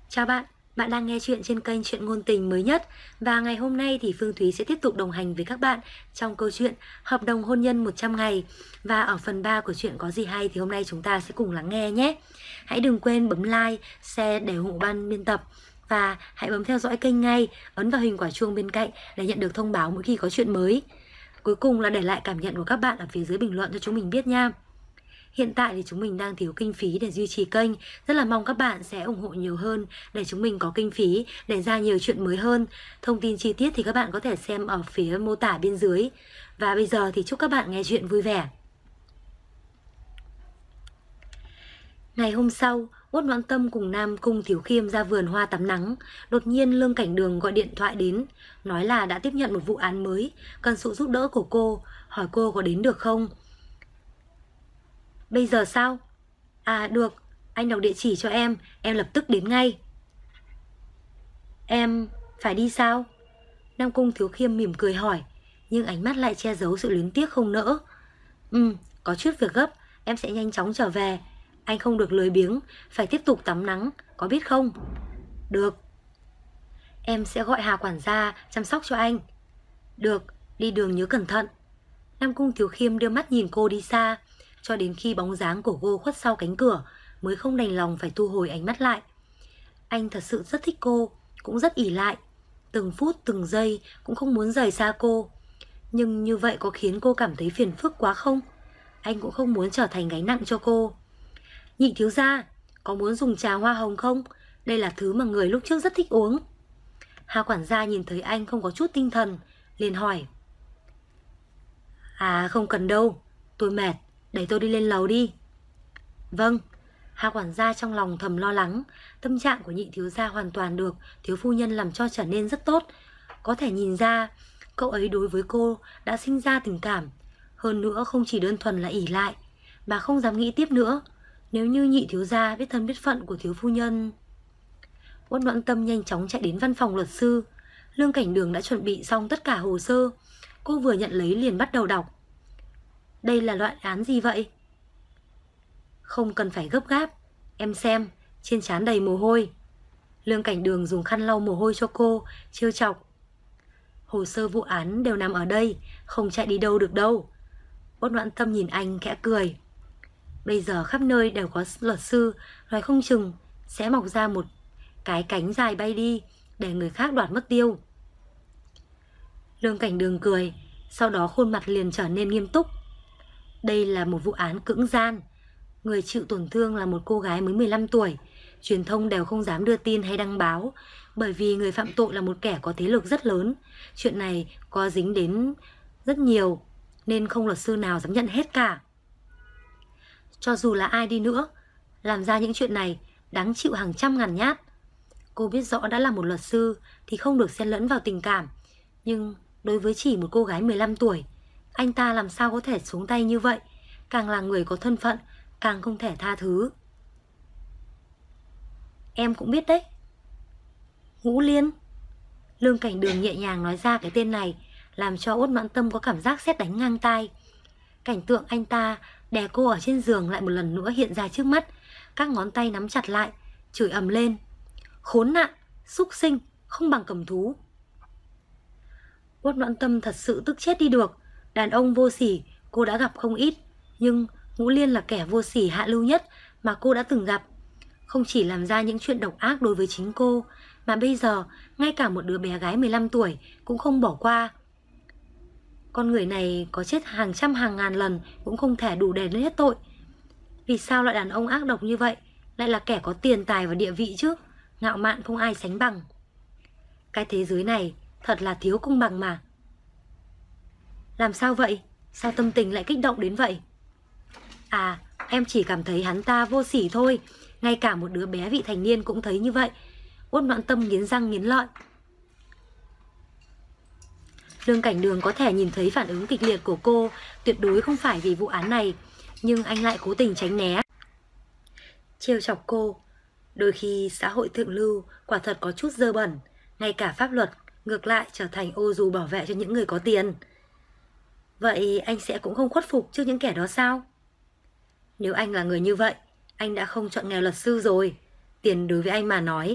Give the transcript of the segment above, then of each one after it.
Chào bạn, bạn đang nghe chuyện trên kênh Chuyện Ngôn Tình mới nhất. Và ngày hôm nay thì Phương Thúy sẽ tiếp tục đồng hành với các bạn trong câu chuyện Hợp đồng hôn nhân 100 ngày. Và ở phần 3 của chuyện Có gì hay thì hôm nay chúng ta sẽ cùng lắng nghe nhé. Hãy đừng quên bấm like, share để ủng hộ ban biên tập. Và hãy bấm theo dõi kênh ngay, ấn vào hình quả chuông bên cạnh để nhận được thông báo mỗi khi có chuyện mới. Cuối cùng là để lại cảm nhận của các bạn ở phía dưới bình luận cho chúng mình biết nha. Hiện tại thì chúng mình đang thiếu kinh phí để duy trì kênh. Rất là mong các bạn sẽ ủng hộ nhiều hơn để chúng mình có kinh phí để ra nhiều chuyện mới hơn. Thông tin chi tiết thì các bạn có thể xem ở phía mô tả bên dưới. Và bây giờ thì chúc các bạn nghe chuyện vui vẻ. Ngày hôm sau, Uất Noãn Tâm cùng Nam Cung Thiếu Khiêm ra vườn hoa tắm nắng. Đột nhiên Lương Cảnh Đường gọi điện thoại đến, nói là đã tiếp nhận một vụ án mới, cần sự giúp đỡ của cô, hỏi cô có đến được không. Bây giờ sao? À được, anh đọc địa chỉ cho em lập tức đến ngay. Em phải đi sao? Nam Cung Thiếu Khiêm mỉm cười hỏi, nhưng ánh mắt lại che giấu sự luyến tiếc không nỡ. Có chút việc gấp, em sẽ nhanh chóng trở về. Anh không được lười biếng, phải tiếp tục tắm nắng, có biết không? Được. Em sẽ gọi Hà quản gia chăm sóc cho anh. Được, đi đường nhớ cẩn thận. Nam Cung Thiếu Khiêm đưa mắt nhìn cô đi xa, cho đến khi bóng dáng của cô khuất sau cánh cửa mới không đành lòng phải thu hồi ánh mắt lại. Anh thật sự rất thích cô, cũng rất ỷ lại, từng phút từng giây cũng không muốn rời xa cô. Nhưng như vậy có khiến cô cảm thấy phiền phức quá không? Anh cũng không muốn trở thành gánh nặng cho cô. Nhị thiếu gia, có muốn dùng trà hoa hồng không? Đây là thứ mà người lúc trước rất thích uống. Hà quản gia nhìn thấy anh không có chút tinh thần, liền hỏi. À không cần đâu, tôi mệt, để tôi đi lên lầu đi. Vâng. Hà quản gia trong lòng thầm lo lắng. Tâm trạng của nhị thiếu gia hoàn toàn được thiếu phu nhân làm cho trở nên rất tốt. Có thể nhìn ra cậu ấy đối với cô đã sinh ra tình cảm. Hơn nữa không chỉ đơn thuần là ỷ lại. Bà không dám nghĩ tiếp nữa. Nếu như nhị thiếu gia biết thân biết phận của thiếu phu nhân. Uất Noãn Tâm nhanh chóng chạy đến văn phòng luật sư. Lương Cảnh Đường đã chuẩn bị xong tất cả hồ sơ. Cô vừa nhận lấy liền bắt đầu đọc. Đây là loại án gì vậy? Không cần phải gấp gáp, em xem, trên trán đầy mồ hôi. Lương Cảnh Đường dùng khăn lau mồ hôi cho cô, trêu chọc. Hồ sơ vụ án đều nằm ở đây, không chạy đi đâu được đâu. Uất Noãn Tâm nhìn anh khẽ cười. Bây giờ khắp nơi đều có luật sư, nói không chừng sẽ mọc ra một cái cánh dài bay đi, để người khác đoạt mất tiêu. Lương Cảnh Đường cười, sau đó khuôn mặt liền trở nên nghiêm túc. Đây là một vụ án cưỡng gian. Người chịu tổn thương là một cô gái mới 15 tuổi. Truyền thông đều không dám đưa tin hay đăng báo, bởi vì người phạm tội là một kẻ có thế lực rất lớn. Chuyện này có dính đến rất nhiều, nên không luật sư nào dám nhận hết cả. Cho dù là ai đi nữa, làm ra những chuyện này đáng chịu hàng trăm ngàn nhát. Cô biết rõ đã là một luật sư thì không được xen lẫn vào tình cảm. Nhưng đối với chỉ một cô gái 15 tuổi, anh ta làm sao có thể xuống tay như vậy? Càng là người có thân phận, càng không thể tha thứ. Em cũng biết đấy. Ngũ Liên. Lương Cảnh Đường nhẹ nhàng nói ra cái tên này, làm cho Uất Noãn Tâm có cảm giác sét đánh ngang tai. Cảnh tượng anh ta đè cô ở trên giường lại một lần nữa hiện ra trước mắt. Các ngón tay nắm chặt lại, chửi ầm lên. Khốn nạn, xúc sinh, không bằng cầm thú. Uất Noãn Tâm thật sự tức chết đi được. Đàn ông vô sỉ cô đã gặp không ít, nhưng Ngũ Liên là kẻ vô sỉ hạ lưu nhất mà cô đã từng gặp. Không chỉ làm ra những chuyện độc ác đối với chính cô, mà bây giờ ngay cả một đứa bé gái 15 tuổi cũng không bỏ qua. Con người này có chết hàng trăm hàng ngàn lần cũng không thể đủ đền hết tội. Vì sao loại đàn ông ác độc như vậy lại là kẻ có tiền tài và địa vị chứ? Ngạo mạn không ai sánh bằng. Cái thế giới này thật là thiếu công bằng mà. Làm sao vậy? Sao tâm tình lại kích động đến vậy? À, em chỉ cảm thấy hắn ta vô sỉ thôi. Ngay cả một đứa bé vị thành niên cũng thấy như vậy. Uất Noãn Tâm nghiến răng nghiến lợi. Lương Cảnh Đường có thể nhìn thấy phản ứng kịch liệt của cô tuyệt đối không phải vì vụ án này, nhưng anh lại cố tình tránh né, trêu chọc cô. Đôi khi xã hội thượng lưu quả thật có chút dơ bẩn. Ngay cả pháp luật ngược lại trở thành ô dù bảo vệ cho những người có tiền. Vậy anh sẽ cũng không khuất phục trước những kẻ đó sao? Nếu anh là người như vậy, anh đã không chọn nghề luật sư rồi. Tiền đối với anh mà nói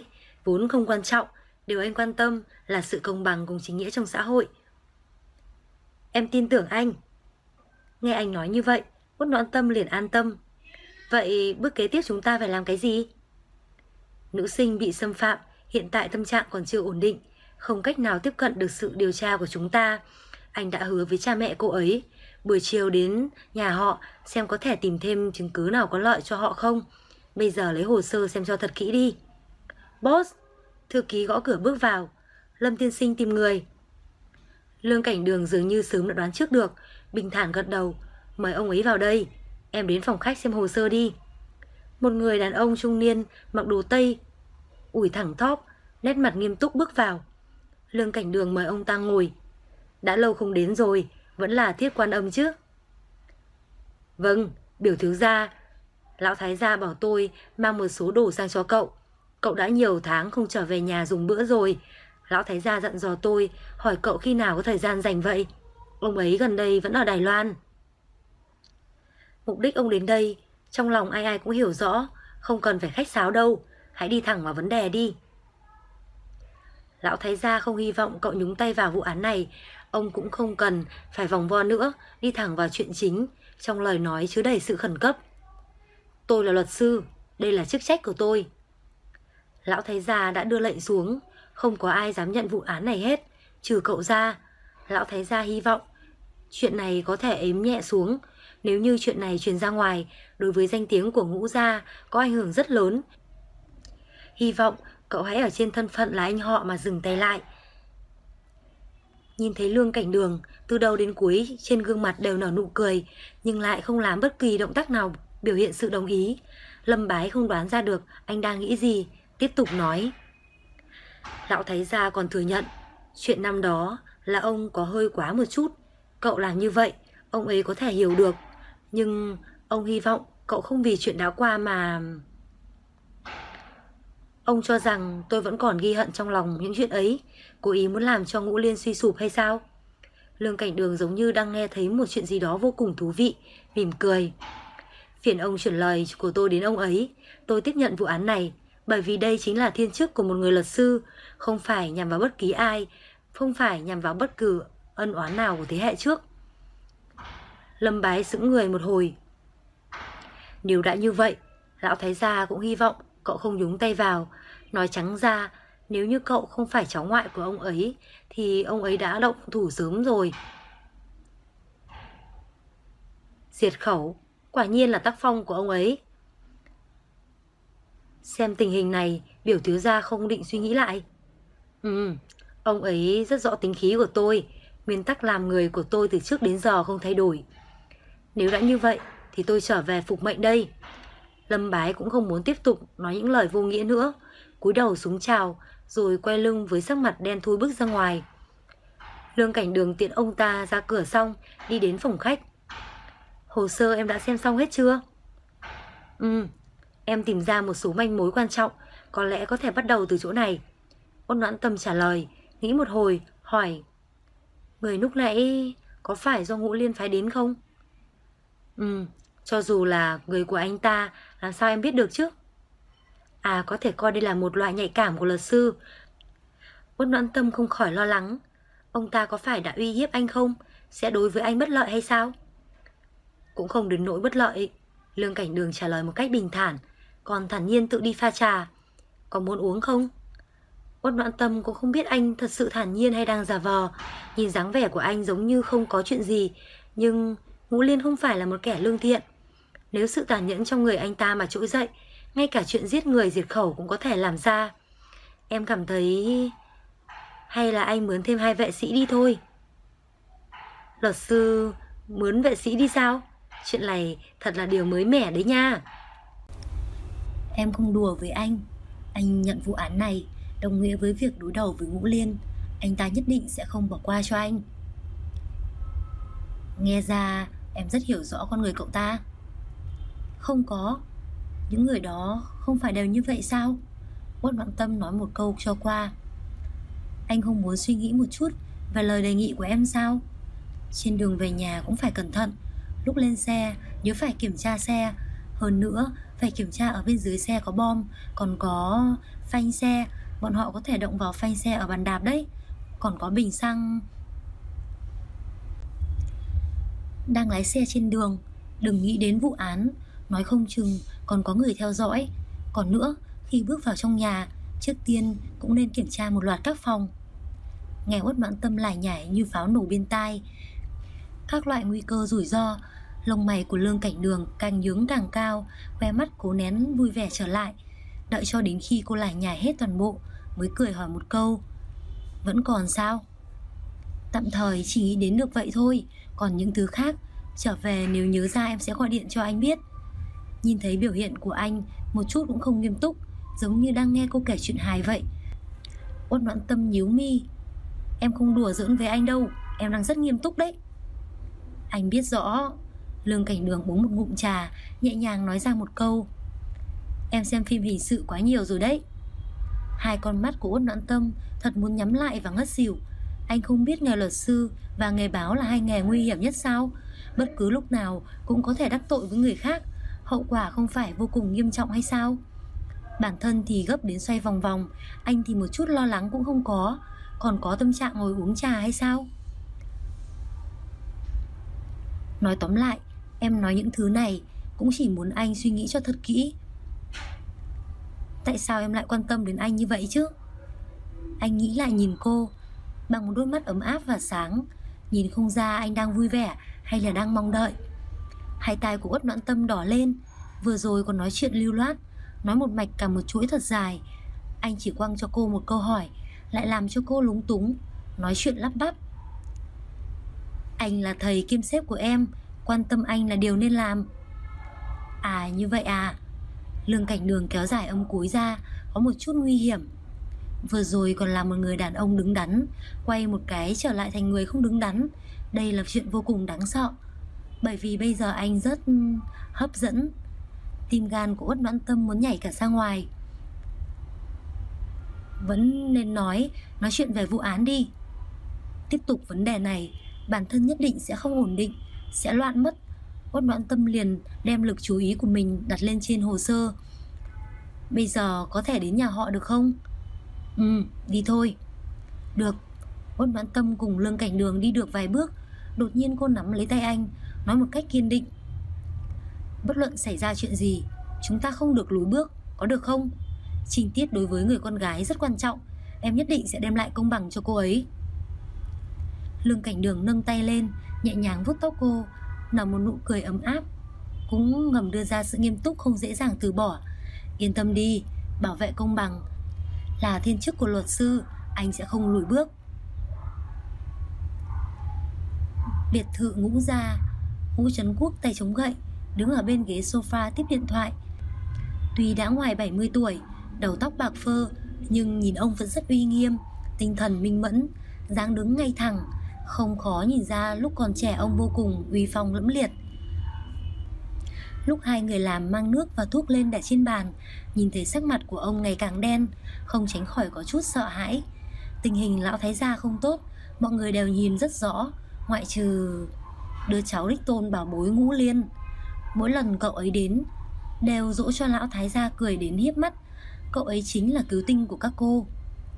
vốn không quan trọng. Điều anh quan tâm là sự công bằng cùng chính nghĩa trong xã hội. Em tin tưởng anh. Nghe anh nói như vậy, Út Noãn Tâm liền an tâm. Vậy bước kế tiếp chúng ta phải làm cái gì? Nữ sinh bị xâm phạm, hiện tại tâm trạng còn chưa ổn định, không cách nào tiếp cận được sự điều tra của chúng ta. Anh đã hứa với cha mẹ cô ấy, buổi chiều đến nhà họ xem có thể tìm thêm chứng cứ nào có lợi cho họ không. Bây giờ lấy hồ sơ xem cho thật kỹ đi. Boss, thư ký gõ cửa bước vào. Lâm tiên sinh tìm người. Lương Cảnh Đường dường như sớm đã đoán trước được, bình thản gật đầu. Mời ông ấy vào đây, em đến phòng khách xem hồ sơ đi. Một người đàn ông trung niên mặc đồ tây, ủi thẳng thóp, nét mặt nghiêm túc bước vào. Lương Cảnh Đường mời ông ta ngồi. Đã lâu không đến rồi, vẫn là Thiết Quan Âm chứ? Vâng, biểu thiếu gia. Lão thái gia bảo tôi mang một số đồ sang cho cậu. Cậu đã nhiều tháng không trở về nhà dùng bữa rồi. Lão thái gia dặn dò tôi hỏi cậu khi nào có thời gian rảnh vậy. Ông ấy gần đây vẫn ở Đài Loan. Mục đích ông đến đây, trong lòng ai ai cũng hiểu rõ, không cần phải khách sáo đâu, hãy đi thẳng vào vấn đề đi. Lão thái gia không hy vọng cậu nhúng tay vào vụ án này, ông cũng không cần phải vòng vo nữa, đi thẳng vào chuyện chính, trong lời nói chứa đầy sự khẩn cấp. Tôi là luật sư, đây là chức trách của tôi. Lão thái gia đã đưa lệnh xuống, không có ai dám nhận vụ án này hết, trừ cậu ra. Lão thái gia hy vọng chuyện này có thể ếm nhẹ xuống. Nếu như chuyện này truyền ra ngoài, đối với danh tiếng của Ngũ gia có ảnh hưởng rất lớn. Hy vọng cậu hãy ở trên thân phận là anh họ mà dừng tay lại. Nhìn thấy Lương Cảnh Đường, từ đầu đến cuối trên gương mặt đều nở nụ cười, nhưng lại không làm bất kỳ động tác nào biểu hiện sự đồng ý. Lâm Bái không đoán ra được anh đang nghĩ gì, tiếp tục nói. Lão thái gia còn thừa nhận, chuyện năm đó là ông có hơi quá một chút. Cậu làm như vậy, ông ấy có thể hiểu được. Nhưng ông hy vọng cậu không vì chuyện đã qua mà... Ông cho rằng tôi vẫn còn ghi hận trong lòng những chuyện ấy, cố ý muốn làm cho Ngũ Liên suy sụp hay sao? Lương Cảnh Đường giống như đang nghe thấy một chuyện gì đó vô cùng thú vị, mỉm cười. Phiền ông chuyển lời của tôi đến ông ấy. Tôi tiếp nhận vụ án này bởi vì đây chính là thiên chức của một người luật sư, không phải nhằm vào bất kỳ ai, không phải nhằm vào bất cứ ân oán nào của thế hệ trước. Lâm Bái sững người một hồi. Nếu đã như vậy, lão thái gia cũng hy vọng cậu không nhúng tay vào. Nói trắng ra, nếu như cậu không phải cháu ngoại của ông ấy thì ông ấy đã động thủ sớm rồi. Diệt khẩu, quả nhiên là tác phong của ông ấy. Xem tình hình này, biểu thiếu gia không định suy nghĩ lại. Ông ấy rất rõ tính khí của tôi, nguyên tắc làm người của tôi từ trước đến giờ không thay đổi. Nếu đã như vậy thì tôi trở về phục mệnh đây. Lâm Bái cũng không muốn tiếp tục nói những lời vô nghĩa nữa, cúi đầu xuống chào rồi quay lưng với sắc mặt đen thui bước ra ngoài. Lương Cảnh Đường tiện ông ta ra cửa xong đi đến phòng khách. Hồ sơ em đã xem xong hết chưa? Em tìm ra một số manh mối quan trọng, có lẽ có thể bắt đầu từ chỗ này. Ôn Noãn Tâm trả lời, nghĩ một hồi, hỏi. Người lúc nãy có phải do Ngũ Liên phái đến không? Cho dù là người của anh ta, làm sao em biết được chứ? À, có thể coi đây là một loại nhạy cảm của luật sư. Ôn Noãn Tâm không khỏi lo lắng. Ông ta có phải đã uy hiếp anh không? Sẽ đối với anh bất lợi hay sao? Cũng không đến nỗi bất lợi. Lương Cảnh Đường trả lời một cách bình thản, còn thản nhiên tự đi pha trà. Có muốn uống không? Ôn Noãn Tâm cũng không biết anh thật sự thản nhiên hay đang giả vờ. Nhìn dáng vẻ của anh giống như không có chuyện gì. Nhưng Ngũ Liên không phải là một kẻ lương thiện. Nếu sự tàn nhẫn trong người anh ta mà trỗi dậy, ngay cả chuyện giết người diệt khẩu cũng có thể làm ra. Em cảm thấy hay là anh mướn thêm 2 vệ sĩ đi thôi. Luật sư mướn vệ sĩ đi sao? Chuyện này thật là điều mới mẻ đấy nha. Em không đùa với anh. Anh nhận vụ án này đồng nghĩa với việc đối đầu với Ngũ Liên. Anh ta nhất định sẽ không bỏ qua cho anh. Nghe ra em rất hiểu rõ con người cậu ta. Không có. Những người đó không phải đều như vậy sao? Út Noãn Tâm nói một câu cho qua. Anh không muốn suy nghĩ một chút về lời đề nghị của em sao? Trên đường về nhà cũng phải cẩn thận. Lúc lên xe nhớ phải kiểm tra xe. Hơn nữa phải kiểm tra ở bên dưới xe có bom, còn có phanh xe. Bọn họ có thể động vào phanh xe ở bàn đạp đấy. Còn có bình xăng. Đang lái xe trên đường, đừng nghĩ đến vụ án, nói không chừng còn có người theo dõi. Còn nữa, khi bước vào trong nhà, trước tiên cũng nên kiểm tra một loạt các phòng. Nghe Uất Noãn Tâm lải nhải như pháo nổ bên tai các loại nguy cơ rủi ro, lông mày của Lương Cảnh Đường càng nhướng càng cao, khoe mắt cố nén vui vẻ trở lại. Đợi cho đến khi cô lải nhải hết toàn bộ mới cười hỏi một câu: vẫn còn sao? Tạm thời chỉ nghĩ đến được vậy thôi, còn những thứ khác trở về nếu nhớ ra em sẽ gọi điện cho anh biết. Nhìn thấy biểu hiện của anh một chút cũng không nghiêm túc, giống như đang nghe cô kể chuyện hài vậy. Uất Noãn Tâm nhíu mi: em không đùa giỡn với anh đâu, em đang rất nghiêm túc đấy. Anh biết rõ. Lương Cảnh Đường uống một ngụm trà, nhẹ nhàng nói ra một câu: em xem phim hình sự quá nhiều rồi đấy. Hai con mắt của Uất Noãn Tâm thật muốn nhắm lại và ngất xỉu. Anh không biết nghề luật sư và nghề báo là hai nghề nguy hiểm nhất sao? Bất cứ lúc nào cũng có thể đắc tội với người khác, hậu quả không phải vô cùng nghiêm trọng hay sao? Bản thân thì gấp đến xoay vòng vòng, anh thì một chút lo lắng cũng không có, còn có tâm trạng ngồi uống trà hay sao? Nói tóm lại, em nói những thứ này cũng chỉ muốn anh suy nghĩ cho thật kỹ. Tại sao em lại quan tâm đến anh như vậy chứ? Anh nghĩ lại nhìn cô bằng một đôi mắt ấm áp và sáng, nhìn không ra anh đang vui vẻ hay là đang mong đợi. Hai tai của Uất Noãn Tâm đỏ lên, vừa rồi còn nói chuyện lưu loát, nói một mạch cả một chuỗi thật dài. Anh chỉ quăng cho cô một câu hỏi lại làm cho cô lúng túng, nói chuyện lắp bắp: anh là thầy kiêm sếp của em, quan tâm anh là điều nên làm. À như vậy à? Lương Cảnh Đường kéo dài âm cuối ra, có một chút nguy hiểm. Vừa rồi còn là một người đàn ông đứng đắn, quay một cái trở lại thành người không đứng đắn. Đây là chuyện vô cùng đáng sợ, bởi vì bây giờ anh rất hấp dẫn. Tim gan của Uất Noãn Tâm muốn nhảy cả ra ngoài. Vẫn nên nói chuyện về vụ án đi. Tiếp tục vấn đề này, bản thân nhất định sẽ không ổn định, sẽ loạn mất. Uất Noãn Tâm liền đem lực chú ý của mình đặt lên trên hồ sơ. Bây giờ có thể đến nhà họ được không? Đi thôi. Được. Uất Noãn Tâm cùng Lương Cảnh Đường đi được vài bước, đột nhiên cô nắm lấy tay anh, nói một cách kiên định: bất luận xảy ra chuyện gì, chúng ta không được lùi bước, có được không?情tiết đối với người con gái rất quan trọng, em nhất định sẽ đem lại công bằng cho cô ấy. Lương Cảnh Đường nâng tay lên, nhẹ nhàng vuốt tóc cô, nở một nụ cười ấm áp, cũng ngầm đưa ra sự nghiêm túc không dễ dàng từ bỏ. Yên tâm đi, bảo vệ công bằng là thiên chức của luật sư, anh sẽ không lùi bước. Biệt thự Ngũ Gia. Ngũ Trấn Quốc tay chống gậy, đứng ở bên ghế sofa tiếp điện thoại. Tuy đã ngoài 70 tuổi, đầu tóc bạc phơ, nhưng nhìn ông vẫn rất uy nghiêm, tinh thần minh mẫn, dáng đứng ngay thẳng. Không khó nhìn ra lúc còn trẻ ông vô cùng uy phong lẫm liệt. Lúc hai người làm mang nước và thuốc lên để trên bàn, nhìn thấy sắc mặt của ông ngày càng đen, không tránh khỏi có chút sợ hãi. Tình hình lão thái gia không tốt, mọi người đều nhìn rất rõ, ngoại trừ đứa cháu đích tôn bảo bối Ngũ Liên. Mỗi lần cậu ấy đến đều dỗ cho lão thái gia cười đến hiếp mắt. Cậu ấy chính là cứu tinh của các cô.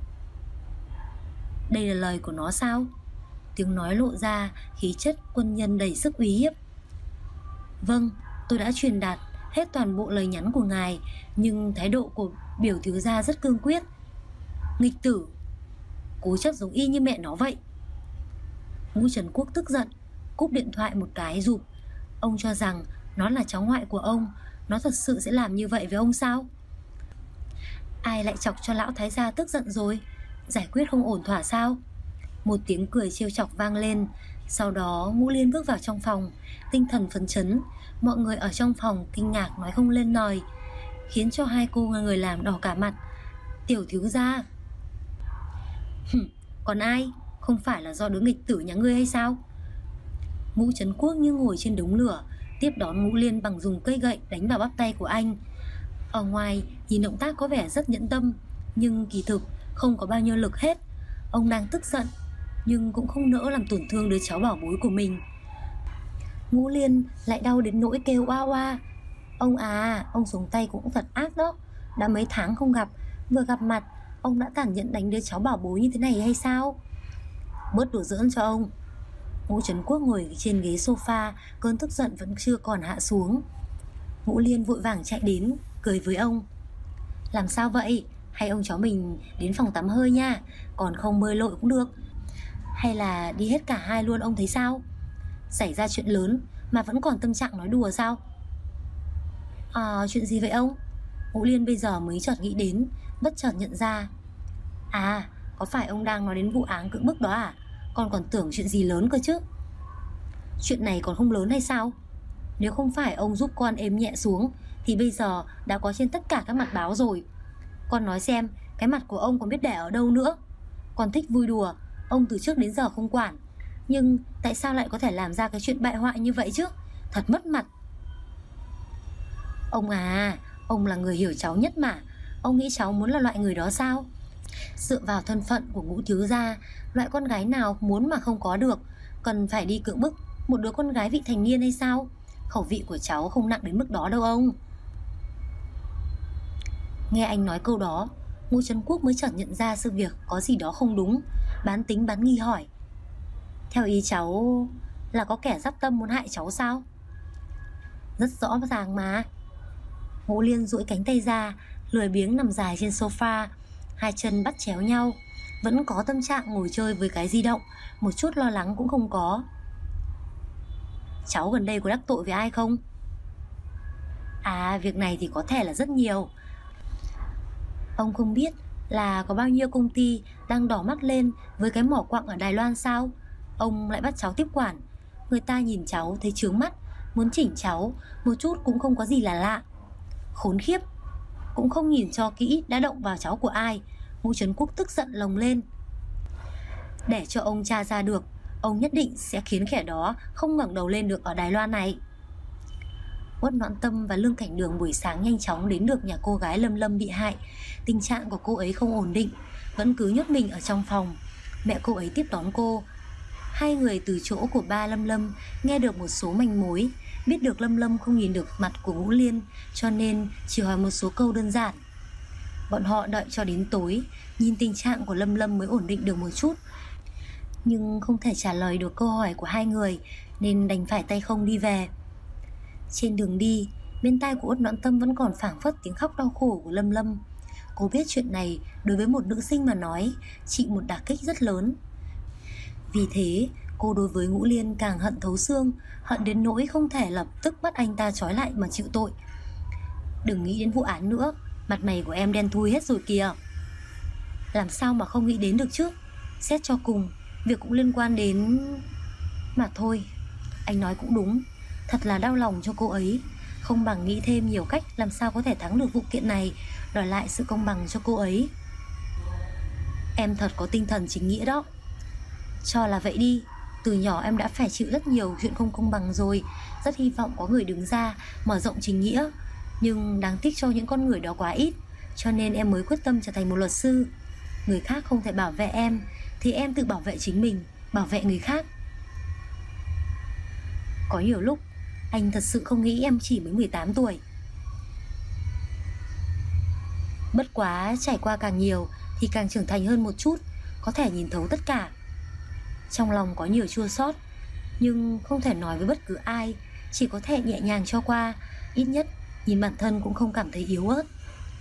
Đây là lời của nó sao? Tiếng nói lộ ra khí chất quân nhân đầy sức uy hiếp. Vâng, tôi đã truyền đạt hết toàn bộ lời nhắn của ngài, nhưng thái độ của biểu thiếu gia rất cương quyết. Nghịch tử, cố chấp giống y như mẹ nó vậy. Ngũ Trấn Quốc tức giận, cúp điện thoại một cái rụp. Ông cho rằng nó là cháu ngoại của ông, nó thật sự sẽ làm như vậy với ông sao? Ai lại chọc cho lão thái gia tức giận rồi? Giải quyết không ổn thỏa sao? Một tiếng cười trêu chọc vang lên. Sau đó Ngũ Liên bước vào trong phòng, tinh thần phấn chấn. Mọi người ở trong phòng kinh ngạc nói không lên lời, khiến cho hai cô người làm đỏ cả mặt. Tiểu thiếu gia. Còn ai? Không phải là do đứa nghịch tử nhà ngươi hay sao? Ngũ Trấn Quốc như ngồi trên đống lửa, tiếp đón Ngũ Liên bằng dùng cây gậy đánh vào bắp tay của anh. Ở ngoài nhìn động tác có vẻ rất nhẫn tâm, nhưng kỳ thực không có bao nhiêu lực hết. Ông đang tức giận, nhưng cũng không nỡ làm tổn thương đứa cháu bảo bối của mình. Ngũ Liên lại đau đến nỗi kêu oa oa. Ông à, ông xuống tay cũng thật ác đó. Đã mấy tháng không gặp, vừa gặp mặt Ông đã tàn nhẫn đánh đứa cháu bảo bối như thế này hay sao? Bớt đùa giỡn cho ông. Ngũ Trấn Quốc ngồi trên ghế sofa, cơn tức giận vẫn chưa còn hạ xuống. Ngũ Liên vội vàng chạy đến, cười với ông. Làm sao vậy? Hay ông cháu mình đến phòng tắm hơi nha, còn không bơi lội cũng được. Hay là đi hết cả hai luôn, ông thấy sao? Xảy ra chuyện lớn mà vẫn còn tâm trạng nói đùa sao? Chuyện gì vậy ông? Ngũ Liên bây giờ mới chợt nghĩ đến, bất chợt nhận ra. Có phải ông đang nói đến vụ án cưỡng bức đó à? Con còn tưởng chuyện gì lớn cơ chứ. Chuyện này còn không lớn hay sao? Nếu không phải ông giúp con êm nhẹ xuống thì bây giờ đã có trên tất cả các mặt báo rồi. Con nói xem, cái mặt của ông còn biết để ở đâu nữa. Con thích vui đùa, ông từ trước đến giờ không quản, nhưng tại sao lại có thể làm ra cái chuyện bại hoại như vậy chứ? Thật mất mặt. Ông là người hiểu cháu nhất mà. Ông nghĩ cháu muốn là loại người đó sao? Dựa vào thân phận của Ngũ thiếu gia, loại con gái nào muốn mà không có được, cần phải đi cưỡng bức một đứa con gái vị thành niên hay sao? Khẩu vị của cháu không nặng đến mức đó đâu ông. Nghe anh nói câu đó, Ngũ Trấn Quốc mới chợt nhận ra sự việc có gì đó không đúng, bán tính bán nghi hỏi. Theo ý cháu là có kẻ dắt tâm muốn hại cháu sao? Rất rõ ràng mà. Ngũ Liên duỗi cánh tay ra, lười biếng nằm dài trên sofa, hai chân bắt chéo nhau, vẫn có tâm trạng ngồi chơi với cái di động, một chút lo lắng cũng không có. Cháu gần đây có đắc tội với ai không? Việc này thì có thể là rất nhiều. Ông không biết là có bao nhiêu công ty đang đỏ mắt lên với cái mỏ quặng ở Đài Loan sao? Ông lại bắt cháu tiếp quản. Người ta nhìn cháu thấy chướng mắt, muốn chỉnh cháu một chút cũng không có gì là lạ. Khốn khiếp, cũng không nhìn cho kỹ đã động vào cháu của ai. Ngũ Trấn Quốc tức giận lồng lên. Để cho ông tra ra được, ông nhất định sẽ khiến kẻ đó không ngẩng đầu lên được ở Đài Loan này. Uất Noãn Tâm và Lương Cảnh Đường buổi sáng nhanh chóng đến được nhà cô gái Lâm Lâm bị hại. Tình trạng của cô ấy không ổn định, vẫn cứ nhốt mình ở trong phòng. Mẹ cô ấy tiếp đón cô. Hai người từ chỗ của ba Lâm Lâm nghe được một số manh mối, biết được Lâm Lâm không nhìn được mặt của Ngũ Liên, cho nên chỉ hỏi một số câu đơn giản. Bọn họ đợi cho đến tối, nhìn tình trạng của Lâm Lâm mới ổn định được một chút, nhưng không thể trả lời được câu hỏi của hai người, nên đành phải tay không đi về. Trên đường đi, bên tai của Uất Noãn Tâm vẫn còn phảng phất tiếng khóc đau khổ của Lâm Lâm. Cô biết chuyện này đối với một nữ sinh mà nói chịu một đả kích rất lớn. Vì thế cô đối với Ngũ Liên càng hận thấu xương, hận đến nỗi không thể lập tức bắt anh ta trói lại mà chịu tội. Đừng nghĩ đến vụ án nữa, mặt mày của em đen thui hết rồi kìa. Làm sao mà không nghĩ đến được chứ? Xét cho cùng, việc cũng liên quan đến... Mà thôi, anh nói cũng đúng. Thật là đau lòng cho cô ấy. Không bằng nghĩ thêm nhiều cách làm sao có thể thắng được vụ kiện này, đòi lại sự công bằng cho cô ấy. Em thật có tinh thần chính nghĩa đó. Cho là vậy đi. Từ nhỏ em đã phải chịu rất nhiều chuyện không công bằng rồi. Rất hy vọng có người đứng ra mở rộng chính nghĩa, nhưng đáng tiếc cho những con người đó quá ít, cho nên em mới quyết tâm trở thành một luật sư. Người khác không thể bảo vệ em thì em tự bảo vệ chính mình, bảo vệ người khác. Có nhiều lúc anh thật sự không nghĩ em chỉ mới 18 tuổi. Bất quá trải qua càng nhiều thì càng trưởng thành hơn một chút, có thể nhìn thấu tất cả. Trong lòng có nhiều chua xót, nhưng không thể nói với bất cứ ai, chỉ có thể nhẹ nhàng cho qua. Ít nhất nhìn bản thân cũng không cảm thấy yếu ớt.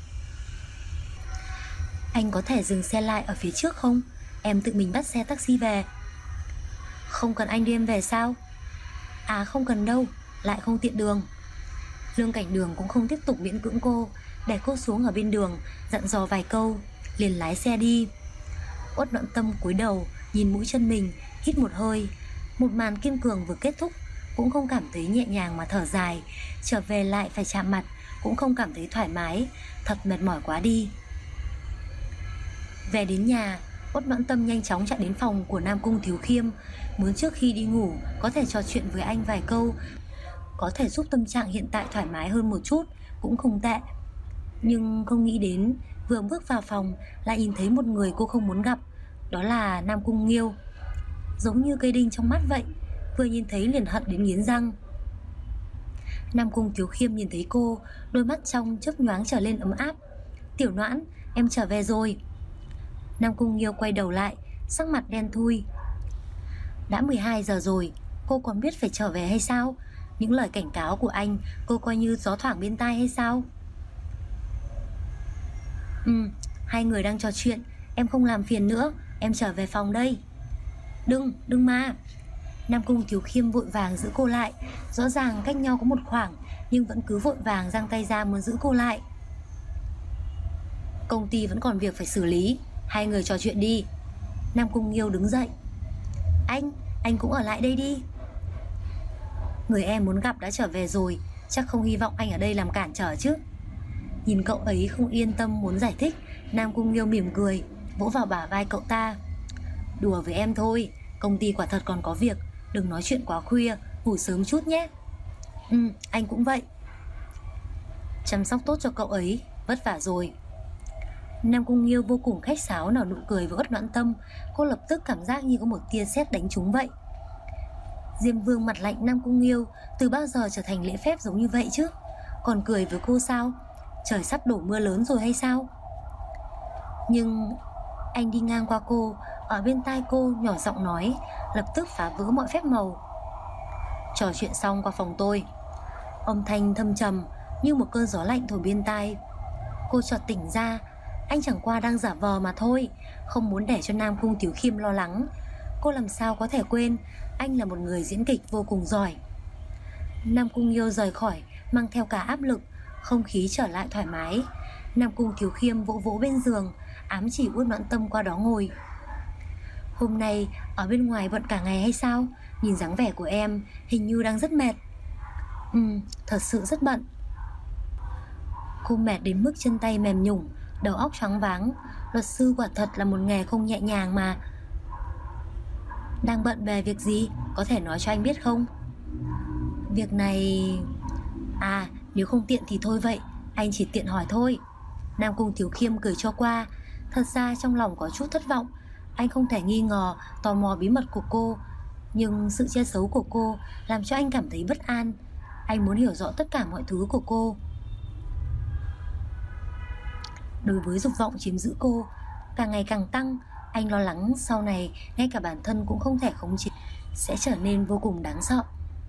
Anh có thể dừng xe lại ở phía trước không? Em tự mình bắt xe taxi về. Không cần anh đưa em về sao? Không cần đâu, lại không tiện đường. Lương Cảnh Đường cũng không tiếp tục miễn cưỡng cô, để cô xuống ở bên đường, dặn dò vài câu, liền lái xe đi. Uất Noãn Tâm cúi đầu nhìn mũi chân mình, hít một hơi. Một màn kiên cường vừa kết thúc, cũng không cảm thấy nhẹ nhàng mà thở dài. Trở về lại phải chạm mặt, cũng không cảm thấy thoải mái. Thật mệt mỏi quá đi. Về đến nhà, Uất Noãn Tâm nhanh chóng chạy đến phòng của Nam Cung Thiếu Khiêm, muốn trước khi đi ngủ có thể trò chuyện với anh vài câu, có thể giúp tâm trạng hiện tại thoải mái hơn một chút, cũng không tệ. Nhưng không nghĩ đến vừa bước vào phòng lại nhìn thấy một người cô không muốn gặp. Đó là Nam Cung Nghiêu. Giống như cây đinh trong mắt vậy, vừa nhìn thấy liền hận đến nghiến răng. Nam Cung Thiếu Khiêm nhìn thấy cô, đôi mắt trong chớp nhoáng trở lên ấm áp. Tiểu Noãn, em trở về rồi. Nam Cung Nghiêu quay đầu lại, sắc mặt đen thui. Đã 12 giờ rồi, cô còn biết phải trở về hay sao? Những lời cảnh cáo của anh cô coi như gió thoảng bên tai hay sao? Hai người đang trò chuyện, em không làm phiền nữa, em trở về phòng đây. Đừng mà. Nam Cung Thiếu Khiêm vội vàng giữ cô lại. Rõ ràng cách nhau có một khoảng, nhưng vẫn cứ vội vàng giang tay ra muốn giữ cô lại. Công ty vẫn còn việc phải xử lý, hai người trò chuyện đi. Nam Cung Nghiêu đứng dậy. Anh cũng ở lại đây đi. Người em muốn gặp đã trở về rồi, chắc không hy vọng anh ở đây làm cản trở chứ. Nhìn cậu ấy không yên tâm muốn giải thích, Nam Cung Nghiêu mỉm cười, vỗ vào bả vai cậu ta. Đùa với em thôi, công ty quả thật còn có việc, đừng nói chuyện quá khuya, ngủ sớm chút nhé. Anh cũng vậy. Chăm sóc tốt cho cậu ấy, vất vả rồi. Nam Cung Nghiêu vô cùng khách sáo nở nụ cười với Uất Noãn Tâm. Cô lập tức cảm giác như có một tia sét đánh trúng vậy. Diêm Vương mặt lạnh Nam Cung Nghiêu, từ bao giờ trở thành lễ phép giống như vậy chứ? Còn cười với cô sao? Trời sắp đổ mưa lớn rồi hay sao? Nhưng anh đi ngang qua cô, ở bên tai cô nhỏ giọng nói, lập tức phá vỡ mọi phép màu. Trò chuyện xong qua phòng tôi. Âm thanh thâm trầm như một cơn gió lạnh thổi bên tai. Cô chợt tỉnh ra, anh chẳng qua đang giả vờ mà thôi, không muốn để cho Nam Cung Thiếu Khiêm lo lắng. Cô làm sao có thể quên anh là một người diễn kịch vô cùng giỏi. Nam Cung Nghiêu rời khỏi mang theo cả áp lực, không khí trở lại thoải mái. Nam Cung Thiếu Khiêm vỗ vỗ bên giường, ám chỉ Uất Noãn Tâm qua đó ngồi. Hôm nay ở bên ngoài bận cả ngày hay sao? Nhìn dáng vẻ của em hình như đang rất mệt. Thật sự rất bận. Cô mệt đến mức chân tay mềm nhũn, đầu óc choáng váng. Luật sư quả thật là một nghề không nhẹ nhàng mà. Đang bận về việc gì? Có thể nói cho anh biết không? Việc này... nếu không tiện thì thôi vậy, anh chỉ tiện hỏi thôi. Nam Cung Thiếu Khiêm cười cho qua. Thật ra trong lòng có chút thất vọng. Anh không thể nghi ngờ tò mò bí mật của cô, nhưng sự che giấu của cô làm cho anh cảm thấy bất an. Anh muốn hiểu rõ tất cả mọi thứ của cô. Đối với dục vọng chiếm giữ cô càng ngày càng tăng, anh lo lắng sau này ngay cả bản thân cũng không thể khống chế, sẽ trở nên vô cùng đáng sợ.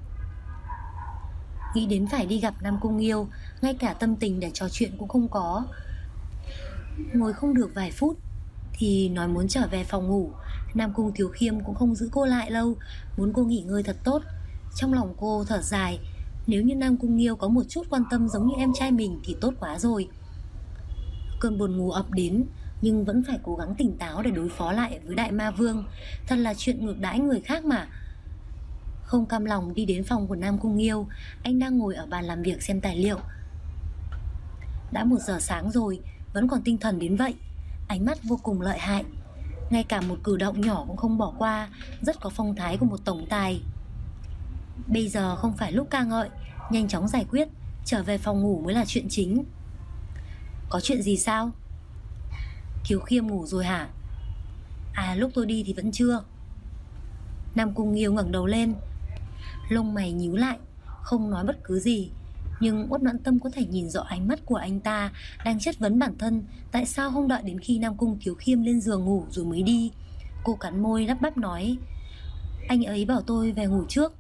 Nghĩ đến phải đi gặp Nam Cung Nghiêu, ngay cả tâm tình để trò chuyện cũng không có. Ngồi không được vài phút thì nói muốn trở về phòng ngủ. Nam Cung Thiếu Khiêm cũng không giữ cô lại lâu, muốn cô nghỉ ngơi thật tốt. Trong lòng cô thở dài, nếu như Nam Cung Nghiêu có một chút quan tâm giống như em trai mình thì tốt quá rồi. Cơn buồn ngủ ập đến, nhưng vẫn phải cố gắng tỉnh táo để đối phó lại với Đại Ma Vương. Thật là chuyện ngược đãi người khác mà. Không cam lòng đi đến phòng của Nam Cung Nghiêu. Anh đang ngồi ở bàn làm việc xem tài liệu. Đã 1 giờ sáng rồi, vẫn còn tinh thần đến vậy. Ánh mắt vô cùng lợi hại, ngay cả một cử động nhỏ cũng không bỏ qua, rất có phong thái của một tổng tài. Bây giờ không phải lúc ca ngợi, nhanh chóng giải quyết, trở về phòng ngủ mới là chuyện chính. Có chuyện gì sao? Thiếu Khiêm ngủ rồi hả? Lúc tôi đi thì vẫn chưa. Nam Cung Nghiêu ngẩng đầu lên, lông mày nhíu lại, không nói bất cứ gì. Nhưng Uất Noãn Tâm có thể nhìn rõ ánh mắt của anh ta đang chất vấn bản thân tại sao không đợi đến khi Nam Cung Thiếu Khiêm lên giường ngủ rồi mới đi. Cô cắn môi lắp bắp nói, anh ấy bảo tôi về ngủ trước.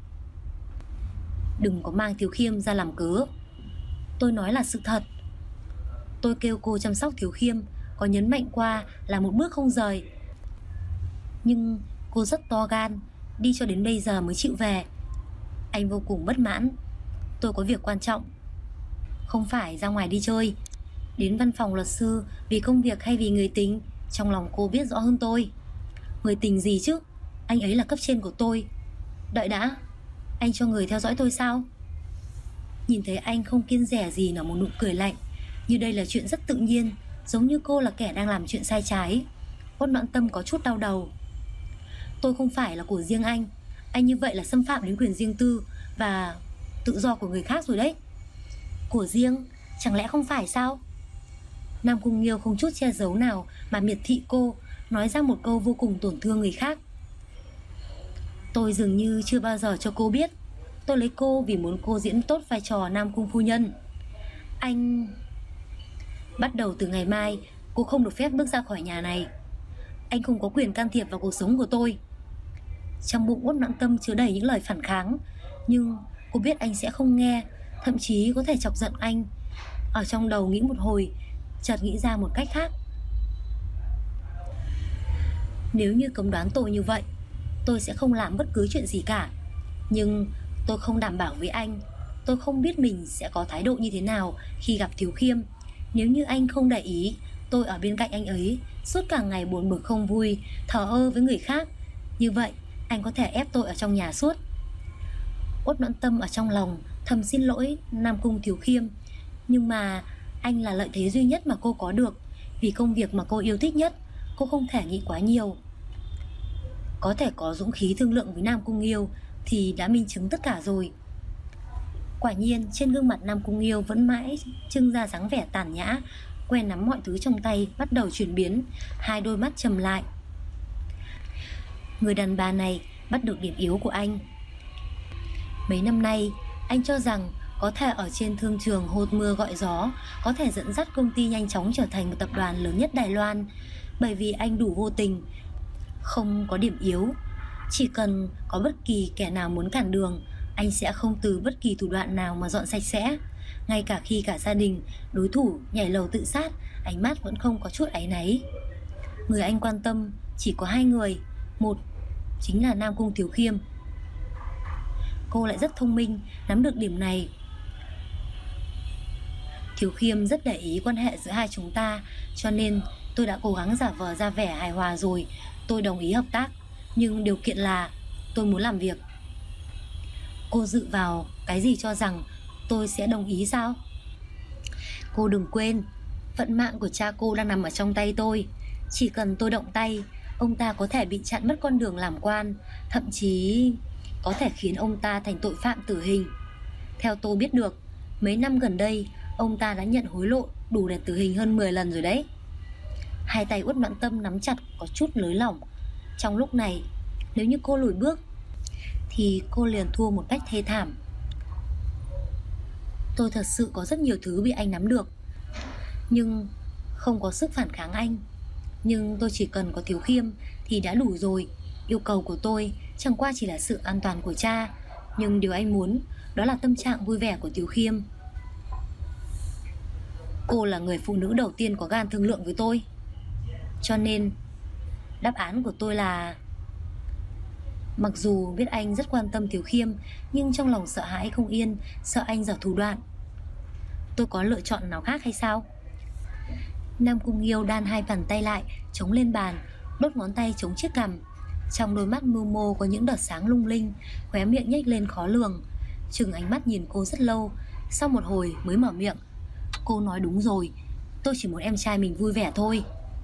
Đừng có mang Thiếu Khiêm ra làm cớ. Tôi nói là sự thật. Tôi kêu cô chăm sóc Thiếu Khiêm, có nhấn mạnh qua là một bước không rời. Nhưng cô rất to gan, đi cho đến bây giờ mới chịu về. Anh vô cùng bất mãn. Tôi có việc quan trọng. Không phải ra ngoài đi chơi, đến văn phòng luật sư vì công việc hay vì người tình, trong lòng cô biết rõ hơn tôi. Người tình gì chứ? Anh ấy là cấp trên của tôi. Đợi đã, anh cho người theo dõi tôi sao? Nhìn thấy anh không kiêng dè gì nở một nụ cười lạnh, như đây là chuyện rất tự nhiên, giống như cô là kẻ đang làm chuyện sai trái. Uất Noãn Tâm có chút đau đầu. Tôi không phải là của riêng anh như vậy là xâm phạm đến quyền riêng tư và tự do của người khác rồi đấy. Của riêng? Chẳng lẽ không phải sao? Nam Cung Nghiêu không chút che giấu nào mà miệt thị cô, nói ra một câu vô cùng tổn thương người khác. Tôi dường như chưa bao giờ cho cô biết, tôi lấy cô vì muốn cô diễn tốt vai trò Nam Cung phu nhân. Anh... Bắt đầu từ ngày mai, cô không được phép bước ra khỏi nhà này. Anh không có quyền can thiệp vào cuộc sống của tôi. Trong bụng Uất Noãn Tâm chứa đầy những lời phản kháng, nhưng cô biết anh sẽ không nghe, thậm chí có thể chọc giận anh. Ở trong đầu nghĩ một hồi, chợt nghĩ ra một cách khác. Nếu như cấm đoán tôi như vậy, tôi sẽ không làm bất cứ chuyện gì cả. Nhưng tôi không đảm bảo với anh. Tôi không biết mình sẽ có thái độ như thế nào khi gặp Thiếu Khiêm. Nếu như anh không để ý, tôi ở bên cạnh anh ấy suốt cả ngày buồn bực không vui, thờ ơ với người khác, như vậy anh có thể ép tôi ở trong nhà suốt. Uất Noãn Tâm ở trong lòng thầm xin lỗi Nam Cung Thiếu Khiêm, nhưng mà anh là lợi thế duy nhất mà cô có được. Vì công việc mà cô yêu thích nhất, cô không thể nghĩ quá nhiều. Có thể có dũng khí thương lượng với Nam Cung Nghiêu thì đã minh chứng tất cả rồi. Quả nhiên trên gương mặt Nam Cung Nghiêu vẫn mãi trưng ra dáng vẻ tàn nhã, quen nắm mọi thứ trong tay bắt đầu chuyển biến, hai đôi mắt trầm lại. Người đàn bà này bắt được điểm yếu của anh. Mấy năm nay anh cho rằng có thể ở trên thương trường hốt mưa gọi gió, có thể dẫn dắt công ty nhanh chóng trở thành một tập đoàn lớn nhất Đài Loan, bởi vì anh đủ vô tình, không có điểm yếu. Chỉ cần có bất kỳ kẻ nào muốn cản đường, anh sẽ không từ bất kỳ thủ đoạn nào mà dọn sạch sẽ. Ngay cả khi cả gia đình, đối thủ nhảy lầu tự sát, ánh mắt vẫn không có chút áy náy. Người anh quan tâm chỉ có hai người. Một chính là Nam Cung Thiếu Khiêm. Cô lại rất thông minh, nắm được điểm này. Thiếu Khiêm rất để ý quan hệ giữa hai chúng ta, cho nên tôi đã cố gắng giả vờ ra vẻ hài hòa rồi. Tôi đồng ý hợp tác, nhưng điều kiện là tôi muốn làm việc. Cô dự vào cái gì cho rằng tôi sẽ đồng ý sao? Cô đừng quên, vận mạng của cha cô đang nằm ở trong tay tôi. Chỉ cần tôi động tay, ông ta có thể bị chặn mất con đường làm quan, thậm chí có thể khiến ông ta thành tội phạm tử hình. Theo tôi biết được, mấy năm gần đây ông ta đã nhận hối lộ đủ để tử hình hơn 10 lần rồi đấy. Hai tay Uất Noãn Tâm nắm chặt có chút nới lỏng. Trong lúc này, nếu như cô lùi bước thì cô liền thua một cách thê thảm. Tôi thật sự có rất nhiều thứ bị anh nắm được, nhưng không có sức phản kháng anh. Nhưng tôi chỉ cần có Thiếu Khiêm thì đã đủ rồi. Yêu cầu của tôi chẳng qua chỉ là sự an toàn của cha, nhưng điều anh muốn đó là tâm trạng vui vẻ của Thiếu Khiêm. Cô là người phụ nữ đầu tiên có gan thương lượng với tôi, cho nên đáp án của tôi là, mặc dù biết anh rất quan tâm Thiếu Khiêm, nhưng trong lòng sợ hãi không yên, sợ anh giở thủ đoạn. Tôi có lựa chọn nào khác hay sao? Nam Cung Nghiêu đan hai bàn tay lại, chống lên bàn, đốt ngón tay chống chiếc cằm. Trong đôi mắt mưu mô có những đợt sáng lung linh, khóe miệng nhếch lên khó lường. Chừng ánh mắt nhìn cô rất lâu, sau một hồi mới mở miệng. Cô nói đúng rồi, tôi chỉ muốn em trai mình vui vẻ thôi.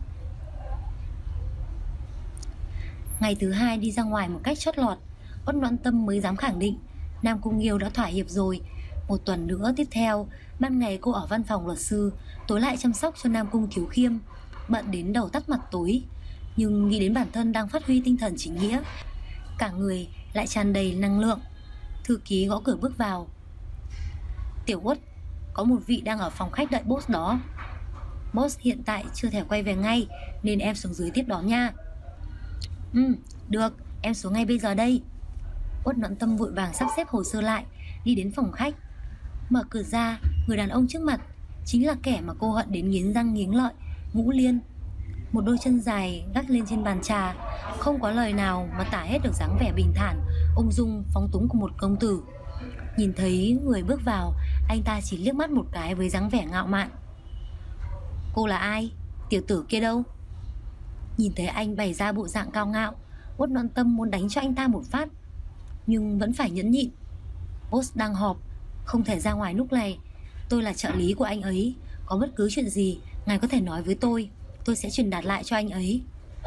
Ngày thứ hai đi ra ngoài một cách chót lọt, Uất Noãn Tâm mới dám khẳng định Nam Cung Nghiêu đã thỏa hiệp rồi. Một tuần nữa tiếp theo, ban ngày cô ở văn phòng luật sư, tối lại chăm sóc cho Nam Cung Thiếu Khiêm, bận đến đầu tắt mặt tối. Nhưng nghĩ đến bản thân đang phát huy tinh thần chính nghĩa, cả người lại tràn đầy năng lượng. Thư ký gõ cửa bước vào. Tiểu Uất, có một vị đang ở phòng khách đợi boss đó. Boss hiện tại chưa thể quay về ngay, nên em xuống dưới tiếp đón nha. Được, em xuống ngay bây giờ đây. Uất Noãn Tâm vội vàng sắp xếp hồ sơ lại, đi đến phòng khách. Mở cửa ra, người đàn ông trước mặt chính là kẻ mà cô hận đến nghiến răng nghiến lợi, Ngũ Liên. Một đôi chân dài gác lên trên bàn trà, không có lời nào mà tả hết được dáng vẻ bình thản, ung dung, phóng túng của một công tử. Nhìn thấy người bước vào, anh ta chỉ liếc mắt một cái với dáng vẻ ngạo mạn. Cô là ai? Tiểu tử kia đâu? Nhìn thấy anh bày ra bộ dạng cao ngạo, Uất Noãn Tâm muốn đánh cho anh ta một phát, nhưng vẫn phải nhẫn nhịn. Boss đang họp, không thể ra ngoài lúc này. Tôi là trợ lý của anh ấy, có bất cứ chuyện gì ngài có thể nói với tôi sẽ truyền đạt lại cho anh ấy.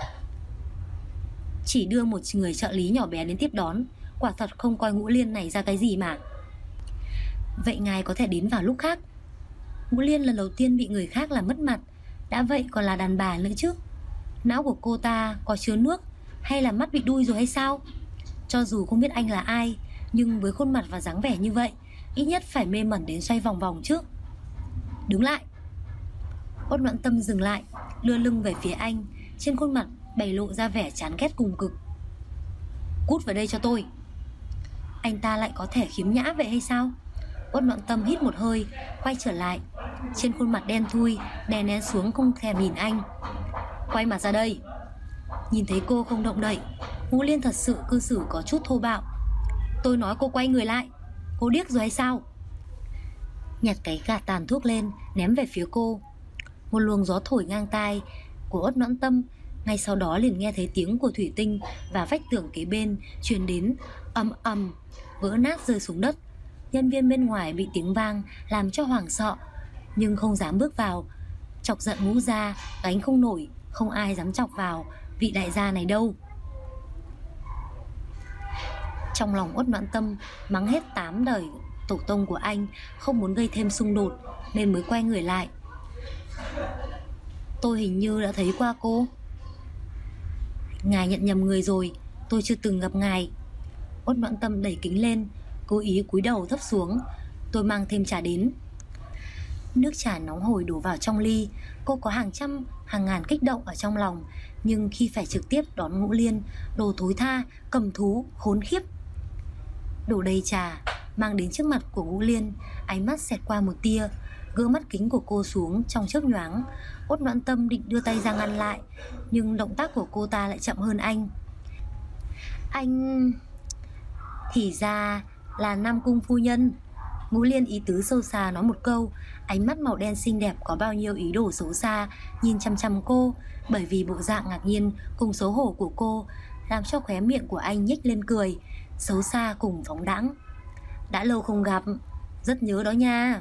Chỉ đưa một người trợ lý nhỏ bé đến tiếp đón, quả thật không coi Ngũ Liên này ra cái gì mà. Vậy ngài có thể đến vào lúc khác. Ngũ Liên lần đầu tiên bị người khác làm mất mặt, đã vậy còn là đàn bà nữa chứ. Não của cô ta có chứa nước, hay là mắt bị đuôi rồi hay sao? Cho dù không biết anh là ai, nhưng với khuôn mặt và dáng vẻ như vậy, ít nhất phải mê mẩn đến xoay vòng vòng chứ. Đứng lại. Uất Noãn Tâm dừng lại, đưa lưng về phía anh, trên khuôn mặt bày lộ ra vẻ chán ghét cùng cực. Cút vào đây cho tôi. Anh ta lại có thể khiếm nhã vậy hay sao? Uất Noãn Tâm hít một hơi, quay trở lại. Trên khuôn mặt đen thui đè nén xuống không thèm nhìn anh. Quay mặt ra đây. Nhìn thấy cô không động đậy, Ngũ Liên thật sự cư xử có chút thô bạo. Tôi nói cô quay người lại. Cô điếc rồi hay sao? Nhặt cái gạt tàn thuốc lên, ném về phía cô. Một luồng gió thổi ngang tai của Uất Noãn Tâm. Ngay sau đó liền nghe thấy tiếng của thủy tinh và vách tường kế bên truyền đến ầm ầm, vỡ nát rơi xuống đất. Nhân viên bên ngoài bị tiếng vang làm cho hoảng sợ, nhưng không dám bước vào. Chọc giận Ngũ gia, gánh không nổi, không ai dám chọc vào vị đại gia này đâu. Trong lòng Uất Noãn Tâm mắng hết 8 đời tổ tông của anh, không muốn gây thêm xung đột nên mới quay người lại. Tôi hình như đã thấy qua cô. Ngài nhận nhầm người rồi, tôi chưa từng gặp ngài. Uất Noãn Tâm đẩy kính lên, cố ý cúi đầu thấp xuống. Tôi mang thêm trà đến. Nước trà nóng hổi đổ vào trong ly. Cô có hàng trăm, hàng ngàn kích động ở trong lòng, nhưng khi phải trực tiếp đón Ngũ Liên, đồ thối tha, cầm thú, khốn khiếp. Đổ đầy trà, mang đến trước mặt của Ngũ Liên. Ánh mắt xẹt qua một tia, gỡ mắt kính của cô xuống trong chớp nhoáng. Uất Noãn Tâm định đưa tay ra ngăn lại, nhưng động tác của cô ta lại chậm hơn anh. Anh... Thì ra là Nam Cung phu nhân. Ngũ Liên ý tứ sâu xa nói một câu, ánh mắt màu đen xinh đẹp có bao nhiêu ý đồ xấu xa nhìn chăm chăm cô. Bởi vì bộ dạng ngạc nhiên cùng xấu hổ của cô làm cho khóe miệng của anh nhếch lên cười, xấu xa cùng phóng đãng. Đã lâu không gặp, rất nhớ đó nha.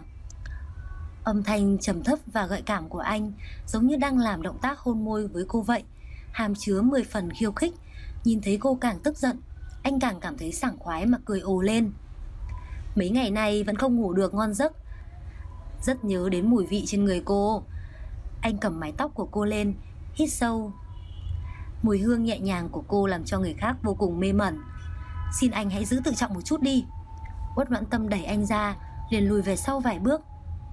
Âm thanh trầm thấp và gợi cảm của anh giống như đang làm động tác hôn môi với cô vậy, hàm chứa 10 phần khiêu khích. Nhìn thấy cô càng tức giận, anh càng cảm thấy sảng khoái mà cười ồ lên. Mấy ngày nay vẫn không ngủ được ngon giấc. Rất nhớ đến mùi vị trên người cô. Anh cầm mái tóc của cô lên, hít sâu. Mùi hương nhẹ nhàng của cô làm cho người khác vô cùng mê mẩn. Xin anh hãy giữ tự trọng một chút đi. Uất Noãn Tâm đẩy anh ra, liền lùi về sau vài bước.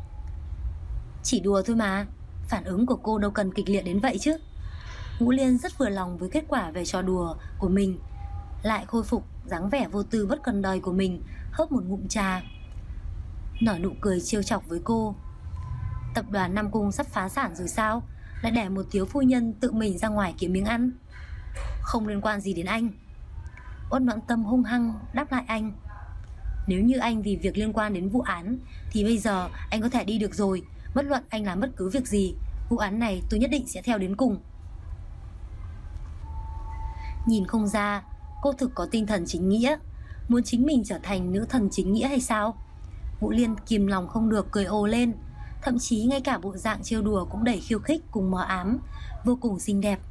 Chỉ đùa thôi mà, phản ứng của cô đâu cần kịch liệt đến vậy chứ. Ngũ Liên rất vừa lòng với kết quả về trò đùa của mình, lại khôi phục dáng vẻ vô tư bất cần đời của mình, hớp một ngụm trà, nở nụ cười trêu chọc với cô. Tập đoàn Nam Cung sắp phá sản rồi sao? Lại để một thiếu phu nhân tự mình ra ngoài kiếm miếng ăn. Không liên quan gì đến anh. Uất Noãn Tâm hung hăng đáp lại anh. Nếu như anh vì việc liên quan đến vụ án thì bây giờ anh có thể đi được rồi. Bất luận anh làm bất cứ việc gì, vụ án này tôi nhất định sẽ theo đến cùng. Nhìn không ra cô thực có tinh thần chính nghĩa, muốn chính mình trở thành nữ thần chính nghĩa hay sao? Ngũ Liên kìm lòng không được cười ồ lên. Thậm chí ngay cả bộ dạng trêu đùa cũng đầy khiêu khích cùng mờ ám, vô cùng xinh đẹp.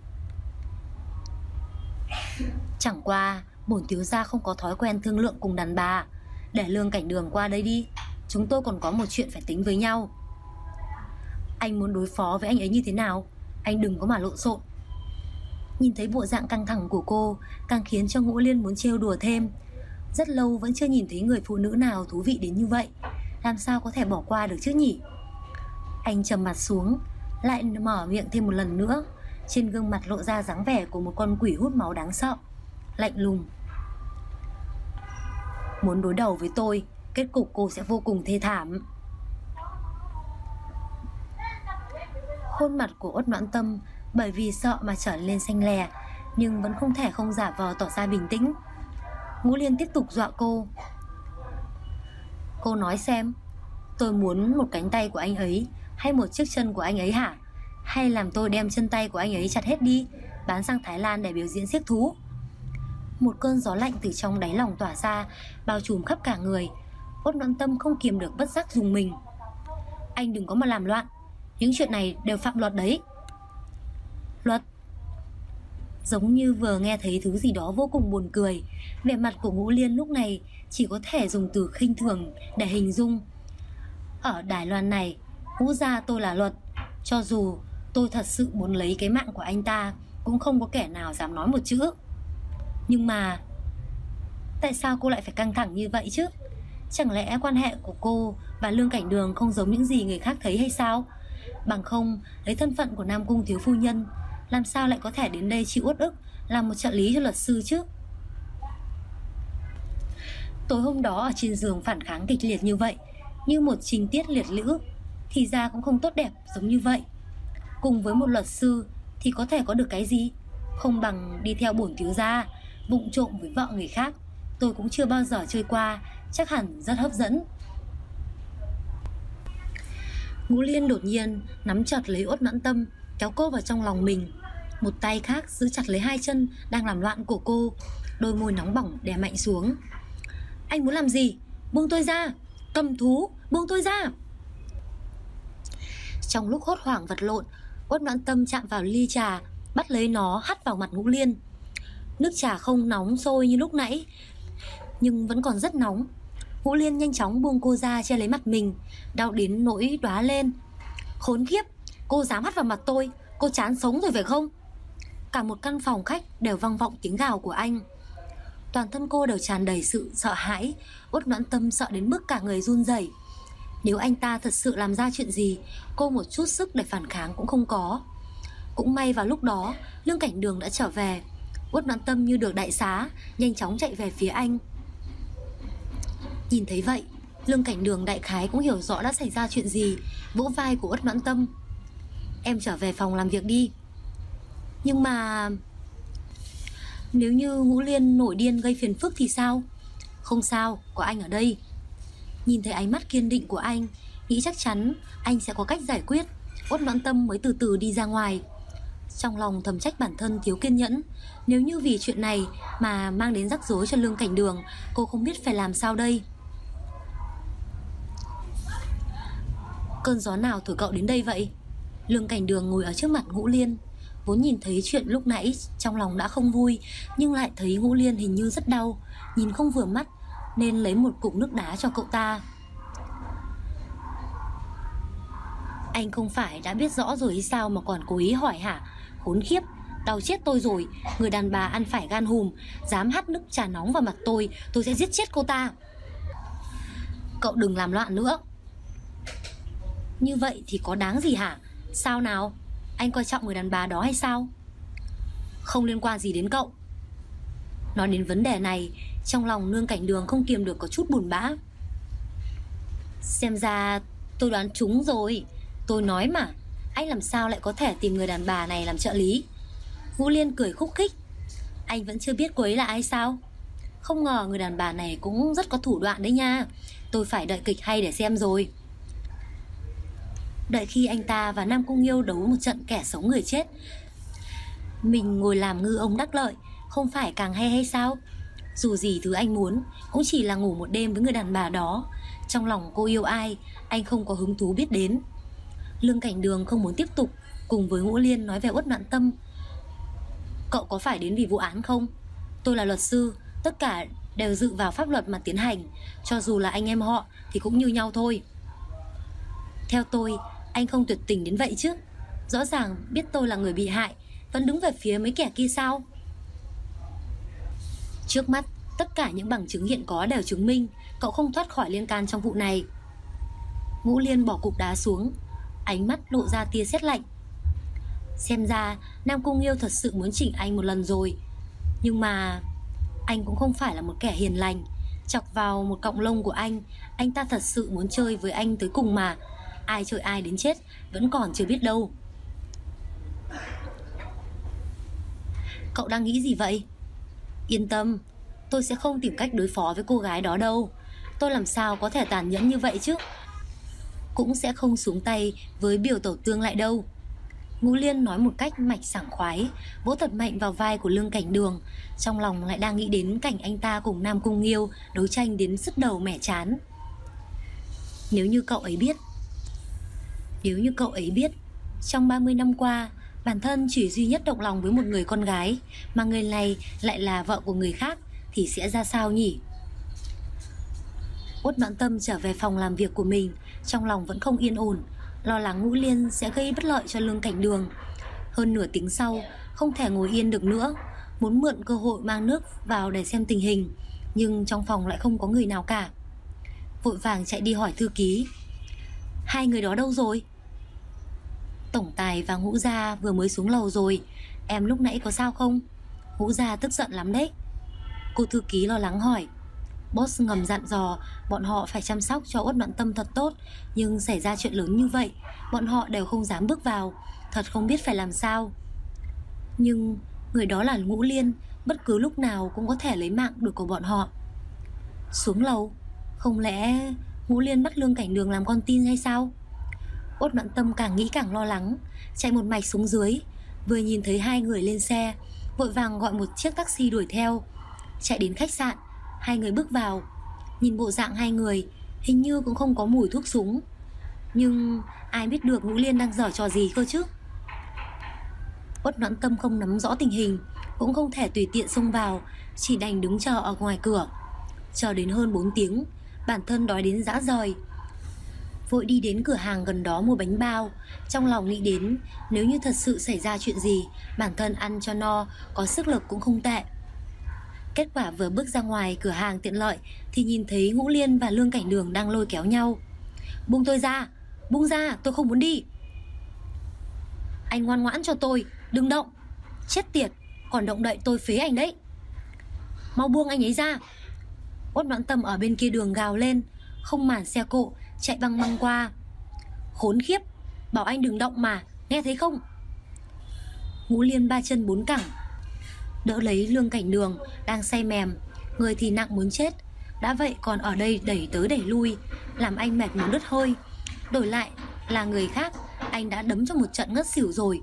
Chẳng qua bổn thiếu gia không có thói quen thương lượng cùng đàn bà. Để Lương Cảnh Đường qua đây đi, chúng tôi còn có một chuyện phải tính với nhau. Anh muốn đối phó với anh ấy như thế nào? Anh đừng có mà lộn xộn. Nhìn thấy bộ dạng căng thẳng của cô, càng khiến cho Ngũ Liên muốn trêu đùa thêm. Rất lâu vẫn chưa nhìn thấy người phụ nữ nào thú vị đến như vậy, làm sao có thể bỏ qua được chứ nhỉ? Anh trầm mặt xuống, lại mở miệng thêm một lần nữa. Trên gương mặt lộ ra dáng vẻ của một con quỷ hút máu đáng sợ, lạnh lùng. Muốn đối đầu với tôi, kết cục cô sẽ vô cùng thê thảm. Khuôn mặt của Uất Noãn Tâm bởi vì sợ mà trở lên xanh lè, nhưng vẫn không thể không giả vờ tỏ ra bình tĩnh. Ngũ Liên tiếp tục dọa cô. Cô nói xem, tôi muốn một cánh tay của anh ấy hay một chiếc chân của anh ấy hả? Hay làm tôi đem chân tay của anh ấy chặt hết đi, bán sang Thái Lan để biểu diễn xiếc thú? Một cơn gió lạnh từ trong đáy lòng tỏa ra, bao trùm khắp cả người. Uất Noãn Tâm không kiềm được bất giác rùng mình. Anh đừng có mà làm loạn, những chuyện này đều phạm luật đấy. Luật? Giống như vừa nghe thấy thứ gì đó vô cùng buồn cười. Vẻ mặt của Ngũ Liên lúc này chỉ có thể dùng từ khinh thường để hình dung. Ở Đài Loan này, Ngũ gia tôi là luật. Cho dù tôi thật sự muốn lấy cái mạng của anh ta, cũng không có kẻ nào dám nói một chữ. Nhưng mà tại sao cô lại phải căng thẳng như vậy chứ? Chẳng lẽ quan hệ của cô và Lương Cảnh Đường không giống những gì người khác thấy hay sao? Bằng không, lấy thân phận của Nam Cung thiếu phu nhân, làm sao lại có thể đến đây chịu uất ức làm một trợ lý cho luật sư chứ? Tối hôm đó ở trên giường phản kháng kịch liệt như vậy, như một情tiết liệt lữ, thì ra cũng không tốt đẹp giống như vậy. Cùng với một luật sư thì có thể có được cái gì? Không bằng đi theo bổn thiếu gia, vụng trộm với vợ người khác. Tôi cũng chưa bao giờ chơi qua, chắc hẳn rất hấp dẫn. Ngũ Liên đột nhiên nắm chặt lấy Uất Noãn Tâm, kéo cô vào trong lòng mình. Một tay khác giữ chặt lấy hai chân đang làm loạn của cô, đôi môi nóng bỏng đè mạnh xuống. Anh muốn làm gì? Buông tôi ra! Cầm thú! Buông tôi ra! Trong lúc hốt hoảng vật lộn, Uất Noãn Tâm chạm vào ly trà, bắt lấy nó hắt vào mặt Ngũ Liên. Nước trà không nóng sôi như lúc nãy, nhưng vẫn còn rất nóng. Ngũ Liên nhanh chóng buông cô ra che lấy mặt mình, đau đến nỗi đóa lên. Khốn kiếp! Cô dám hắt vào mặt tôi, cô chán sống rồi phải không? Cả một căn phòng khách đều vang vọng tiếng gào của anh. Toàn thân cô đều tràn đầy sự sợ hãi. Uất Noãn Tâm sợ đến mức cả người run rẩy. Nếu anh ta thật sự làm ra chuyện gì, cô một chút sức để phản kháng cũng không có. Cũng may vào lúc đó Lương Cảnh Đường đã trở về. Uất Noãn Tâm như được đại xá, nhanh chóng chạy về phía anh. Nhìn thấy vậy, Lương Cảnh Đường đại khái cũng hiểu rõ đã xảy ra chuyện gì, vỗ vai của Uất Noãn Tâm. Em trở về phòng làm việc đi. Nhưng mà nếu như Ngũ Liên nổi điên gây phiền phức thì sao? Không sao, có anh ở đây. Nhìn thấy ánh mắt kiên định của anh, nghĩ chắc chắn anh sẽ có cách giải quyết, Uất Noãn Tâm mới từ từ đi ra ngoài. Trong lòng thầm trách bản thân thiếu kiên nhẫn. Nếu như vì chuyện này mà mang đến rắc rối cho Lương Cảnh Đường, cô không biết phải làm sao đây. Cơn gió nào thổi cậu đến đây vậy? Lương Cảnh Đường ngồi ở trước mặt Ngũ Liên. Vốn nhìn thấy chuyện lúc nãy trong lòng đã không vui, nhưng lại thấy Ngũ Liên hình như rất đau, nhìn không vừa mắt, nên lấy một cục nước đá cho cậu ta. Anh không phải đã biết rõ rồi hay sao mà còn cố ý hỏi hả? Khốn khiếp, đau chết tôi rồi. Người đàn bà ăn phải gan hùm, dám hắt nước trà nóng vào mặt tôi sẽ giết chết cô ta. Cậu đừng làm loạn nữa. Như vậy thì có đáng gì hả? Sao nào? Anh coi trọng người đàn bà đó hay sao? Không liên quan gì đến cậu. Nói đến vấn đề này, trong lòng Lương Cảnh Đường không kiềm được có chút buồn bã. Xem ra tôi đoán trúng rồi. Tôi nói mà, anh làm sao lại có thể tìm người đàn bà này làm trợ lý? Ngũ Liên cười khúc khích. Anh vẫn chưa biết cô ấy là ai sao? Không ngờ người đàn bà này cũng rất có thủ đoạn đấy nha. Tôi phải đợi kịch hay để xem rồi. Đợi khi anh ta và Nam Cung Nghiêu đấu một trận kẻ sống người chết, mình ngồi làm ngư ông đắc lợi, không phải càng hay sao? Dù gì thứ anh muốn cũng chỉ là ngủ một đêm với người đàn bà đó. Trong lòng cô yêu ai, anh không có hứng thú biết đến. Lương Cảnh Đường không muốn tiếp tục cùng với Ngũ Liên nói về Uất Noãn Tâm. Cậu có phải đến vì vụ án không? Tôi là luật sư, tất cả đều dựa vào pháp luật mà tiến hành. Cho dù là anh em họ thì cũng như nhau thôi. Theo tôi, anh không tuyệt tình đến vậy chứ. Rõ ràng biết tôi là người bị hại, vẫn đứng về phía mấy kẻ kia sao? Trước mắt, tất cả những bằng chứng hiện có đều chứng minh cậu không thoát khỏi liên can trong vụ này. Ngũ Liên bỏ cục đá xuống, ánh mắt lộ ra tia sét lạnh. Xem ra Nam Cung Nghiêu thật sự muốn chỉnh anh một lần rồi. Nhưng mà anh cũng không phải là một kẻ hiền lành. Chọc vào một cọng lông của anh ta thật sự muốn chơi với anh tới cùng mà. Ai chơi ai đến chết vẫn còn chưa biết đâu. Cậu đang nghĩ gì vậy? Yên tâm, tôi sẽ không tìm cách đối phó với cô gái đó đâu. Tôi làm sao có thể tàn nhẫn như vậy chứ? Cũng sẽ không xuống tay với Biểu Tẩu Tương lại đâu. Ngũ Liên nói một cách mạch sảng khoái, vỗ thật mạnh vào vai của Lương Cảnh Đường. Trong lòng lại đang nghĩ đến cảnh anh ta cùng Nam Cung Nghiêu đấu tranh đến sứt đầu mẻ chán. Nếu như cậu ấy biết, trong 30 năm qua, bản thân chỉ duy nhất động lòng với một người con gái, mà người này lại là vợ của người khác, thì sẽ ra sao nhỉ? Uất Noãn Tâm trở về phòng làm việc của mình, trong lòng vẫn không yên ổn, lo lắng Ngũ Liên sẽ gây bất lợi cho Lương Cảnh Đường. Hơn nửa tiếng sau, không thể ngồi yên được nữa, muốn mượn cơ hội mang nước vào để xem tình hình, nhưng trong phòng lại không có người nào cả. Vội vàng chạy đi hỏi thư ký. Hai người đó đâu rồi? Tổng tài và Ngũ Gia vừa mới xuống lầu rồi. Em lúc nãy có sao không? Ngũ Gia tức giận lắm đấy. Cô thư ký lo lắng hỏi. Boss ngầm dặn dò bọn họ phải chăm sóc cho Uất Noãn Tâm thật tốt, nhưng xảy ra chuyện lớn như vậy, bọn họ đều không dám bước vào. Thật không biết phải làm sao. Nhưng người đó là Ngũ Liên, bất cứ lúc nào cũng có thể lấy mạng được của bọn họ. Xuống lầu? Không lẽ Ngũ Liên bắt Lương Cảnh Đường làm con tin hay sao? Uất Noãn Tâm càng nghĩ càng lo lắng, chạy một mạch xuống dưới. Vừa nhìn thấy hai người lên xe, vội vàng gọi một chiếc taxi đuổi theo. Chạy đến khách sạn, hai người bước vào. Nhìn bộ dạng hai người, hình như cũng không có mùi thuốc súng. Nhưng ai biết được Ngũ Liên đang giở trò gì cơ chứ. Uất Noãn Tâm không nắm rõ tình hình, cũng không thể tùy tiện xông vào, chỉ đành đứng chờ ở ngoài cửa. Chờ đến hơn 4 tiếng, bản thân đói đến rã rời. Vội đi đến cửa hàng gần đó mua bánh bao, trong lòng nghĩ đến nếu như thật sự xảy ra chuyện gì, bản thân ăn cho no, có sức lực cũng không tệ. Kết quả vừa bước ra ngoài cửa hàng tiện lợi thì nhìn thấy Ngũ Liên và Lương Cảnh Đường đang lôi kéo nhau. Buông tôi ra, buông ra, tôi không muốn đi. Anh ngoan ngoãn cho tôi, đừng động. Chết tiệt, còn động đậy tôi phế anh đấy. Mau buông anh ấy ra. Uất Noãn Tâm ở bên kia đường gào lên, không màn xe cộ, chạy băng băng qua. Khốn khiếp, bảo anh đừng động mà, nghe thấy không? Ngũ Liên ba chân bốn cẳng đỡ lấy Lương Cảnh Đường đang say mềm, người thì nặng muốn chết, đã vậy còn ở đây đẩy tới đẩy lui, làm anh mệt muốn đứt hơi. Đổi lại là người khác, anh đã đấm cho một trận ngất xỉu rồi.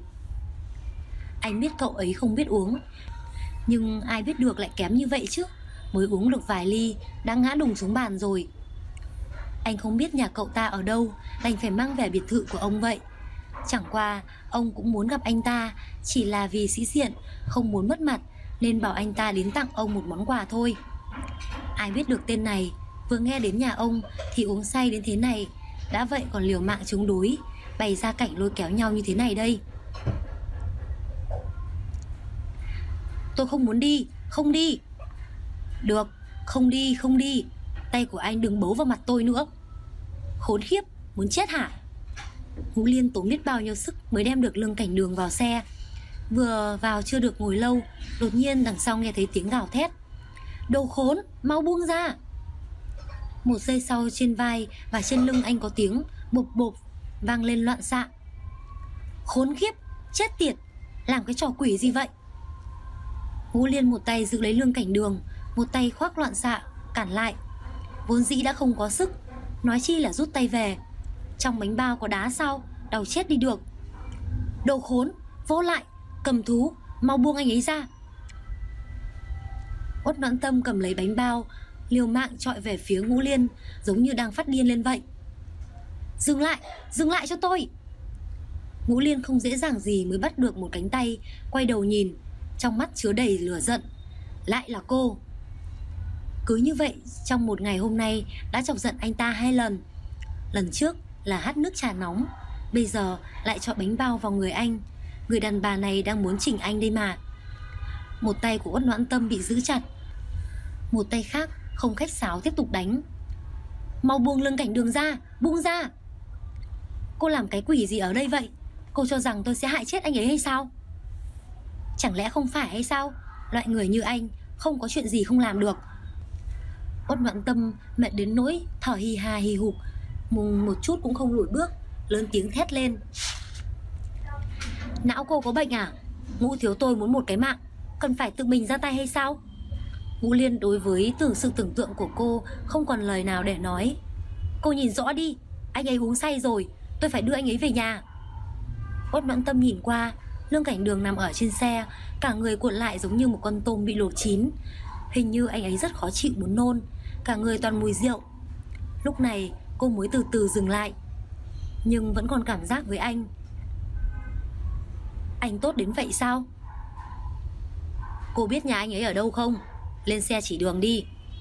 Anh biết cậu ấy không biết uống, nhưng ai biết được lại kém như vậy chứ. Mới uống được vài ly đã ngã đùng xuống bàn rồi. Anh không biết nhà cậu ta ở đâu, đành phải mang về biệt thự của ông vậy. Chẳng qua ông cũng muốn gặp anh ta, chỉ là vì sĩ diện, không muốn mất mặt, nên bảo anh ta đến tặng ông một món quà thôi. Ai biết được tên này vừa nghe đến nhà ông thì uống say đến thế này, đã vậy còn liều mạng chống đối, bày ra cảnh lôi kéo nhau như thế này đây. Tôi không muốn đi, không đi. Được, không đi, không đi. Tay của anh đừng bấu vào mặt tôi nữa. Khốn khiếp, muốn chết hả? Ngũ Liên tốn biết bao nhiêu sức mới đem được Lương Cảnh Đường vào xe. Vừa vào chưa được ngồi lâu, đột nhiên đằng sau nghe thấy tiếng gào thét. Đồ khốn, mau buông ra. Một giây sau trên vai và trên lưng anh có tiếng bộp bộp vang lên loạn xạ. Khốn khiếp, chết tiệt, làm cái trò quỷ gì vậy? Ngũ Liên một tay giữ lấy Lương Cảnh Đường, một tay khoác loạn xạ cản lại. Vốn dĩ đã không có sức, nói chi là rút tay về. Trong bánh bao có đá sao, đau chết đi được. Đồ khốn, vô lại, cầm thú, mau buông anh ấy ra. Uất Noãn Tâm cầm lấy bánh bao, liều mạng chọi về phía Ngũ Liên, giống như đang phát điên lên vậy. Dừng lại cho tôi. Ngũ Liên không dễ dàng gì mới bắt được một cánh tay, quay đầu nhìn, trong mắt chứa đầy lửa giận. Lại là cô. Cứ như vậy trong một ngày hôm nay đã chọc giận anh ta 2 lần. Lần trước là hắt nước trà nóng, bây giờ lại chọi bánh bao vào người anh. Người đàn bà này đang muốn chỉnh anh đây mà. Một tay của Uất Noãn Tâm bị giữ chặt, một tay khác không khách sáo tiếp tục đánh. Mau buông Lương Cảnh Đường ra, buông ra. Cô làm cái quỷ gì ở đây vậy? Cô cho rằng tôi sẽ hại chết anh ấy hay sao? Chẳng lẽ không phải hay sao? Loại người như anh không có chuyện gì không làm được. Uất Noãn Tâm mệt đến nỗi thở hì hà hì hục, một chút cũng không lùi bước, lớn tiếng thét lên. Não cô có bệnh à? Ngũ thiếu tôi muốn một cái mạng, cần phải tự mình ra tay hay sao? Ngũ Liên đối với sự tưởng tượng của cô không còn lời nào để nói. Cô nhìn rõ đi, anh ấy uống say rồi, tôi phải đưa anh ấy về nhà. Uất Noãn Tâm nhìn qua, Lương Cảnh Đường nằm ở trên xe, cả người cuộn lại giống như một con tôm bị luộc chín. Hình như anh ấy rất khó chịu muốn nôn, cả người toàn mùi rượu. Lúc này cô mới từ từ dừng lại, nhưng vẫn còn cảm giác với anh. Anh tốt đến vậy sao? Cô biết nhà anh ấy ở đâu không? Lên xe chỉ đường đi.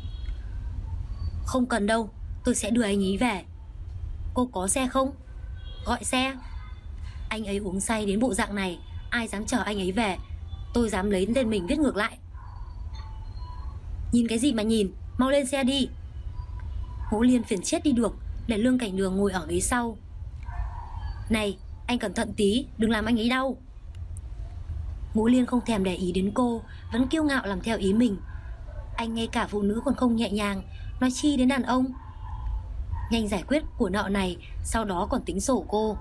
Không cần đâu, tôi sẽ đưa anh ấy về. Cô có xe không? Gọi xe. Anh ấy uống say đến bộ dạng này, ai dám chở anh ấy về? Tôi dám lấy tên mình viết ngược lại. Nhìn cái gì mà nhìn, mau lên xe đi. Ngũ Liên phiền chết đi được, để Lương Cảnh Đường ngồi ở ghế sau. Này, Anh cẩn thận tí, đừng làm anh ấy đau. Ngũ Liên không thèm để ý đến cô, vẫn kiêu ngạo làm theo ý mình. Anh ngay cả phụ nữ còn không nhẹ nhàng, nói chi đến đàn ông. Nhanh giải quyết của nợ này, sau đó còn tính sổ cô.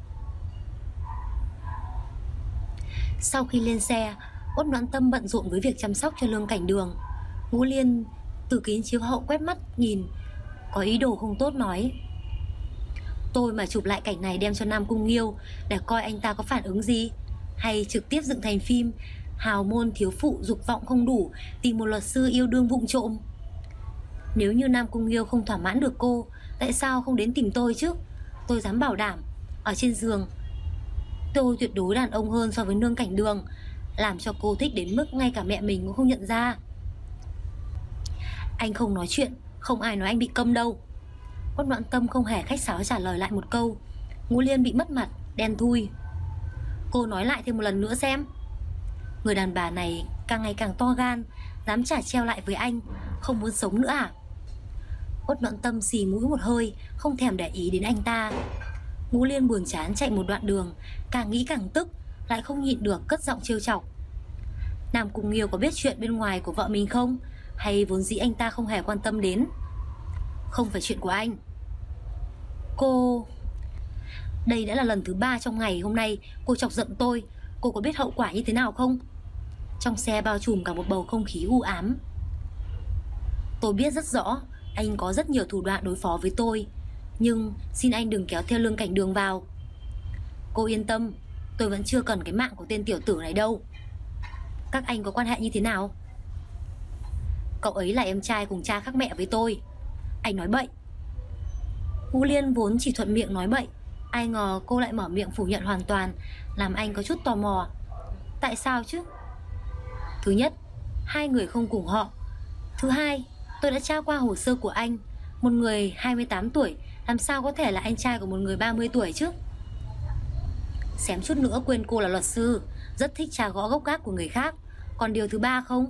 Sau khi lên xe, Uất Noãn Tâm bận rộn với việc chăm sóc cho Lương Cảnh Đường. Ngũ Liên từ kính chiếu hậu quét mắt nhìn, có ý đồ không tốt nói: tôi mà chụp lại cảnh này đem cho Nam Cung Nghiêu để coi anh ta có phản ứng gì, hay trực tiếp dựng thành phim hào môn thiếu phụ dục vọng không đủ, tìm một luật sư yêu đương vụng trộm. Nếu như Nam Cung Nghiêu không thỏa mãn được cô, tại sao không đến tìm tôi chứ? Tôi dám bảo đảm, ở trên giường tôi tuyệt đối đàn ông hơn so với Lương Cảnh Đường, làm cho cô thích đến mức ngay cả mẹ mình cũng không nhận ra. Anh không nói chuyện, không ai nói anh bị câm đâu. Uất Noãn Tâm không hề khách sáo trả lời lại một câu. Ngũ Liên bị mất mặt, đen thui. Cô nói lại thêm một lần nữa xem. Người đàn bà này càng ngày càng to gan, dám trả treo lại với anh, không muốn sống nữa à? Uất Noãn Tâm xì mũi một hơi, không thèm để ý đến anh ta. Ngũ Liên buồn chán chạy một đoạn đường, càng nghĩ càng tức, lại không nhịn được cất giọng trêu chọc. Nam Cung Nghiêu có biết chuyện bên ngoài của vợ mình không? Hay vốn dĩ anh ta không hề quan tâm đến? Không phải chuyện của anh. Cô... Đây đã là lần thứ 3 trong ngày hôm nay cô chọc giận tôi. Cô có biết hậu quả như thế nào không? Trong xe bao trùm cả một bầu không khí u ám. Tôi biết rất rõ anh có rất nhiều thủ đoạn đối phó với tôi, nhưng xin anh đừng kéo theo Lương Cảnh Đường vào. Cô yên tâm, tôi vẫn chưa cần cái mạng của tên tiểu tử này đâu. Các anh có quan hệ như thế nào? Cậu ấy là em trai cùng cha khác mẹ với tôi. Anh nói bậy. Ngũ Liên vốn chỉ thuận miệng nói bậy, ai ngờ cô lại mở miệng phủ nhận hoàn toàn, làm anh có chút tò mò. Tại sao chứ? Thứ nhất, hai người không cùng họ. Thứ hai, tôi đã tra qua hồ sơ của anh. Một người 28 tuổi làm sao có thể là anh trai của một người 30 tuổi chứ? Xém chút nữa quên cô là luật sư, rất thích tra gõ gốc gác của người khác. Còn điều thứ ba không?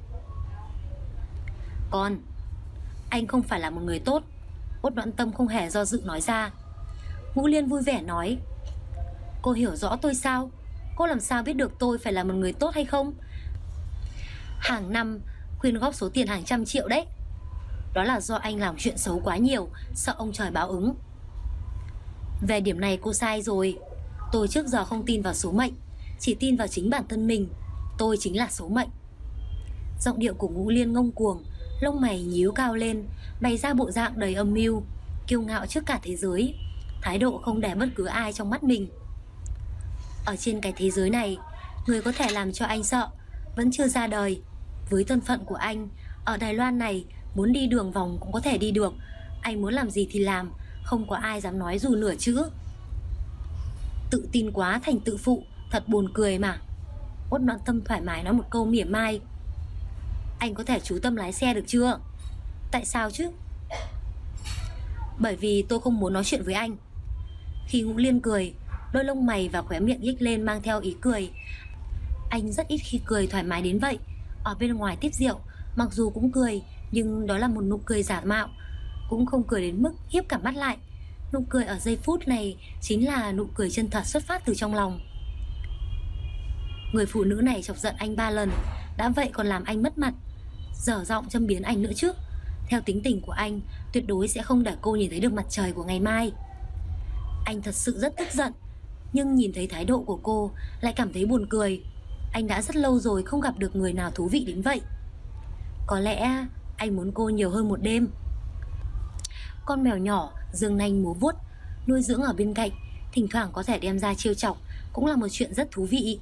Còn anh không phải là một người tốt. Uất Noãn Tâm không hề do dự nói ra. Ngũ Liên vui vẻ nói: cô hiểu rõ tôi sao? Cô làm sao biết được tôi phải là một người tốt hay không? Hàng năm quyên góp số tiền hàng trăm triệu đấy. Đó là do anh làm chuyện xấu quá nhiều, sợ ông trời báo ứng. Về điểm này cô sai rồi. Tôi trước giờ không tin vào số mệnh, chỉ tin vào chính bản thân mình. Tôi chính là số mệnh. Giọng điệu của Ngũ Liên ngông cuồng, lông mày nhíu cao lên, bày ra bộ dạng đầy âm mưu, kiêu ngạo trước cả thế giới, thái độ không để bất cứ ai trong mắt mình. Ở trên cái thế giới này, người có thể làm cho anh sợ vẫn chưa ra đời. Với thân phận của anh, ở Đài Loan này, muốn đi đường vòng cũng có thể đi được. Anh muốn làm gì thì làm, không có ai dám nói dù nửa chữ. Tự tin quá thành tự phụ, thật buồn cười mà. Uất Noãn Tâm thoải mái nói một câu mỉa mai. Anh có thể chú tâm lái xe được chưa? Tại sao chứ? Bởi vì tôi không muốn nói chuyện với anh. Khi Ngũ Liên cười, đôi lông mày và khóe miệng nhếch lên mang theo ý cười. Anh rất ít khi cười thoải mái đến vậy. Ở bên ngoài tiếp rượu, mặc dù cũng cười, nhưng đó là một nụ cười giả mạo, cũng không cười đến mức hiếp cả mắt lại. Nụ cười ở giây phút này chính là nụ cười chân thật xuất phát từ trong lòng. Người phụ nữ này chọc giận anh 3 lần, đã vậy còn làm anh mất mặt, dở giọng châm biếm anh nữa chứ. Theo tính tình của anh, tuyệt đối sẽ không để cô nhìn thấy được mặt trời của ngày mai. Anh thật sự rất tức giận, nhưng nhìn thấy thái độ của cô lại cảm thấy buồn cười. Anh đã rất lâu rồi không gặp được người nào thú vị đến vậy. Có lẽ anh muốn cô nhiều hơn một đêm. Con mèo nhỏ dương nanh múa vuốt, nuôi dưỡng ở bên cạnh, thỉnh thoảng có thể đem ra trêu chọc, cũng là một chuyện rất thú vị.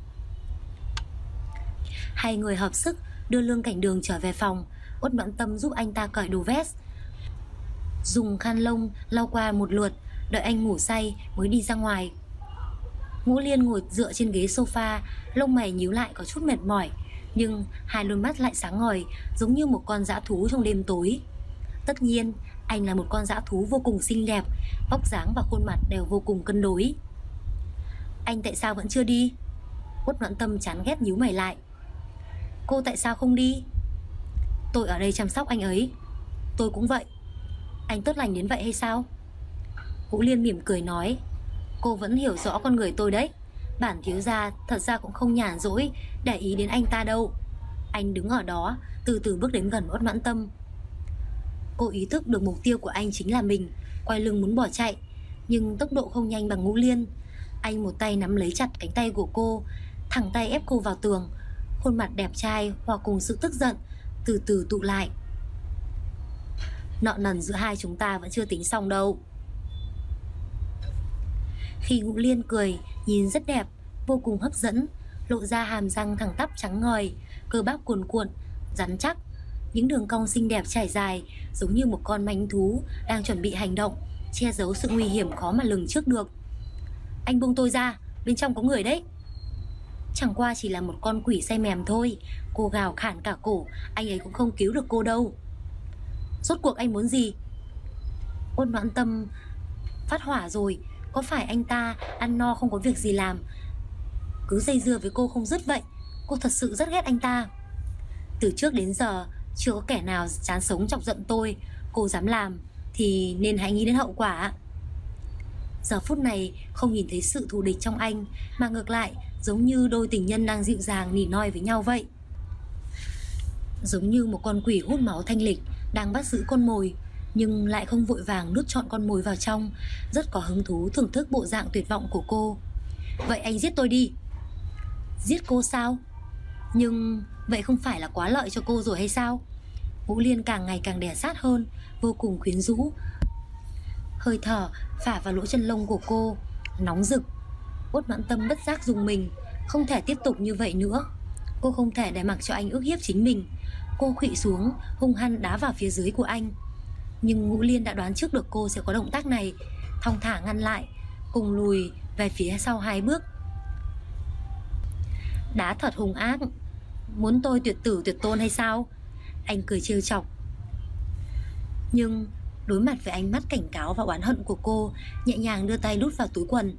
Hai người hợp sức đưa Lương Cảnh Đường trở về phòng. Uất Noãn Tâm giúp anh ta cởi đồ vest, dùng khăn lông lau qua một lượt, đợi anh ngủ say mới đi ra ngoài. Ngũ Liên ngồi dựa trên ghế sofa, lông mày nhíu lại có chút mệt mỏi, nhưng hai đôi mắt lại sáng ngời, giống như một con dã thú trong đêm tối. Tất nhiên, anh là một con dã thú vô cùng xinh đẹp, vóc dáng và khuôn mặt đều vô cùng cân đối. Anh tại sao vẫn chưa đi? Uất Noãn Tâm chán ghét nhíu mày lại. Cô tại sao không đi? Tôi ở đây chăm sóc anh ấy. Tôi cũng vậy. Anh tốt lành đến vậy hay sao? Ngũ Liên mỉm cười nói. Cô vẫn hiểu rõ con người tôi đấy. Bản thiếu gia thật ra cũng không nhàn rỗi để ý đến anh ta đâu. Anh đứng ở đó, từ từ bước đến gần Uất Noãn Tâm. Cô ý thức được mục tiêu của anh chính là mình, quay lưng muốn bỏ chạy, nhưng tốc độ không nhanh bằng Ngũ Liên. Anh một tay nắm lấy chặt cánh tay của cô, thẳng tay ép cô vào tường. Khuôn mặt đẹp trai hòa cùng sự tức giận từ từ tụ lại. Nợ nần giữa hai chúng ta vẫn chưa tính xong đâu. Khi Ngũ Liên cười, nhìn rất đẹp, vô cùng hấp dẫn, lộ ra hàm răng thẳng tắp trắng ngời, cơ bắp cuồn cuộn, rắn chắc, những đường cong xinh đẹp trải dài, giống như một con mãnh thú đang chuẩn bị hành động, che giấu sự nguy hiểm khó mà lường trước được. Anh buông tôi ra, bên trong có người đấy. Chẳng qua chỉ là một con quỷ say mềm thôi. Cô gào khản cả cổ, anh ấy cũng không cứu được cô đâu. Rốt cuộc anh muốn gì? Uất Noãn Tâm phát hỏa rồi. Có phải anh ta ăn no không có việc gì làm, cứ dây dưa với cô không dứt vậy? Cô thật sự rất ghét anh ta. Từ trước đến giờ chưa có kẻ nào chán sống chọc giận tôi. Cô dám làm thì nên hãy nghĩ đến hậu quả. Giờ phút này không nhìn thấy sự thù địch trong anh, mà ngược lại giống như đôi tình nhân đang dịu dàng nỉ noi với nhau vậy. Giống như một con quỷ hút máu thanh lịch đang bắt giữ con mồi, nhưng lại không vội vàng nuốt trọn con mồi vào trong, rất có hứng thú thưởng thức bộ dạng tuyệt vọng của cô. Vậy anh giết tôi đi. Giết cô sao? Nhưng vậy không phải là quá lợi cho cô rồi hay sao? Ngũ Liên càng ngày càng đè sát hơn, vô cùng quyến rũ. Hơi thở phả vào lỗ chân lông của cô, nóng rực. Uất Noãn Tâm bất giác rùng mình. Không thể tiếp tục như vậy nữa. Cô không thể để mặc cho anh ức hiếp chính mình. Cô khuỵu xuống, hung hăng đá vào phía dưới của anh. Nhưng Ngũ Liên đã đoán trước được cô sẽ có động tác này, thong thả ngăn lại, cùng lùi về phía sau 2 bước. Đá thật hung ác. Muốn tôi tuyệt tử tuyệt tôn hay sao? Anh cười trêu chọc. Nhưng đối mặt với ánh mắt cảnh cáo và oán hận của cô, nhẹ nhàng đưa tay đút vào túi quần.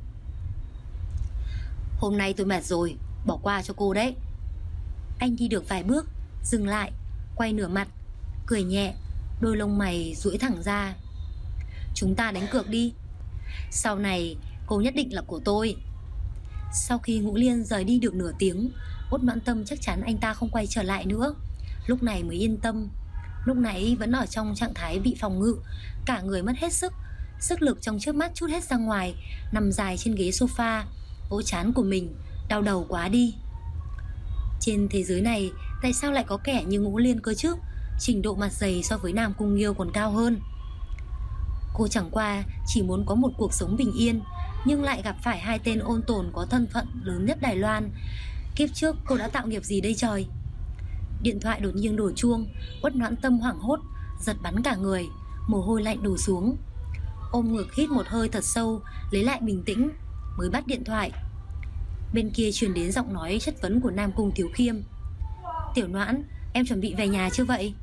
Hôm nay tôi mệt rồi, bỏ qua cho cô đấy. Anh đi được vài bước, dừng lại, quay nửa mặt, cười nhẹ, đôi lông mày duỗi thẳng ra. Chúng ta đánh cược đi. Sau này cô nhất định là của tôi. Sau khi Ngũ Liên rời đi được nửa tiếng, Uất Noãn Tâm chắc chắn anh ta không quay trở lại nữa. Lúc này mới yên tâm. Lúc nãy vẫn ở trong trạng thái bị phòng ngự, cả người mất hết sức. Sức lực trong chớp mắt trút hết ra ngoài, nằm dài trên ghế sofa, vỗ trán của mình, đau đầu quá đi. Trên thế giới này tại sao lại có kẻ như Ngũ Liên cơ chứ? Trình độ mặt dày so với Nam Cung Nghiêu còn cao hơn. Cô chẳng qua chỉ muốn có một cuộc sống bình yên, nhưng lại gặp phải 2 tên ôn tồn có thân phận lớn nhất Đài Loan. Kiếp trước cô đã tạo nghiệp gì đây trời? Điện thoại đột nhiên đổ chuông. Uất Noãn Tâm hoảng hốt, giật bắn cả người, mồ hôi lạnh đổ xuống. Ôm ngực hít một hơi thật sâu, lấy lại bình tĩnh, mới bắt điện thoại. Bên kia truyền đến giọng nói chất vấn của Nam Cung Thiếu Khiêm. Tiểu Noãn, em chuẩn bị về nhà chưa vậy?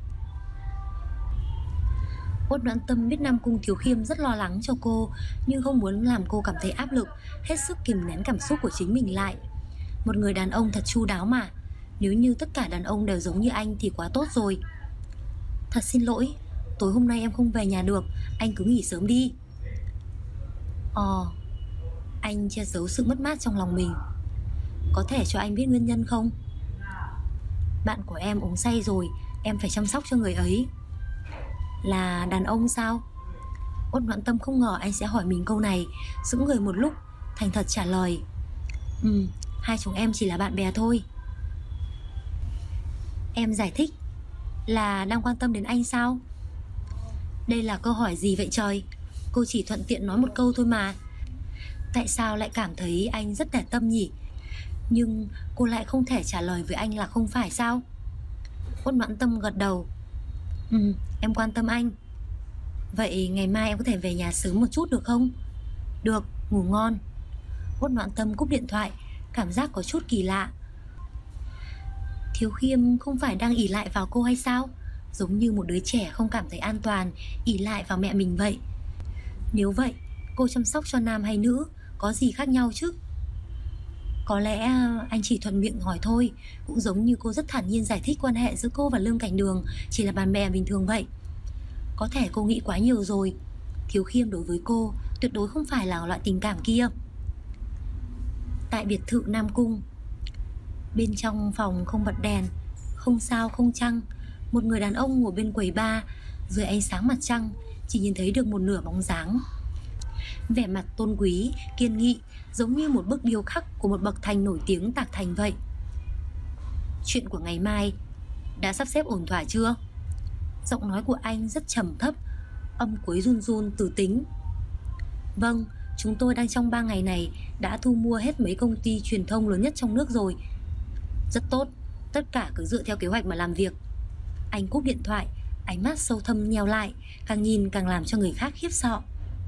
Uất Noãn Tâm biết Nam Cung Thiếu Khiêm rất lo lắng cho cô, nhưng không muốn làm cô cảm thấy áp lực, hết sức kìm nén cảm xúc của chính mình lại. Một người đàn ông thật chu đáo mà. Nếu như tất cả đàn ông đều giống như anh thì quá tốt rồi. Thật xin lỗi, tối hôm nay em không về nhà được, anh cứ nghỉ sớm đi. Anh che giấu sự mất mát trong lòng mình. Có thể cho anh biết nguyên nhân không? Bạn của em uống say rồi, em phải chăm sóc cho người ấy. Là đàn ông sao? Uất Noãn Tâm không ngờ anh sẽ hỏi mình câu này, sững người một lúc, thành thật trả lời. Hai chúng em chỉ là bạn bè thôi. Em giải thích. Là đang quan tâm đến anh sao? Đây là câu hỏi gì vậy trời? Cô chỉ thuận tiện nói một câu thôi mà. Tại sao lại cảm thấy anh rất để tâm nhỉ? Nhưng cô lại không thể trả lời với anh là không phải sao? Uất Noãn Tâm gật đầu. Em quan tâm anh. Vậy ngày mai em có thể về nhà sớm một chút được không? Được, ngủ ngon. Uất Noãn Tâm cúp điện thoại, cảm giác có chút kỳ lạ. Thiếu Khiêm không phải đang ỷ lại vào cô hay sao? Giống như một đứa trẻ không cảm thấy an toàn, ỷ lại vào mẹ mình vậy. Nếu vậy, cô chăm sóc cho nam hay nữ có gì khác nhau chứ? Có lẽ anh chỉ thuận miệng hỏi thôi, cũng giống như cô rất thản nhiên giải thích quan hệ giữa cô và Lương Cảnh Đường chỉ là bạn bè bình thường vậy. Có thể cô nghĩ quá nhiều rồi. Thiếu Khiêm đối với cô tuyệt đối không phải là loại tình cảm kia. Tại biệt thự Nam Cung. Bên trong phòng không bật đèn, không sao không trăng. Một người đàn ông ngồi bên quầy bar. Dưới ánh sáng mặt trăng chỉ nhìn thấy được một nửa bóng dáng. Vẻ mặt tôn quý, kiên nghị, giống như một bức điêu khắc của một bậc thầy nổi tiếng tạc thành vậy. Chuyện của ngày mai đã sắp xếp ổn thỏa chưa? Giọng nói của anh rất trầm thấp, âm cuối run run từ tính. Vâng, chúng tôi đang trong 3 ngày này đã thu mua hết mấy công ty truyền thông lớn nhất trong nước rồi. Rất tốt, tất cả cứ dựa theo kế hoạch mà làm việc. Anh cúp điện thoại, ánh mắt sâu thâm nheo lại, càng nhìn càng làm cho người khác khiếp sợ.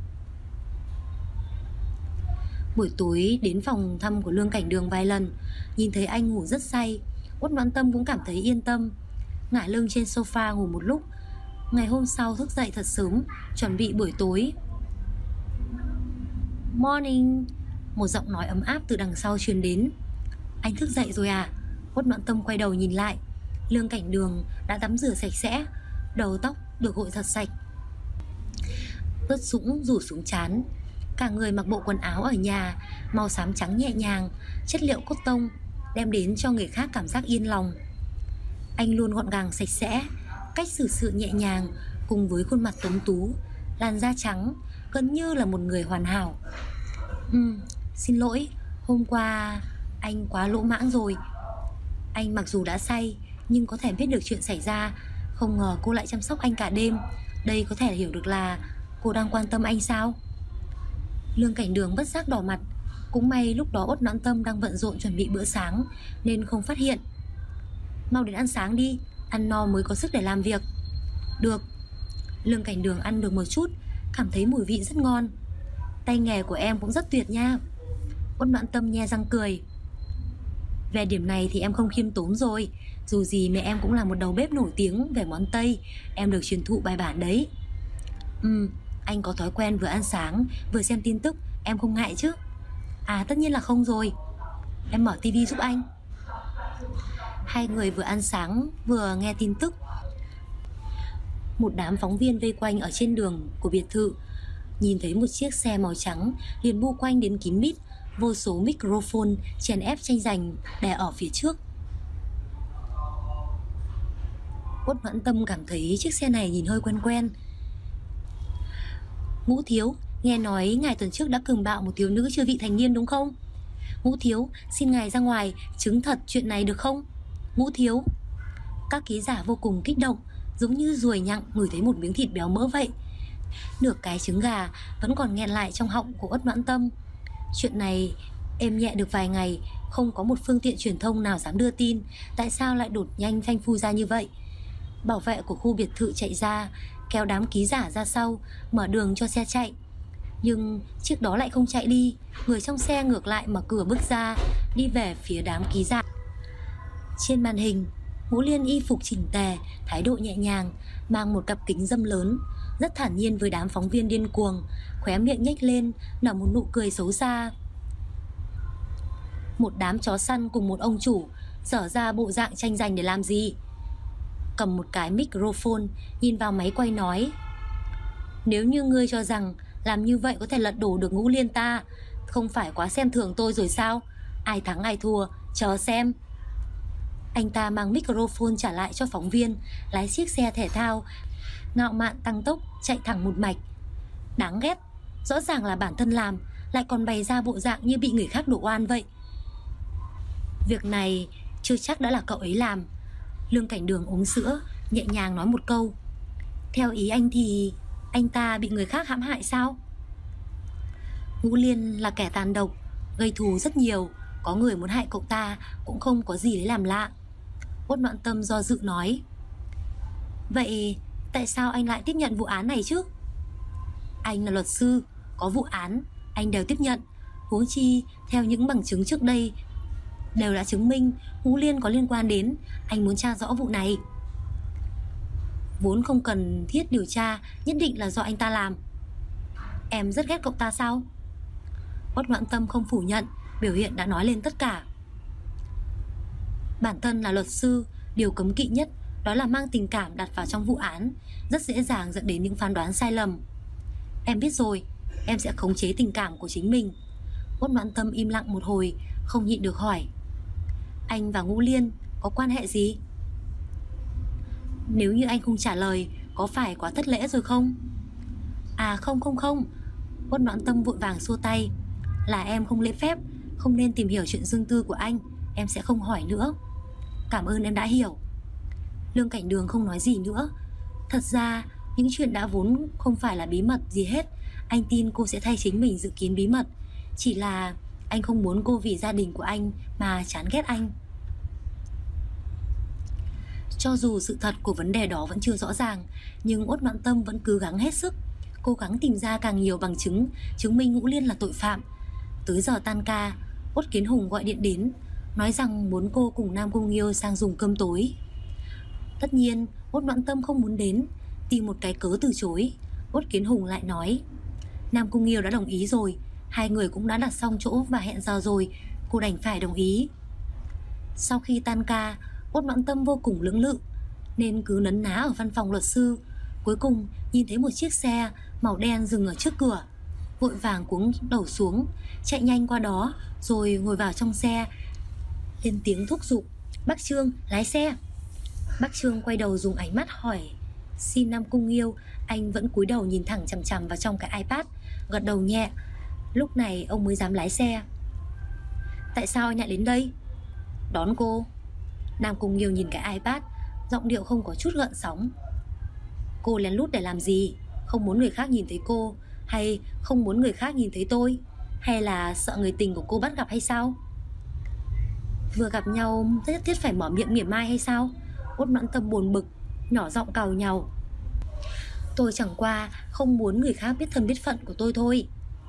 Buổi tối đến phòng thăm của Lương Cảnh Đường vài lần, nhìn thấy anh ngủ rất say, Uất Noãn Tâm cũng cảm thấy yên tâm, ngả lưng trên sofa ngủ một lúc. Ngày hôm sau thức dậy thật sớm, chuẩn bị buổi tối. Morning. Một giọng nói ấm áp từ đằng sau truyền đến. Anh thức dậy rồi à? Uất Noãn Tâm quay đầu nhìn lại. Lương Cảnh Đường đã tắm rửa sạch sẽ, đầu tóc được gội thật sạch, ướt sũng rủ xuống trán. Cả người mặc bộ quần áo ở nhà, màu xám trắng nhẹ nhàng, chất liệu cotton, đem đến cho người khác cảm giác yên lòng. Anh luôn gọn gàng sạch sẽ, cách xử sự nhẹ nhàng, cùng với khuôn mặt tuấn tú, làn da trắng, gần như là một người hoàn hảo. Xin lỗi, hôm qua anh quá lỗ mãng rồi. Anh mặc dù đã say, nhưng có thể biết được chuyện xảy ra. Không ngờ cô lại chăm sóc anh cả đêm. Đây có thể hiểu được là cô đang quan tâm anh sao? Lương Cảnh Đường bất giác đỏ mặt. Cũng may lúc đó Uất Noãn Tâm đang bận rộn chuẩn bị bữa sáng nên không phát hiện. Mau đến ăn sáng đi, ăn no mới có sức để làm việc. Được. Lương Cảnh Đường ăn được một chút, cảm thấy mùi vị rất ngon. Tay nghề của em cũng rất tuyệt nha. Uất Noãn Tâm nhe răng cười. Về điểm này thì em không khiêm tốn rồi. Dù gì mẹ em cũng là một đầu bếp nổi tiếng về món Tây, em được truyền thụ bài bản đấy. Anh có thói quen vừa ăn sáng vừa xem tin tức, em không ngại chứ? À tất nhiên là không rồi. Em mở tivi giúp anh. Hai người vừa ăn sáng vừa nghe tin tức. Một đám phóng viên vây quanh ở trên đường của biệt thự. Nhìn thấy một chiếc xe màu trắng liền bu quanh đến kín mít, vô số microphone chèn ép tranh giành đè ở phía trước. Uất Noãn Tâm cảm thấy chiếc xe này nhìn hơi quen quen. Ngũ thiếu, nghe nói ngài tuần trước đã cường bạo một thiếu nữ chưa vị thành niên đúng không? Ngũ thiếu, xin ngài ra ngoài chứng thật chuyện này được không? Ngũ thiếu. Các ký giả vô cùng kích động, giống như ruồi nhặng ngửi thấy một miếng thịt béo mỡ vậy. Nửa cái trứng gà vẫn còn nghẹn lại trong họng của Uất Noãn Tâm. Chuyện này êm nhẹ được vài ngày, không có một phương tiện truyền thông nào dám đưa tin. Tại sao lại đột nhanh phanh phui ra như vậy? Bảo vệ của khu biệt thự chạy ra, kéo đám ký giả ra sau, mở đường cho xe chạy. Nhưng chiếc đó lại không chạy đi. Người trong xe ngược lại mở cửa bước ra, đi về phía đám ký giả. Trên màn hình, Ngũ Liên y phục chỉnh tề, thái độ nhẹ nhàng, mang một cặp kính râm lớn, rất thản nhiên với đám phóng viên điên cuồng, khóe miệng nhếch lên, nở một nụ cười xấu xa. Một đám chó săn cùng một ông chủ dở ra bộ dạng tranh giành để làm gì? Cầm một cái microphone, nhìn vào máy quay nói: nếu như ngươi cho rằng làm như vậy có thể lật đổ được Ngũ Liên ta, không phải quá xem thường tôi rồi sao? Ai thắng ai thua, chờ xem. Anh ta mang microphone trả lại cho phóng viên, lái chiếc xe thể thao ngạo mạn tăng tốc chạy thẳng một mạch. Đáng ghét, rõ ràng là bản thân làm, lại còn bày ra bộ dạng như bị người khác đổ oan vậy. Việc này chưa chắc đã là cậu ấy làm. Lương Cảnh Đường uống sữa, nhẹ nhàng nói một câu: theo ý anh thì anh ta bị người khác hãm hại sao? Ngũ Liên là kẻ tàn độc, gây thù rất nhiều. Có người muốn hại cậu ta cũng không có gì lấy làm lạ. Uất Noãn Tâm do dự nói: vậy tại sao anh lại tiếp nhận vụ án này chứ? Anh là luật sư, có vụ án anh đều tiếp nhận. Huống chi theo những bằng chứng trước đây đều đã chứng minh Ngũ Liên có liên quan đến. Anh muốn tra rõ vụ này. Vốn không cần thiết điều tra, nhất định là do anh ta làm. Em rất ghét cậu ta sao? Uất Noãn Tâm không phủ nhận, biểu hiện đã nói lên tất cả. Bản thân là luật sư, điều cấm kỵ nhất đó là mang tình cảm đặt vào trong vụ án, rất dễ dàng dẫn đến những phán đoán sai lầm. Em biết rồi, em sẽ khống chế tình cảm của chính mình. Uất Noãn Tâm im lặng một hồi, không nhịn được hỏi: Anh và Ngũ Liên có quan hệ gì? Nếu như anh không trả lời, có phải quá thất lễ rồi không? À không không không. Uất Noãn Tâm vội vàng xua tay: Là em không lễ phép, không nên tìm hiểu chuyện riêng tư của anh. Em sẽ không hỏi nữa. Cảm ơn em đã hiểu. Lương Cảnh Đường không nói gì nữa. Thật ra những chuyện đã vốn không phải là bí mật gì hết. Anh tin cô sẽ thay chính mình giữ kín bí mật. Chỉ là anh không muốn cô vì gia đình của anh mà chán ghét anh. Cho dù sự thật của vấn đề đó vẫn chưa rõ ràng, nhưng Uất Noãn Tâm vẫn cứ gắng hết sức, cố gắng tìm ra càng nhiều bằng chứng chứng minh Ngũ Liên là tội phạm. Tới giờ tan ca, Uất Kiến Hùng gọi điện đến, nói rằng muốn cô cùng Nam Cung Nghiêu sang dùng cơm tối. Tất nhiên Uất Noãn Tâm không muốn đến, tìm một cái cớ từ chối. Uất Kiến Hùng lại nói: Nam Cung Nghiêu đã đồng ý rồi, hai người cũng đã đặt xong chỗ và hẹn giờ rồi, cô đành phải đồng ý. Sau khi tan ca, Uất Noãn Tâm vô cùng lưỡng lự, nên cứ nấn ná ở văn phòng luật sư. Cuối cùng nhìn thấy một chiếc xe màu đen dừng ở trước cửa, vội vàng cuống đầu xuống, chạy nhanh qua đó, rồi ngồi vào trong xe, lên tiếng thúc giục: Bác Trương, lái xe. Bác Trương quay đầu dùng ánh mắt hỏi xin Nam Cung Nghiêu. Anh vẫn cúi đầu nhìn thẳng chằm chằm vào trong cái iPad, gật đầu nhẹ. Lúc này ông mới dám lái xe. Tại sao anh lại đến đây? Đón cô. Nam Cung Nghiêu nhìn cái iPad, giọng điệu không có chút gợn sóng. Cô lén lút để làm gì? Không muốn người khác nhìn thấy cô, hay không muốn người khác nhìn thấy tôi, hay là sợ người tình của cô bắt gặp hay sao? Vừa gặp nhau nhất thiết phải mở miệng mỉa mai hay sao? Uất Noãn Tâm buồn bực, nhỏ giọng càu nhàu: Tôi chẳng qua không muốn người khác biết thân biết phận của tôi thôi.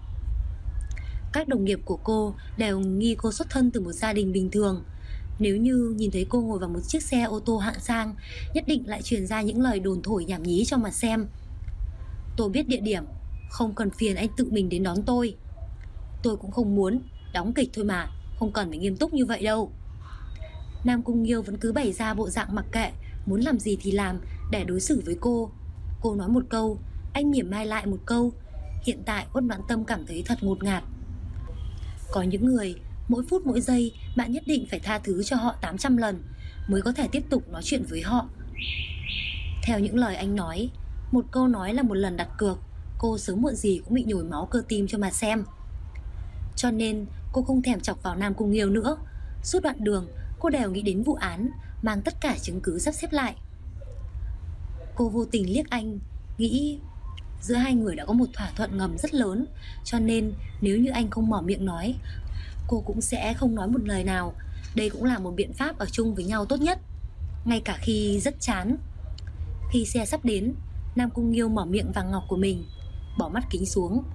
Các đồng nghiệp của cô đều nghi cô xuất thân từ một gia đình bình thường. Nếu như nhìn thấy cô ngồi vào một chiếc xe ô tô hạng sang, nhất định lại truyền ra những lời đồn thổi nhảm nhí cho mà xem. Tôi biết địa điểm, không cần phiền anh tự mình đến đón tôi. Tôi cũng không muốn, đóng kịch thôi mà, không cần phải nghiêm túc như vậy đâu. Nam Cung Nghiêu vẫn cứ bày ra bộ dạng mặc kệ, muốn làm gì thì làm để đối xử với cô. Cô nói một câu, anh mỉa mai lại một câu. Hiện tại Uất Noãn Tâm cảm thấy thật ngột ngạt. Có những người, mỗi phút mỗi giây bạn nhất định phải tha thứ cho họ 800 lần mới có thể tiếp tục nói chuyện với họ. Theo những lời anh nói, một câu nói là một lần đặt cược, cô sớm muộn gì cũng bị nhồi máu cơ tim cho mà xem. Cho nên cô không thèm chọc vào Nam Cung Nghiêu nữa. Suốt đoạn đường cô đều nghĩ đến vụ án, mang tất cả chứng cứ sắp xếp lại. Cô vô tình liếc anh, nghĩ giữa hai người đã có một thỏa thuận ngầm rất lớn, cho nên nếu như anh không mở miệng nói, cô cũng sẽ không nói một lời nào. Đây cũng là một biện pháp ở chung với nhau tốt nhất, ngay cả khi rất chán. Khi xe sắp đến, Nam Cung Nghiêu mở miệng vàng ngọc của mình, bỏ mắt kính xuống.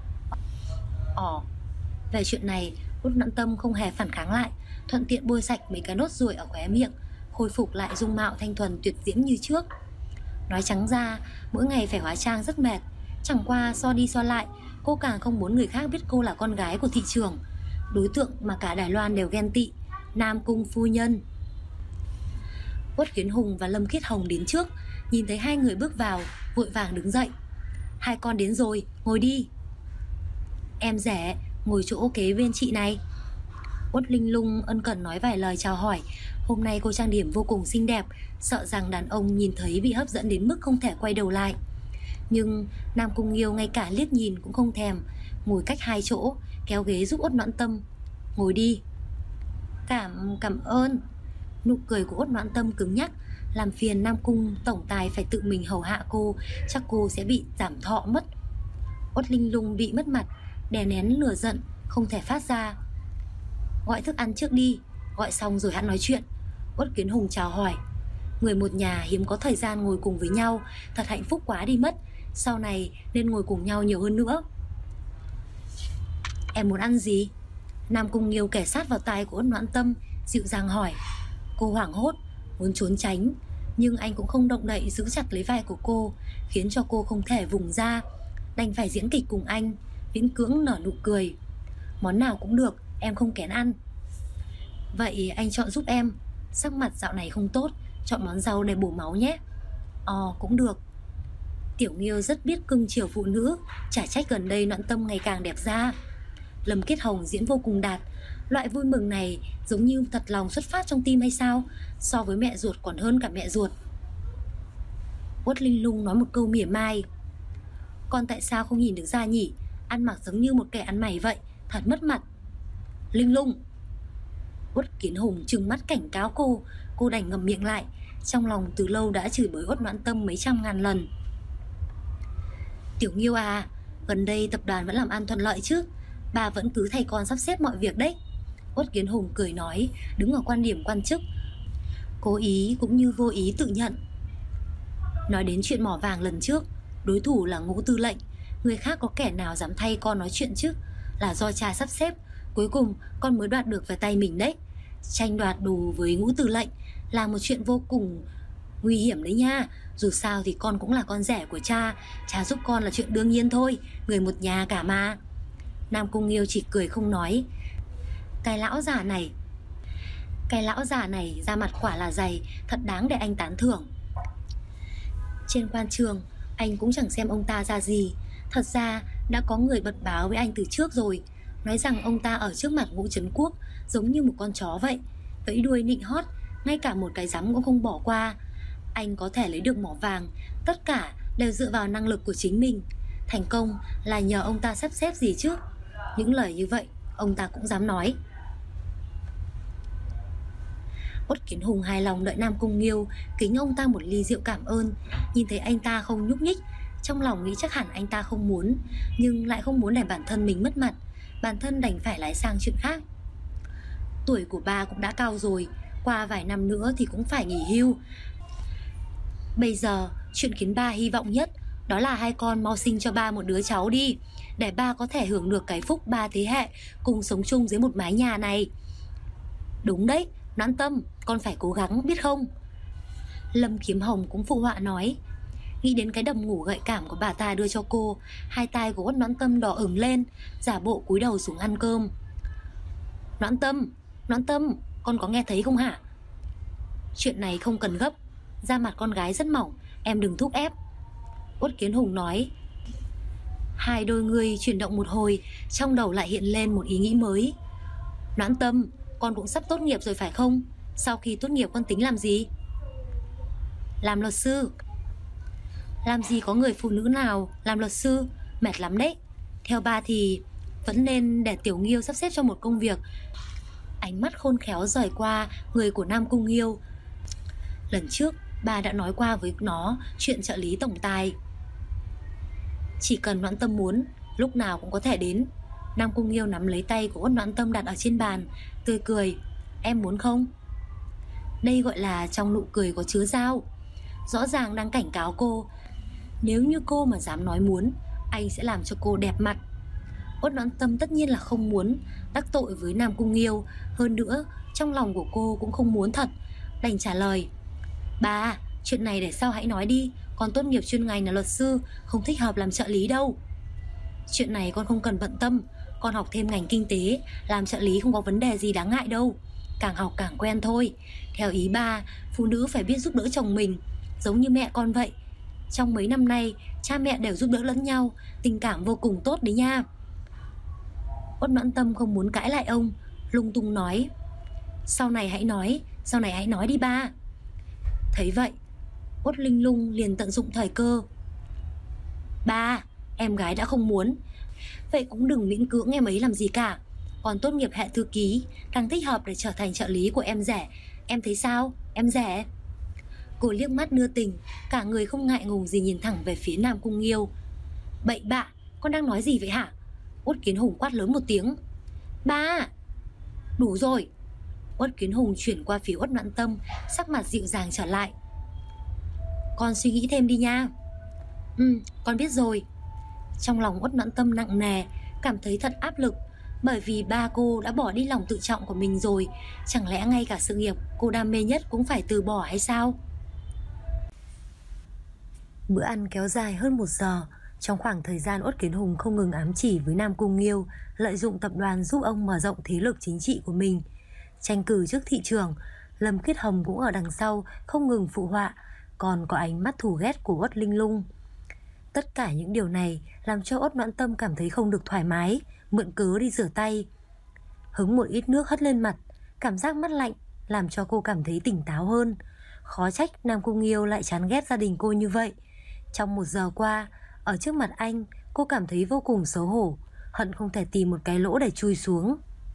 Về chuyện này, Uất Noãn Tâm không hề phản kháng lại, thuận tiện bôi sạch mấy cái nốt ruồi ở khóe miệng, khôi phục lại dung mạo thanh thuần tuyệt diễm như trước. Nói trắng ra, mỗi ngày phải hóa trang rất mệt. Chẳng qua so đi so lại, cô càng không muốn người khác biết cô là con gái của thị trường, đối tượng mà cả Đài Loan đều ghen tị, Nam Cung phu nhân. Uất Kiến Hùng và Lâm Khiết Hồng đến trước, nhìn thấy hai người bước vào, vội vàng đứng dậy. Hai con đến rồi, ngồi đi. Em rể, ngồi chỗ kế bên chị này. Uất Linh Lung ân cần nói vài lời chào hỏi. Hôm nay cô trang điểm vô cùng xinh đẹp, sợ rằng đàn ông nhìn thấy bị hấp dẫn đến mức không thể quay đầu lại. Nhưng Nam Cung Nghiêu ngay cả liếc nhìn cũng không thèm, ngồi cách hai chỗ, kéo ghế giúp Uất Noãn Tâm. Ngồi đi. Cảm ơn. Nụ cười của Uất Noãn Tâm cứng nhắc, làm phiền Nam Cung tổng tài phải tự mình hầu hạ cô, chắc cô sẽ bị giảm thọ mất. Uất Linh Lung bị mất mặt, đè nén lửa giận, không thể phát ra. Gọi thức ăn trước đi, gọi xong rồi hãy nói chuyện. Uất Kiến Hùng chào hỏi. Người một nhà hiếm có thời gian ngồi cùng với nhau, thật hạnh phúc quá đi mất. Sau này nên ngồi cùng nhau nhiều hơn nữa. Em muốn ăn gì? Nam Cung Nghiêu kề sát vào tai của Uất Noãn Tâm, dịu dàng hỏi. Cô hoảng hốt, muốn trốn tránh, nhưng anh cũng không động đậy giữ chặt lấy vai của cô, khiến cho cô không thể vùng ra, đành phải diễn kịch cùng anh, miễn cưỡng nở nụ cười. Món nào cũng được, em không kén ăn. Vậy anh chọn giúp em. Sắc mặt dạo này không tốt, chọn món rau để bổ máu nhé. Cũng được. Tiểu Nghiêu rất biết cưng chiều phụ nữ, chả trách gần đây Noãn Tâm ngày càng đẹp ra. Lâm Khiết Hồng diễn vô cùng đạt, Loại vui mừng này giống như thật lòng xuất phát trong tim hay sao? So với mẹ ruột còn hơn cả mẹ ruột. Uất Linh Lung nói một câu mỉa mai. Con tại sao không nhìn được ra nhỉ? Ăn mặc giống như một kẻ ăn mày vậy, thật mất mặt. Linh Lung! Uất Kiến Hùng trừng mắt cảnh cáo cô đành ngậm miệng lại. Trong lòng từ lâu đã chửi bới Uất Noãn Tâm mấy trăm ngàn lần. Tiểu Nghiêu à, gần đây tập đoàn vẫn làm ăn thuận lợi chứ? Bà vẫn cứ thay con sắp xếp mọi việc đấy. Uất Kiến Hùng cười nói, đứng ở quan điểm quan chức, cố ý cũng như vô ý tự nhận. Nói đến chuyện mỏ vàng lần trước, đối thủ là Ngũ tư lệnh, người khác có kẻ nào dám thay con nói chuyện chứ? Là do cha sắp xếp, cuối cùng con mới đoạt được về tay mình đấy. Tranh đoạt đồ với Ngũ tư lệnh là một chuyện vô cùng nguy hiểm đấy nha. Dù sao thì con cũng là con rể của cha, cha giúp con là chuyện đương nhiên thôi, người một nhà cả mà. Nam Cung Nghiêu chỉ cười không nói. Cái lão già này ra mặt quả là dày, thật đáng để anh tán thưởng. Trên quan trường, anh cũng chẳng xem ông ta ra gì. Thật ra đã có người bật báo với anh từ trước rồi, nói rằng ông ta ở trước mặt Ngũ Trấn Quốc giống như một con chó vậy, vẫy đuôi nịnh hót, ngay cả một cái rắm cũng không bỏ qua. Anh có thể lấy được mỏ vàng, tất cả đều dựa vào năng lực của chính mình. Thành công là nhờ ông ta sắp xếp gì chứ? Những lời như vậy ông ta cũng dám nói. Uất Kiến Hùng hài lòng đợi Nam Cung Nghiêu kính ông ta một ly rượu cảm ơn. Nhìn thấy anh ta không nhúc nhích, trong lòng nghĩ chắc hẳn anh ta không muốn, nhưng lại không muốn để bản thân mình mất mặt. Bản thân đành phải lái sang chuyện khác. Tuổi của ba cũng đã cao rồi, qua vài năm nữa thì cũng phải nghỉ hưu. Bây giờ chuyện khiến ba hy vọng nhất đó là hai con mau sinh cho ba một đứa cháu đi, để ba có thể hưởng được cái phúc ba thế hệ cùng sống chung dưới một mái nhà này. Đúng đấy, Noãn Tâm, con phải cố gắng biết không? Lâm Kiếm Hồng cũng phụ họa nói. Nghĩ đến cái đầm ngủ gợi cảm của bà ta đưa cho cô, hai tay của Uất Noãn Tâm đỏ ửng lên, giả bộ cúi đầu xuống ăn cơm. Noãn Tâm, con có nghe thấy không hả? Chuyện này không cần gấp, da mặt con gái rất mỏng, em đừng thúc ép. Uất Kiến Hùng nói. Hai đôi người chuyển động một hồi, trong đầu lại hiện lên một ý nghĩ mới. Noãn Tâm, con cũng sắp tốt nghiệp rồi phải không? Sau khi tốt nghiệp con tính làm gì? Làm luật sư. Làm gì có người phụ nữ nào làm luật sư, mệt lắm đấy. Theo ba thì vẫn nên để Tiểu Nghiêu sắp xếp cho một công việc. Ánh mắt khôn khéo rời qua người của Nam Cung Nghiêu. Lần trước ba đã nói qua với nó chuyện trợ lý tổng tài. Chỉ cần Noãn Tâm muốn, lúc nào cũng có thể đến. Nam Cung Nghiêu nắm lấy tay của Uất Noãn Tâm đặt ở trên bàn, tươi cười. Em muốn không? Đây gọi là trong nụ cười có chứa dao. Rõ ràng đang cảnh cáo cô, nếu như cô mà dám nói muốn, anh sẽ làm cho cô đẹp mặt. Uất Noãn Tâm tất nhiên là không muốn đắc tội với Nam Cung Nghiêu. Hơn nữa trong lòng của cô cũng không muốn thật, đành trả lời. Ba, chuyện này để sau hãy nói đi. Con tốt nghiệp chuyên ngành là luật sư, không thích hợp làm trợ lý đâu. Chuyện này con không cần bận tâm, con học thêm ngành kinh tế, làm trợ lý không có vấn đề gì đáng ngại đâu. Càng học càng quen thôi. Theo ý ba, phụ nữ phải biết giúp đỡ chồng mình, giống như mẹ con vậy. Trong mấy năm nay, cha mẹ đều giúp đỡ lẫn nhau, tình cảm vô cùng tốt đấy nha. Uất Noãn Tâm không muốn cãi lại ông, lung tung nói. Sau này hãy nói đi ba. Thấy vậy, Uất Linh Lung liền tận dụng thời cơ. Ba, em gái đã không muốn, vậy cũng đừng miễn cưỡng em ấy làm gì cả. Còn tốt nghiệp hệ thư ký càng thích hợp để trở thành trợ lý của em rể. Em thấy sao, em rể? Cô liếc mắt đưa tình, cả người không ngại ngùng gì nhìn thẳng về phía Nam Cung Nghiêu. Bậy bạ, con đang nói gì vậy hả? Uất Kiến Hùng quát lớn một tiếng. Ba! Đủ rồi. Uất Kiến Hùng chuyển qua phía Uất Noãn Tâm, sắc mặt dịu dàng trở lại. Con suy nghĩ thêm đi nha. Con biết rồi. Trong lòng Uất Noãn Tâm nặng nề, cảm thấy thật áp lực, bởi vì ba cô đã bỏ đi lòng tự trọng của mình rồi. Chẳng lẽ ngay cả sự nghiệp cô đam mê nhất cũng phải từ bỏ hay sao? Bữa ăn kéo dài hơn 1 giờ. Trong khoảng thời gian, Uất Kiến Hùng không ngừng ám chỉ với Nam Cung Nghiêu, lợi dụng tập đoàn giúp ông mở rộng thế lực chính trị của mình. Tranh cử trước thị trường, Lâm Khiết Hồng cũng ở đằng sau không ngừng phụ họa, còn có ánh mắt thù ghét của Uất Linh Lung. Tất cả những điều này làm cho Uất Noãn Tâm cảm thấy không được thoải mái, mượn cớ đi rửa tay. Hứng một ít nước hất lên mặt. Cảm giác mát lạnh làm cho cô cảm thấy tỉnh táo hơn. Khó trách Nam Cung Nghiêu lại chán ghét gia đình cô như vậy. Trong 1 giờ qua, ở trước mặt anh, cô cảm thấy vô cùng xấu hổ, hận không thể tìm một cái lỗ để chui xuống.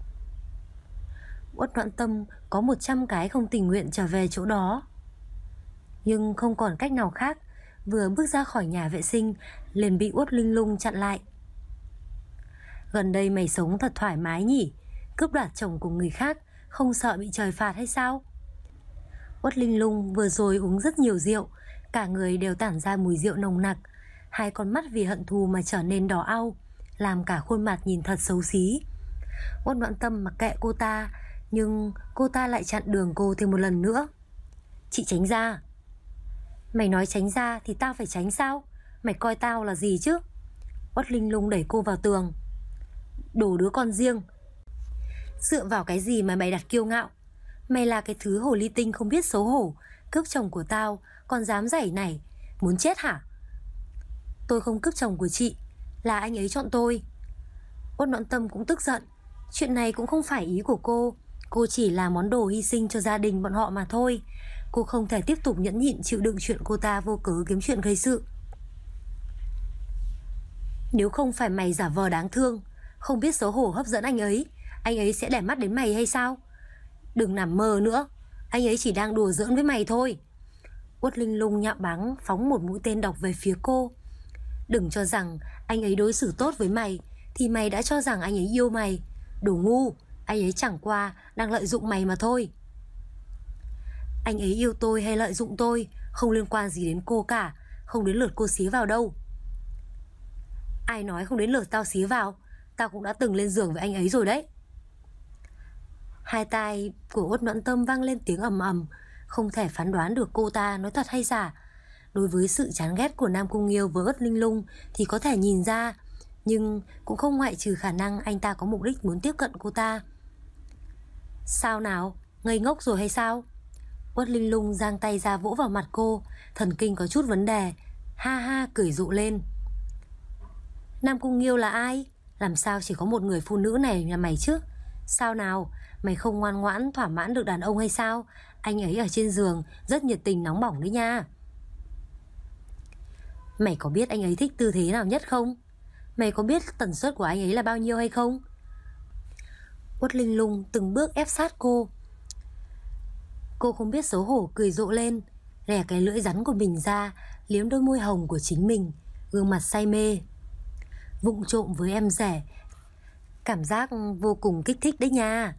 Uất Noãn Tâm có 100 cái không tình nguyện trở về chỗ đó, nhưng không còn cách nào khác. Vừa bước ra khỏi nhà vệ sinh liền bị Uất Linh Lung chặn lại. Gần đây mày sống thật thoải mái nhỉ? Cướp đoạt chồng của người khác không sợ bị trời phạt hay sao? Uất Linh Lung vừa rồi uống rất nhiều rượu, cả người đều tản ra mùi rượu nồng nặc. Hai con mắt vì hận thù mà trở nên đỏ au, làm cả khuôn mặt nhìn thật xấu xí. Uất Noãn Tâm mặc kệ cô ta, nhưng cô ta lại chặn đường cô thêm một lần nữa. Chị tránh ra. Mày nói tránh ra thì tao phải tránh sao? Mày coi tao là gì chứ? Uất Linh Lung đẩy cô vào tường. Đồ đứa con riêng, dựa vào cái gì mà mày đặt kiêu ngạo? Mày là cái thứ hồ ly tinh không biết xấu hổ, cướp chồng của tao còn dám giảy này, muốn chết hả? Tôi không cướp chồng của chị, là anh ấy chọn tôi. Uất Noãn Tâm cũng tức giận. Chuyện này cũng không phải ý của cô chỉ là món đồ hy sinh cho gia đình bọn họ mà thôi. Cô không thể tiếp tục nhẫn nhịn chịu đựng chuyện cô ta vô cớ kiếm chuyện gây sự. Nếu không phải mày giả vờ đáng thương, không biết xấu hổ hấp dẫn anh ấy sẽ để mắt đến mày hay sao? Đừng nằm mơ nữa, anh ấy chỉ đang đùa giỡn với mày thôi. Uất Linh Lung nhạo báng phóng một mũi tên độc về phía cô. Đừng cho rằng anh ấy đối xử tốt với mày thì mày đã cho rằng anh ấy yêu mày. Đồ ngu, anh ấy chẳng qua đang lợi dụng mày mà thôi. Anh ấy yêu tôi hay lợi dụng tôi không liên quan gì đến cô cả, không đến lượt cô xía vào đâu. Ai nói không đến lượt tao xía vào? Tao cũng đã từng lên giường với anh ấy rồi đấy. Hai tai của Uất Noãn Tâm vang lên tiếng ầm ầm, không thể phán đoán được cô ta nói thật hay giả. Đối với sự chán ghét của Nam Cung Nghiêu với Uất Linh Lung thì có thể nhìn ra, nhưng cũng không ngoại trừ khả năng anh ta có mục đích muốn tiếp cận cô ta. Sao nào, ngây ngốc rồi hay sao? Uất Linh Lung giang tay ra vỗ vào mặt cô, thần kinh có chút vấn đề, ha ha cười rộ lên. Nam Cung Nghiêu là ai? Làm sao chỉ có một người phụ nữ này là mày chứ? Sao nào, mày không ngoan ngoãn thỏa mãn được đàn ông hay sao? Anh ấy ở trên giường rất nhiệt tình nóng bỏng đấy nha. Mày có biết anh ấy thích tư thế nào nhất không? Mày có biết tần suất của anh ấy là bao nhiêu hay không? Uất Linh Lung từng bước ép sát cô. Cô không biết xấu hổ cười rộ lên, rè cái lưỡi rắn của mình ra, liếm đôi môi hồng của chính mình, gương mặt say mê. Vụng trộm với em rẻ, cảm giác vô cùng kích thích đấy nha.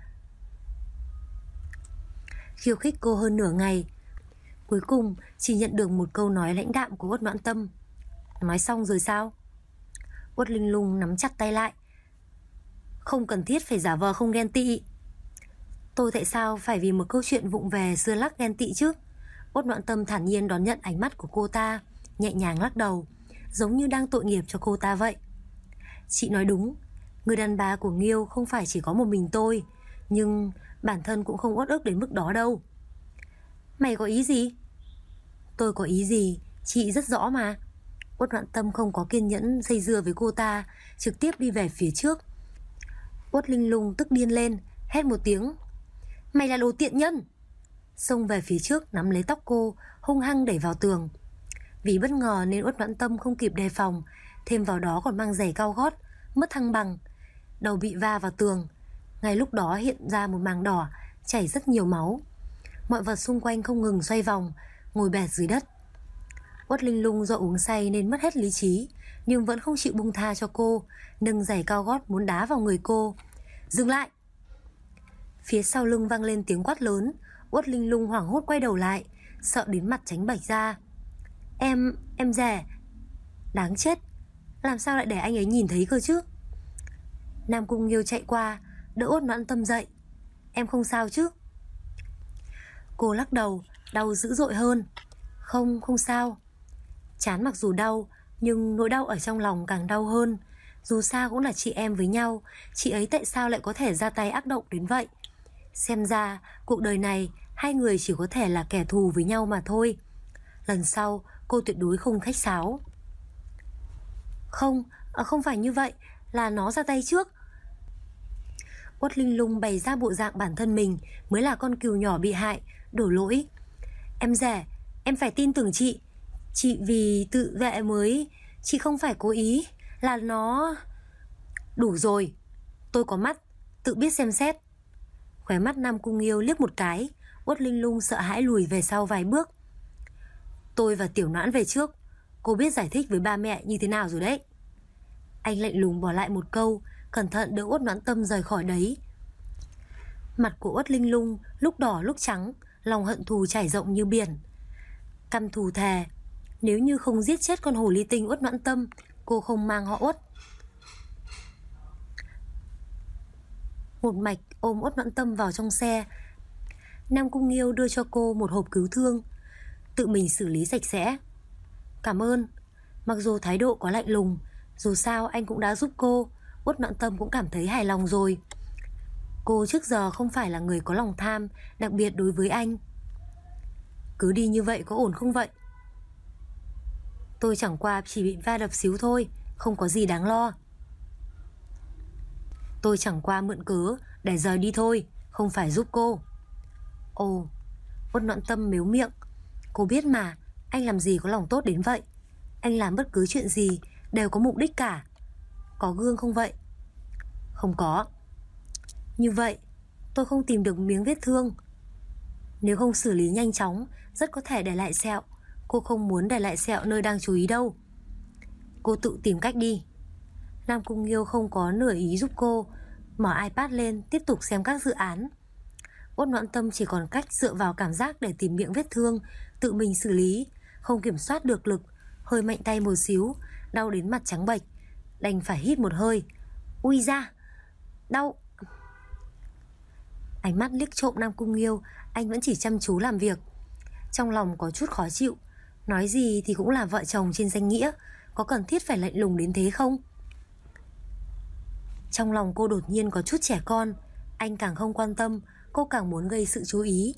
Khiêu khích cô hơn nửa ngày, cuối cùng chỉ nhận được một câu nói lãnh đạm của Uất Noãn Tâm. Nói xong rồi sao? Uất Linh Lung nắm chặt tay lại. Không cần thiết phải giả vờ không ghen tị. Tôi tại sao phải vì một câu chuyện vụng về xưa lắc ghen tị chứ? Uất Noãn Tâm thản nhiên đón nhận ánh mắt của cô ta, nhẹ nhàng lắc đầu, giống như đang tội nghiệp cho cô ta vậy. Chị nói đúng, người đàn bà của Nghiêu không phải chỉ có một mình tôi, nhưng bản thân cũng không uất ức đến mức đó đâu. Mày có ý gì? Tôi có ý gì, chị rất rõ mà. Uất Noãn Tâm không có kiên nhẫn dây dưa với cô ta, trực tiếp đi về phía trước. Uất Linh Lung tức điên lên, hét một tiếng. Mày là đồ tiện nhân! Xông về phía trước nắm lấy tóc cô, hung hăng đẩy vào tường. Vì bất ngờ nên Uất Noãn Tâm không kịp đề phòng, thêm vào đó còn mang giày cao gót, mất thăng bằng, đầu bị va vào tường. Ngay lúc đó hiện ra một màng đỏ, chảy rất nhiều máu. Mọi vật xung quanh không ngừng xoay vòng, ngồi bệt dưới đất. Uất Linh Lung do uống say nên mất hết lý trí, nhưng vẫn không chịu buông tha cho cô, nâng giày cao gót muốn đá vào người cô. Dừng lại! Phía sau lưng vang lên tiếng quát lớn. Uất Linh Lung hoảng hốt quay đầu lại, sợ đến mặt tránh bạch ra. Em rẻ. Đáng chết, làm sao lại để anh ấy nhìn thấy cơ chứ? Nam Cung Nghiêu chạy qua, đỡ Uất Noãn Tâm dậy. Em không sao chứ? Cô lắc đầu, đau dữ dội hơn. Không sao. Chán mặc dù đau, nhưng nỗi đau ở trong lòng càng đau hơn. Dù sao cũng là chị em với nhau, chị ấy tại sao lại có thể ra tay ác động đến vậy? Xem ra cuộc đời này hai người chỉ có thể là kẻ thù với nhau mà thôi. Lần sau cô tuyệt đối không khách sáo. Không phải như vậy, là nó ra tay trước. Uất Linh Lung bày ra bộ dạng bản thân mình mới là con cừu nhỏ bị hại, đổ lỗi. Em rẻ, em phải tin tưởng chị. Chị vì tự vệ mới, chị không phải cố ý, là nó... Đủ rồi, tôi có mắt, tự biết xem xét. Khóe mắt Nam Cung Nghiêu liếc một cái, Uất Linh Lung sợ hãi lùi về sau vài bước. Tôi và Tiểu Noãn về trước, cô biết giải thích với ba mẹ như thế nào rồi đấy. Anh lạnh lùng bỏ lại một câu, cẩn thận đỡ Uất Noãn Tâm rời khỏi đấy. Mặt của Uất Linh Lung lúc đỏ lúc trắng, lòng hận thù trải rộng như biển. Căm thù thề, nếu như không giết chết con hồ ly tinh Uất Noãn Tâm, cô không mang họ Uất. Một mạch ôm Uất Noãn Tâm vào trong xe. Nam Cung Nghiêu đưa cho cô một hộp cứu thương, tự mình xử lý sạch sẽ. Cảm ơn. Mặc dù thái độ có lạnh lùng, dù sao anh cũng đã giúp cô, Uất Noãn Tâm cũng cảm thấy hài lòng rồi. Cô trước giờ không phải là người có lòng tham, đặc biệt đối với anh. Cứ đi như vậy có ổn không vậy? Tôi chẳng qua chỉ bị va đập xíu thôi, không có gì đáng lo. Tôi chẳng qua mượn cớ để rời đi thôi, không phải giúp cô. Ồ, Uất Noãn Tâm mếu miệng. Cô biết mà, anh làm gì có lòng tốt đến vậy. Anh làm bất cứ chuyện gì đều có mục đích cả. Có gương không vậy? Không có. Như vậy tôi không tìm được miếng vết thương. Nếu không xử lý nhanh chóng, rất có thể để lại sẹo. Cô không muốn để lại sẹo nơi đang chú ý đâu. Cô tự tìm cách đi. Nam Cung Nghiêu không có nửa ý giúp cô, mở iPad lên tiếp tục xem các dự án. Uất Noãn Tâm chỉ còn cách dựa vào cảm giác để tìm miệng vết thương, tự mình xử lý, không kiểm soát được lực, hơi mạnh tay một xíu, đau đến mặt trắng bệch, đành phải hít một hơi. Ui da, đau. Ánh mắt liếc trộm Nam Cung Nghiêu, anh vẫn chỉ chăm chú làm việc. Trong lòng có chút khó chịu, nói gì thì cũng là vợ chồng trên danh nghĩa, có cần thiết phải lạnh lùng đến thế không? Trong lòng cô đột nhiên có chút trẻ con, anh càng không quan tâm, cô càng muốn gây sự chú ý.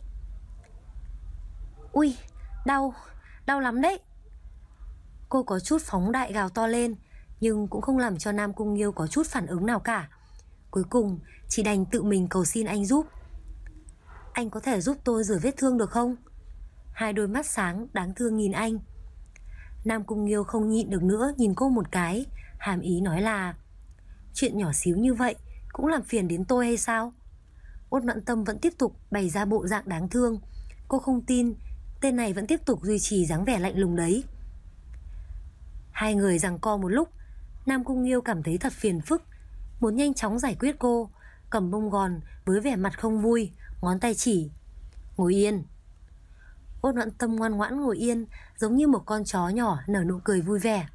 Ui, đau, đau lắm đấy. Cô có chút phóng đại gào to lên, nhưng cũng không làm cho Nam Cung Nghiêu có chút phản ứng nào cả. Cuối cùng chỉ đành tự mình cầu xin anh giúp. Anh có thể giúp tôi rửa vết thương được không? Hai đôi mắt sáng đáng thương nhìn anh. Nam Cung Nghiêu không nhịn được nữa, nhìn cô một cái, hàm ý nói là chuyện nhỏ xíu như vậy cũng làm phiền đến tôi hay sao? Uất Noãn Tâm vẫn tiếp tục bày ra bộ dạng đáng thương. Cô không tin tên này vẫn tiếp tục duy trì dáng vẻ lạnh lùng đấy. Hai người giằng co một lúc, Nam Cung Nghiêu cảm thấy thật phiền phức, muốn nhanh chóng giải quyết cô, cầm bông gòn với vẻ mặt không vui, ngón tay chỉ. Ngồi yên. Uất Noãn Tâm ngoan ngoãn ngồi yên, giống như một con chó nhỏ nở nụ cười vui vẻ.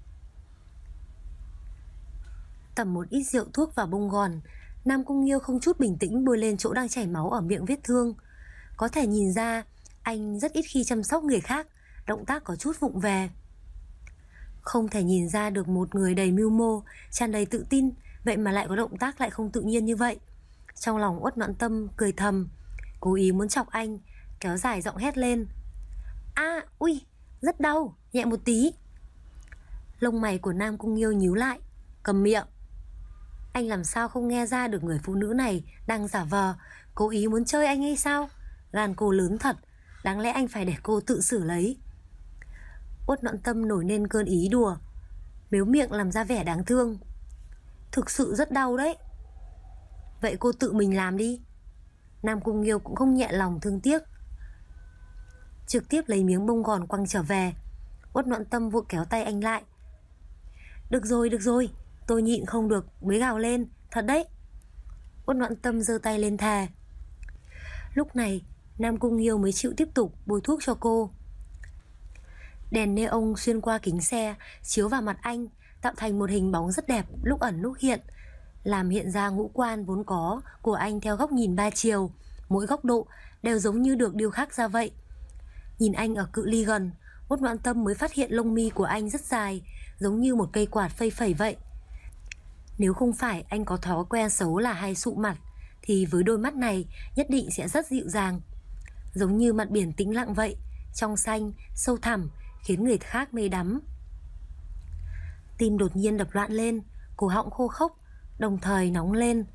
Tẩm một ít rượu thuốc vào bông gòn, Nam Cung Nghiêu không chút bình tĩnh bôi lên chỗ đang chảy máu ở miệng vết thương. Có thể nhìn ra anh rất ít khi chăm sóc người khác, động tác có chút vụng về. Không thể nhìn ra được một người đầy mưu mô, tràn đầy tự tin, vậy mà lại có động tác lại không tự nhiên như vậy. Trong lòng Uất Noãn Tâm cười thầm, cố ý muốn chọc anh, kéo dài giọng hét lên. À, ui, rất đau, nhẹ một tí. Lông mày của Nam Cung Nghiêu nhíu lại, cầm miệng. Anh làm sao không nghe ra được người phụ nữ này đang giả vờ, cố ý muốn chơi anh hay sao? Gan cô lớn thật, đáng lẽ anh phải để cô tự xử lấy. Uất Noãn Tâm nổi lên cơn ý đùa, mếu miệng làm ra vẻ đáng thương. Thực sự rất đau đấy. Vậy cô tự mình làm đi. Nam Cung Nghiêu cũng không nhẹ lòng thương tiếc, trực tiếp lấy miếng bông gòn quăng trở về. Uất Noãn Tâm vội kéo tay anh lại. Được rồi, tôi nhịn không được mới gào lên, thật đấy. Uất Noãn Tâm giơ tay lên thề. Lúc này Nam Cung Nghiêu mới chịu tiếp tục bôi thuốc cho cô. Đèn neon xuyên qua kính xe chiếu vào mặt anh, tạo thành một hình bóng rất đẹp, lúc ẩn lúc hiện, làm hiện ra ngũ quan vốn có của anh theo góc nhìn ba chiều, mỗi góc độ đều giống như được điêu khắc ra vậy. Nhìn anh ở cự ly gần, Uất Noãn Tâm mới phát hiện lông mi của anh rất dài, giống như một cây quạt phây phẩy vậy. Nếu không phải anh có thói quen xấu là hay sụ mặt, thì với đôi mắt này nhất định sẽ rất dịu dàng, giống như mặt biển tĩnh lặng vậy, trong xanh, sâu thẳm, khiến người khác mê đắm. Tim đột nhiên đập loạn lên, cổ họng khô khốc, đồng thời nóng lên.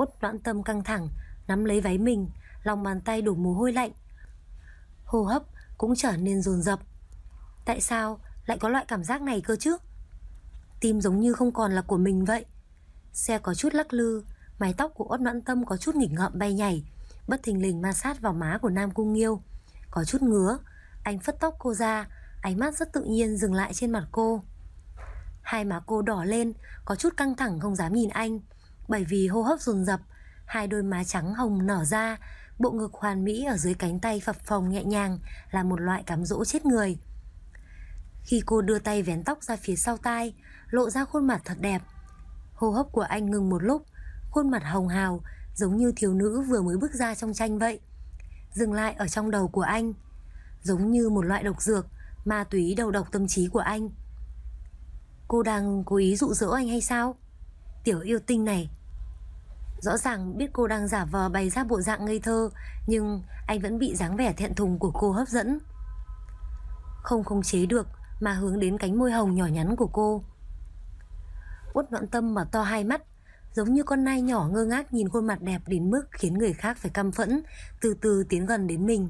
Uất Noãn Tâm căng thẳng, nắm lấy váy mình, lòng bàn tay đổ mồ hôi lạnh. Hô hấp cũng trở nên dồn dập. Tại sao lại có loại cảm giác này cơ chứ? Tim giống như không còn là của mình vậy. Xe có chút lắc lư, mái tóc của Uất Noãn Tâm có chút nghịch ngợm bay nhảy, bất thình lình ma sát vào má của Nam Cung Nghiêu. Có chút ngứa. Anh phất tóc cô ra, ánh mắt rất tự nhiên dừng lại trên mặt cô. Hai má cô đỏ lên, có chút căng thẳng không dám nhìn anh, bởi vì hô hấp dồn dập. Hai đôi má trắng hồng nở ra, bộ ngực hoàn mỹ ở dưới cánh tay phập phồng nhẹ nhàng là một loại cám dỗ chết người. Khi cô đưa tay vén tóc ra phía sau tai, lộ ra khuôn mặt thật đẹp. Hô hấp của anh ngừng một lúc, khuôn mặt hồng hào, giống như thiếu nữ vừa mới bước ra trong tranh vậy, dừng lại ở trong đầu của anh, giống như một loại độc dược, ma túy đầu độc tâm trí của anh. Cô đang cố ý dụ dỗ anh hay sao? Tiểu yêu tinh này. Rõ ràng biết cô đang giả vờ bày ra bộ dạng ngây thơ, nhưng anh vẫn bị dáng vẻ thẹn thùng của cô hấp dẫn. Không khống chế được mà hướng đến cánh môi hồng nhỏ nhắn của cô. Uất Noãn Tâm mở to hai mắt, giống như con nai nhỏ ngơ ngác nhìn khuôn mặt đẹp đến mức khiến người khác phải căm phẫn, từ từ tiến gần đến mình.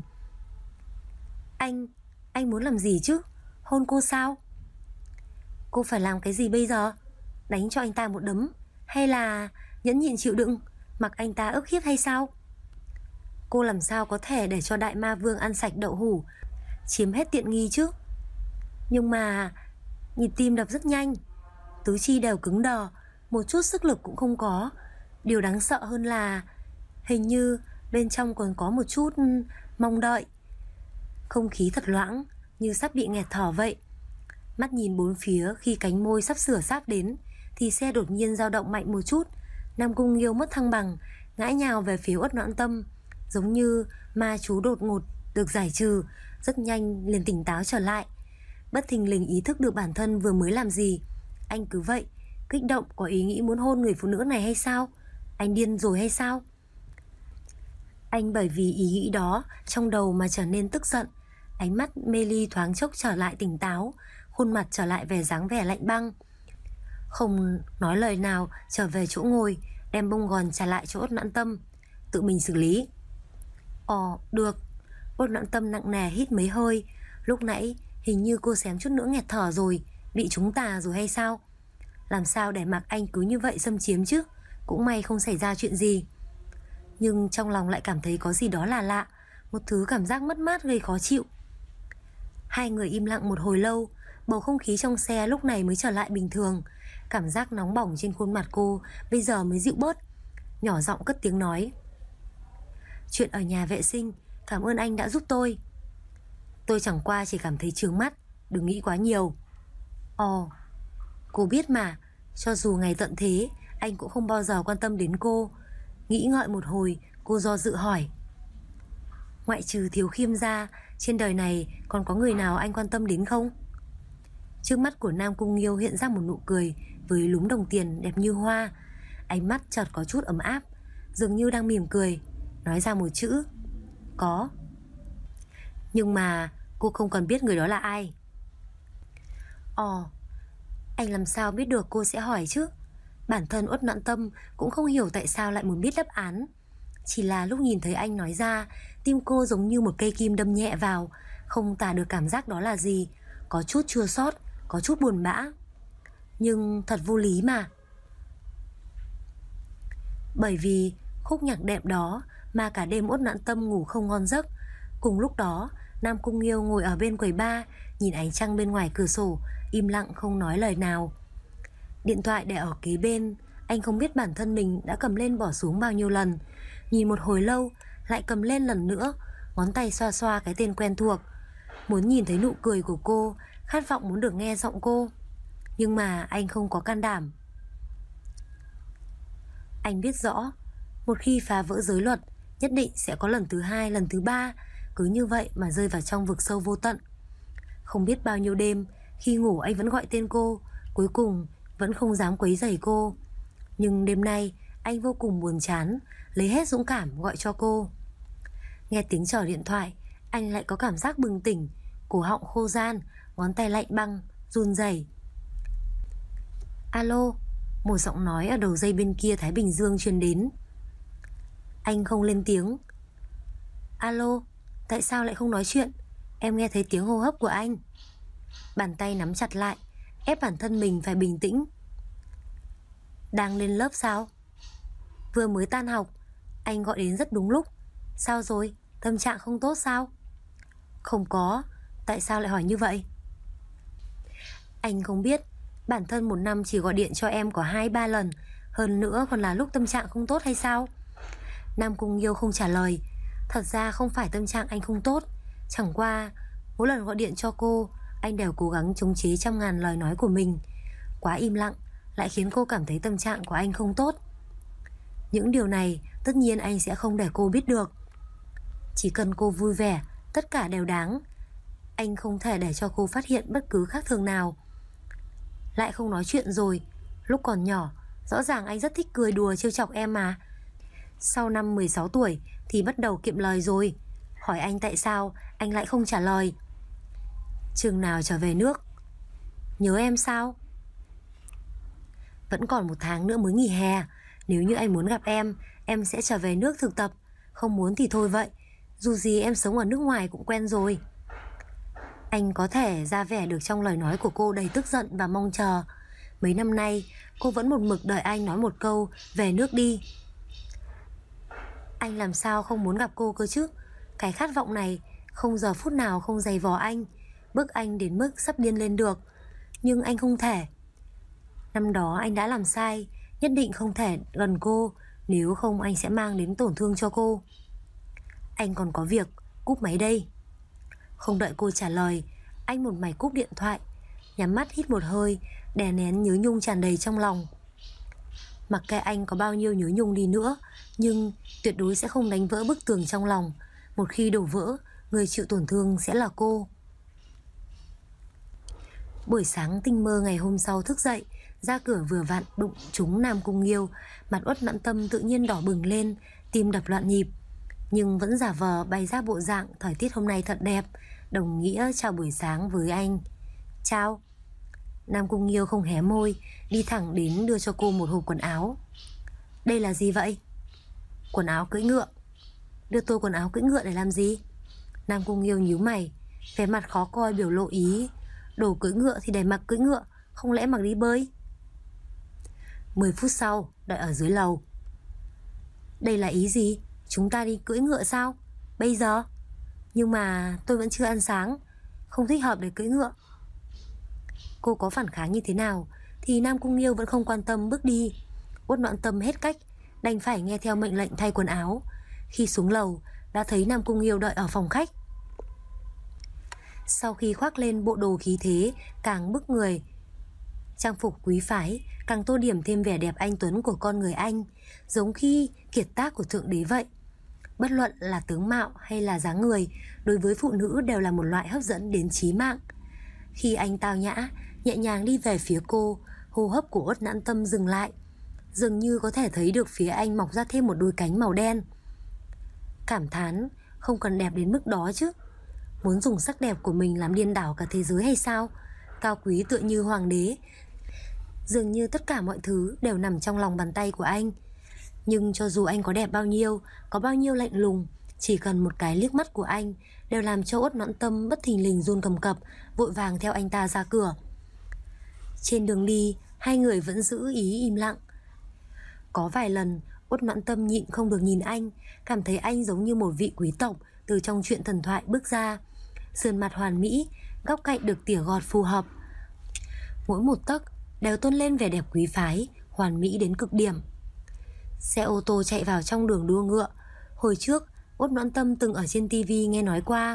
Anh muốn làm gì chứ? Hôn cô sao? Cô phải làm cái gì bây giờ? Đánh cho anh ta một đấm, hay là nhẫn nhịn chịu đựng, mặc anh ta ức hiếp hay sao? Cô làm sao có thể để cho đại ma vương ăn sạch đậu hủ, chiếm hết tiện nghi chứ? Nhưng mà nhịp tim đập rất nhanh, tứ chi đều cứng đờ, một chút sức lực cũng không có. Điều đáng sợ hơn là hình như bên trong còn có một chút mong đợi. Không khí thật loãng, như sắp bị nghẹt thở vậy. Mắt nhìn bốn phía, khi cánh môi sắp sửa sát đến thì xe đột nhiên dao động mạnh một chút. Nam Cung Nghiêu mất thăng bằng, ngã nhào về phía Uất Noãn Tâm, giống như ma chú đột ngột được giải trừ, rất nhanh liền tỉnh táo trở lại. Bất thình lình ý thức được bản thân vừa mới làm gì. Anh cứ vậy kích động, có ý nghĩ muốn hôn người phụ nữ này hay sao? Anh điên rồi hay sao? Anh bởi vì ý nghĩ đó trong đầu mà trở nên tức giận. Ánh mắt mê ly thoáng chốc trở lại tỉnh táo, khuôn mặt trở lại vẻ dáng vẻ lạnh băng. Không nói lời nào trở về chỗ ngồi, đem bông gòn trả lại cho Uất Noãn Tâm. Tự mình xử lý. Được. Uất Noãn Tâm nặng nề hít mấy hơi. Lúc nãy hình như cô xém chút nữa nghẹt thở rồi, bị trúng tà rồi hay sao? Làm sao để mặc anh cứ như vậy xâm chiếm chứ? Cũng may không xảy ra chuyện gì. Nhưng trong lòng lại cảm thấy có gì đó là lạ, một thứ cảm giác mất mát gây khó chịu. Hai người im lặng một hồi lâu, bầu không khí trong xe lúc này mới trở lại bình thường. Cảm giác nóng bỏng trên khuôn mặt cô bây giờ mới dịu bớt. Nhỏ giọng cất tiếng nói: Chuyện ở nhà vệ sinh, cảm ơn anh đã giúp tôi. Tôi chẳng qua chỉ cảm thấy chướng mắt, đừng nghĩ quá nhiều. Cô biết mà, cho dù ngày tận thế anh cũng không bao giờ quan tâm đến cô. Nghĩ ngợi một hồi, cô do dự hỏi: Ngoại trừ Thiếu Khiêm ra, trên đời này còn có người nào anh quan tâm đến không? Trước mắt của Nam Cung Nghiêu hiện ra một nụ cười với lúm đồng tiền đẹp như hoa. Ánh mắt chợt có chút ấm áp, dường như đang mỉm cười, nói ra một chữ: Có. Nhưng mà cô không cần biết người đó là ai. Anh làm sao biết được cô sẽ hỏi chứ? Bản thân Uất Noãn Tâm cũng không hiểu tại sao lại muốn biết đáp án. Chỉ là lúc nhìn thấy anh nói ra, tim cô giống như một cây kim đâm nhẹ vào, không tả được cảm giác đó là gì. Có chút chua xót, có chút buồn bã, nhưng thật vô lý mà. Bởi vì khúc nhạc đẹp đó mà cả đêm Uất Noãn Tâm ngủ không ngon giấc. Cùng lúc đó, Nam Cung Nghiêu ngồi ở bên quầy bar, nhìn ánh trăng bên ngoài cửa sổ, im lặng không nói lời nào. Điện thoại để ở kế bên, anh không biết bản thân mình đã cầm lên bỏ xuống bao nhiêu lần. Nhìn một hồi lâu, lại cầm lên lần nữa, ngón tay xoa xoa cái tên quen thuộc. Muốn nhìn thấy nụ cười của cô, khát vọng muốn được nghe giọng cô. Nhưng mà anh không có can đảm. Anh biết rõ, một khi phá vỡ giới luật, nhất định sẽ có lần thứ hai, lần thứ ba, cứ như vậy mà rơi vào trong vực sâu vô tận. Không biết bao nhiêu đêm, khi ngủ anh vẫn gọi tên cô, cuối cùng vẫn không dám quấy rầy cô. Nhưng đêm nay anh vô cùng buồn chán, lấy hết dũng cảm gọi cho cô. Nghe tiếng trò điện thoại, anh lại có cảm giác bừng tỉnh, cổ họng khô ran, ngón tay lạnh băng, run rẩy. Alo. Một giọng nói ở đầu dây bên kia Thái Bình Dương truyền đến. Anh không lên tiếng. Alo, tại sao lại không nói chuyện? Em nghe thấy tiếng hô hấp của anh. Bàn tay nắm chặt lại, ép bản thân mình phải bình tĩnh. Đang lên lớp sao? Vừa mới tan học. Anh gọi đến rất đúng lúc. Sao rồi, tâm trạng không tốt sao? Không có, tại sao lại hỏi như vậy? Anh không biết, bản thân một năm chỉ gọi điện cho em có 2-3 lần, hơn nữa còn là lúc tâm trạng không tốt hay sao? Nam Cung Nghiêu không trả lời. Thật ra không phải tâm trạng anh không tốt, chẳng qua mỗi lần gọi điện cho cô, anh đều cố gắng chống chế trăm ngàn lời nói của mình. Quá im lặng lại khiến cô cảm thấy tâm trạng của anh không tốt. Những điều này tất nhiên anh sẽ không để cô biết được. Chỉ cần cô vui vẻ, tất cả đều đáng. Anh không thể để cho cô phát hiện bất cứ khác thường nào. Lại không nói chuyện rồi. Lúc còn nhỏ, rõ ràng anh rất thích cười đùa trêu chọc em mà. Sau năm 16 tuổi thì bắt đầu kiệm lời rồi. Hỏi anh tại sao, anh lại không trả lời. Chừng nào trở về nước? Nhớ em sao? Vẫn còn 1 tháng nữa mới nghỉ hè. Nếu như anh muốn gặp em sẽ trở về nước thực tập. Không muốn thì thôi vậy. Dù gì em sống ở nước ngoài cũng quen rồi. Anh có thể ra vẻ được trong lời nói của cô đầy tức giận và mong chờ. Mấy năm nay cô vẫn một mực đợi anh nói một câu về nước đi. Anh làm sao không muốn gặp cô cơ chứ? Cái khát vọng này không giờ phút nào không giày vò anh, bức anh đến mức sắp điên lên được. Nhưng anh không thể. Năm đó anh đã làm sai, nhất định không thể gần cô, nếu không anh sẽ mang đến tổn thương cho cô. Anh còn có việc, cúp máy đây. Không đợi cô trả lời, anh một mạch cúp điện thoại, nhắm mắt hít một hơi, đè nén nhớ nhung tràn đầy trong lòng. Mặc kệ anh có bao nhiêu nhớ nhung đi nữa, nhưng tuyệt đối sẽ không đánh vỡ bức tường trong lòng. Một khi đổ vỡ, người chịu tổn thương sẽ là cô. Buổi sáng tinh mơ ngày hôm sau thức dậy, ra cửa vừa vặn đụng trúng Nam Cung Nghiêu. Mặt Uất Noãn Tâm tự nhiên đỏ bừng lên, tim đập loạn nhịp, nhưng vẫn giả vờ bày ra bộ dạng thời tiết hôm nay thật đẹp, đồng nghĩa chào buổi sáng với anh. Chào. Nam Cung Nghiêu không hé môi, đi thẳng đến đưa cho cô một hộp quần áo. Đây là gì vậy? Quần áo cưỡi ngựa. Đưa tôi quần áo cưỡi ngựa để làm gì? Nam Cung Nghiêu nhíu mày, vẻ mặt khó coi biểu lộ ý. Đồ cưỡi ngựa thì để mặc cưỡi ngựa, không lẽ mặc đi bơi? 10 phút sau, đợi ở dưới lầu. Đây là ý gì? Chúng ta đi cưỡi ngựa sao? Bây giờ? Nhưng mà tôi vẫn chưa ăn sáng, không thích hợp để cưỡi ngựa. Cô có phản kháng như thế nào thì Nam Cung Nghiêu vẫn không quan tâm bước đi. Uất Noãn Tâm hết cách, đành phải nghe theo mệnh lệnh thay quần áo. Khi xuống lầu đã thấy Nam Cung Nghiêu đợi ở phòng khách. Sau khi khoác lên bộ đồ khí thế càng bức người, trang phục quý phái càng tô điểm thêm vẻ đẹp anh tuấn của con người anh, giống khi kiệt tác của thượng đế vậy. Bất luận là tướng mạo hay là dáng người, đối với phụ nữ đều là một loại hấp dẫn đến chí mạng. Khi anh tao nhã, nhẹ nhàng đi về phía cô, hô hấp của Uất Noãn Tâm dừng lại, dường như có thể thấy được phía anh mọc ra thêm một đôi cánh màu đen. Cảm thán, không cần đẹp đến mức đó chứ. Muốn dùng sắc đẹp của mình làm điên đảo cả thế giới hay sao? Cao quý tựa như hoàng đế, dường như tất cả mọi thứ đều nằm trong lòng bàn tay của anh. Nhưng cho dù anh có đẹp bao nhiêu, có bao nhiêu lạnh lùng, chỉ cần một cái liếc mắt của anh đều làm cho Uất Noãn Tâm bất thình lình run cầm cập, vội vàng theo anh ta ra cửa. Trên đường đi, hai người vẫn giữ ý im lặng. Có vài lần Uất Noãn Tâm nhịn không được nhìn anh, cảm thấy anh giống như một vị quý tộc từ trong truyện thần thoại bước ra. Sườn mặt hoàn mỹ, góc cạnh được tỉa gọt phù hợp, mỗi một tấc đều tôn lên vẻ đẹp quý phái, hoàn mỹ đến cực điểm. Xe ô tô chạy vào trong đường đua ngựa. Hồi trước Uất Noãn Tâm từng ở trên tivi nghe nói qua.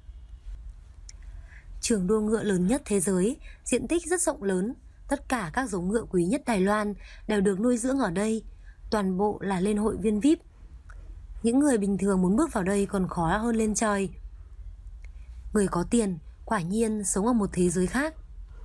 Trường đua ngựa lớn nhất thế giới, diện tích rất rộng lớn. Tất cả các giống ngựa quý nhất Đài Loan đều được nuôi dưỡng ở đây. Toàn bộ là lên hội viên VIP. Những người bình thường muốn bước vào đây còn khó hơn lên trời. Người có tiền quả nhiên sống ở một thế giới khác.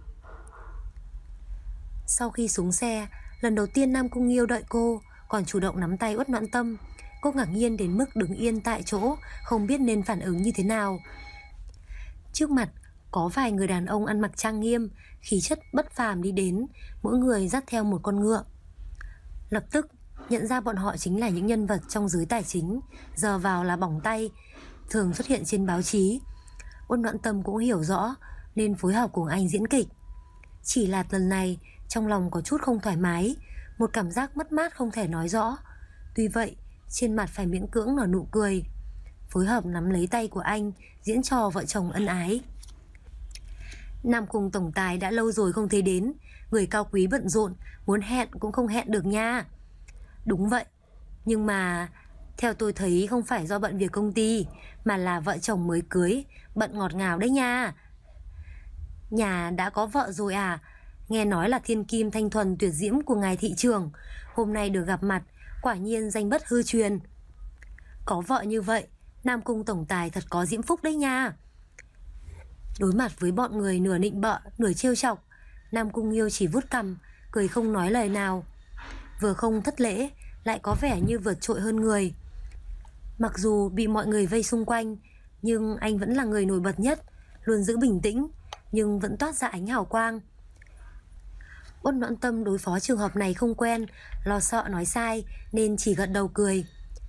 Sau khi xuống xe, lần đầu tiên Nam Cung Nghiêu đợi cô, còn chủ động nắm tay Uất Noãn Tâm. Cô ngạc nhiên đến mức đứng yên tại chỗ, không biết nên phản ứng như thế nào. Trước mặt có vài người đàn ông ăn mặc trang nghiêm, khí chất bất phàm đi đến, mỗi người dắt theo một con ngựa. Lập tức nhận ra bọn họ chính là những nhân vật trong giới tài chính, giờ vào là bỏng tay, thường xuất hiện trên báo chí. Uất Noãn Tâm cũng hiểu rõ nên phối hợp cùng anh diễn kịch. Chỉ là lần này trong lòng có chút không thoải mái, một cảm giác mất mát không thể nói rõ. Tuy vậy trên mặt phải miễn cưỡng nở nụ cười, phối hợp nắm lấy tay của anh, diễn trò vợ chồng ân ái. Nam Cung tổng tài đã lâu rồi không thấy đến, người cao quý bận rộn, muốn hẹn cũng không hẹn được nha. Đúng vậy, nhưng mà theo tôi thấy không phải do bận việc công ty, mà là vợ chồng mới cưới, bận ngọt ngào đấy nha. Nhà đã có vợ rồi à? Nghe nói là thiên kim thanh thuần tuyệt diễm của ngài thị trưởng, hôm nay được gặp mặt, quả nhiên danh bất hư truyền. Có vợ như vậy, Nam Cung tổng tài thật có diễm phúc đấy nha. Đối mặt với bọn người nửa nịnh bợ, nửa trêu chọc, Nam Cung Nghiêu chỉ vuốt cằm, cười không nói lời nào. Vừa không thất lễ, lại có vẻ như vượt trội hơn người. Mặc dù bị mọi người vây xung quanh, nhưng anh vẫn là người nổi bật nhất, luôn giữ bình tĩnh, nhưng vẫn toát ra ánh hào quang. Uất Noãn Tâm đối phó trường hợp này không quen, lo sợ nói sai nên chỉ gật đầu cười.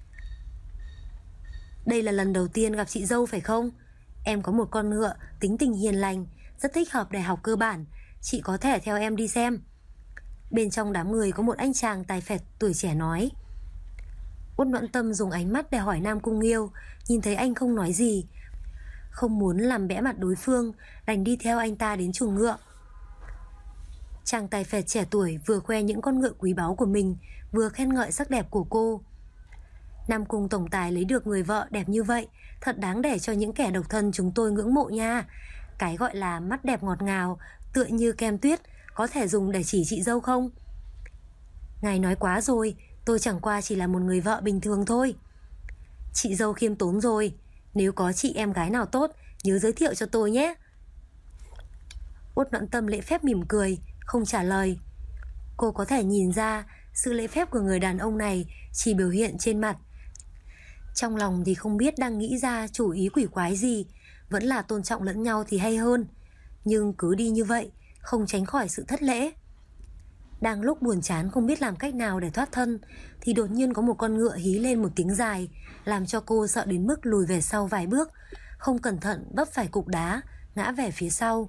Đây là lần đầu tiên gặp chị dâu phải không? Em có một con ngựa tính tình hiền lành, rất thích hợp để học cơ bản, chị có thể theo em đi xem. Bên trong đám người có một anh chàng tài phệt tuổi trẻ nói. Uất Noãn Tâm dùng ánh mắt để hỏi Nam Cung Nghiêu, nhìn thấy anh không nói gì, không muốn làm bẽ mặt đối phương, đành đi theo anh ta đến chuồng ngựa. Chàng tài phệt trẻ tuổi vừa khoe những con ngựa quý báu của mình, vừa khen ngợi sắc đẹp của cô. Nam Cung tổng tài lấy được người vợ đẹp như vậy, thật đáng để cho những kẻ độc thân chúng tôi ngưỡng mộ nha. Cái gọi là mắt đẹp ngọt ngào, tựa như kem tuyết, có thể dùng để chỉ chị dâu không? Ngài nói quá rồi, tôi chẳng qua chỉ là một người vợ bình thường thôi. Chị dâu khiêm tốn rồi, nếu có chị em gái nào tốt, nhớ giới thiệu cho tôi nhé. Uất Noãn Tâm lễ phép mỉm cười, không trả lời. Cô có thể nhìn ra sự lễ phép của người đàn ông này chỉ biểu hiện trên mặt, trong lòng thì không biết đang nghĩ ra chủ ý quỷ quái gì. Vẫn là tôn trọng lẫn nhau thì hay hơn, nhưng cứ đi như vậy không tránh khỏi sự thất lễ. Đang lúc buồn chán không biết làm cách nào để thoát thân, thì đột nhiên có một con ngựa hí lên một tiếng dài, làm cho cô sợ đến mức lùi về sau vài bước, không cẩn thận vấp phải cục đá, ngã về phía sau.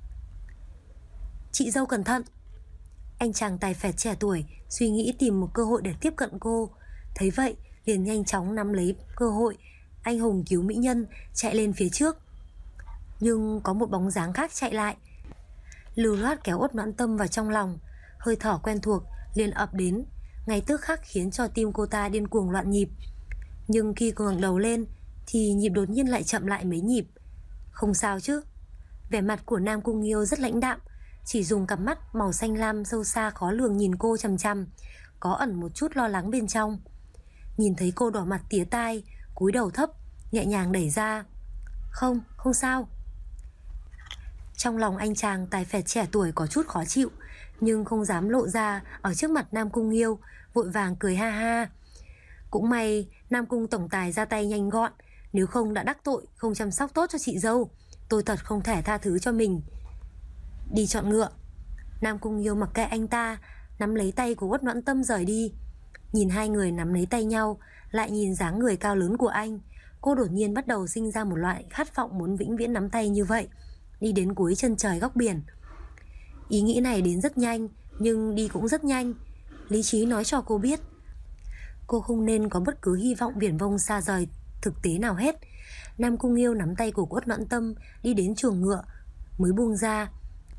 Chị dâu cẩn thận. Anh chàng tài phệt trẻ tuổi suy nghĩ tìm một cơ hội để tiếp cận cô, thấy vậy liền nhanh chóng nắm lấy cơ hội, anh hùng cứu mỹ nhân, chạy lên phía trước. Nhưng có một bóng dáng khác chạy lại, lưu loát kéo Uất Noãn Tâm vào trong lòng. Hơi thở quen thuộc liền ập đến, ngay tức khắc khiến cho tim cô ta điên cuồng loạn nhịp. Nhưng khi cô ngẩng đầu lên thì nhịp đột nhiên lại chậm lại mấy nhịp. Không sao chứ? Vẻ mặt của Nam Cung Nghiêu rất lãnh đạm, chỉ dùng cặp mắt màu xanh lam sâu xa khó lường nhìn cô chằm chằm, có ẩn một chút lo lắng bên trong. Nhìn thấy cô đỏ mặt tía tai, cúi đầu thấp, nhẹ nhàng đẩy ra. Không sao. Trong lòng anh chàng tài phệt trẻ tuổi có chút khó chịu, nhưng không dám lộ ra ở trước mặt Nam Cung Nghiêu, vội vàng cười ha ha. Cũng may Nam Cung tổng tài ra tay nhanh gọn, nếu không đã đắc tội không chăm sóc tốt cho chị dâu, tôi thật không thể tha thứ cho mình. Đi chọn ngựa. Nam Cung Nghiêu mặc kệ anh ta, nắm lấy tay của Uất Noãn Tâm rời đi. Nhìn hai người nắm lấy tay nhau, lại nhìn dáng người cao lớn của anh, cô đột nhiên bắt đầu sinh ra một loại khát vọng muốn vĩnh viễn nắm tay như vậy, đi đến cuối chân trời góc biển. Ý nghĩ này đến rất nhanh, nhưng đi cũng rất nhanh. Lý trí nói cho cô biết cô không nên có bất cứ hy vọng viển vông xa rời thực tế nào hết. Nam Cung Nghiêu nắm tay của Uất Noãn Tâm đi đến chuồng ngựa mới buông ra,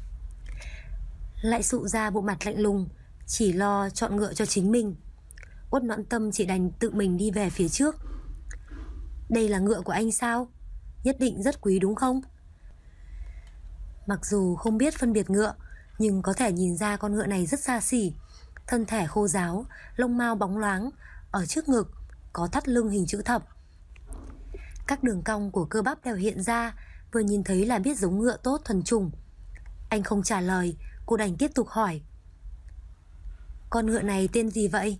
lại sụ ra bộ mặt lạnh lùng, chỉ lo chọn ngựa cho chính mình. Uất Noãn Tâm chỉ đành tự mình đi về phía trước. Đây là ngựa của anh sao? Nhất định rất quý đúng không? Mặc dù không biết phân biệt ngựa, nhưng có thể nhìn ra con ngựa này rất xa xỉ. Thân thể khô ráo, lông mao bóng loáng, ở trước ngực có thắt lưng hình chữ thập. Các đường cong của cơ bắp đều hiện ra, vừa nhìn thấy là biết giống ngựa tốt thuần chủng. Anh không trả lời, cô đành tiếp tục hỏi. Con ngựa này tên gì vậy?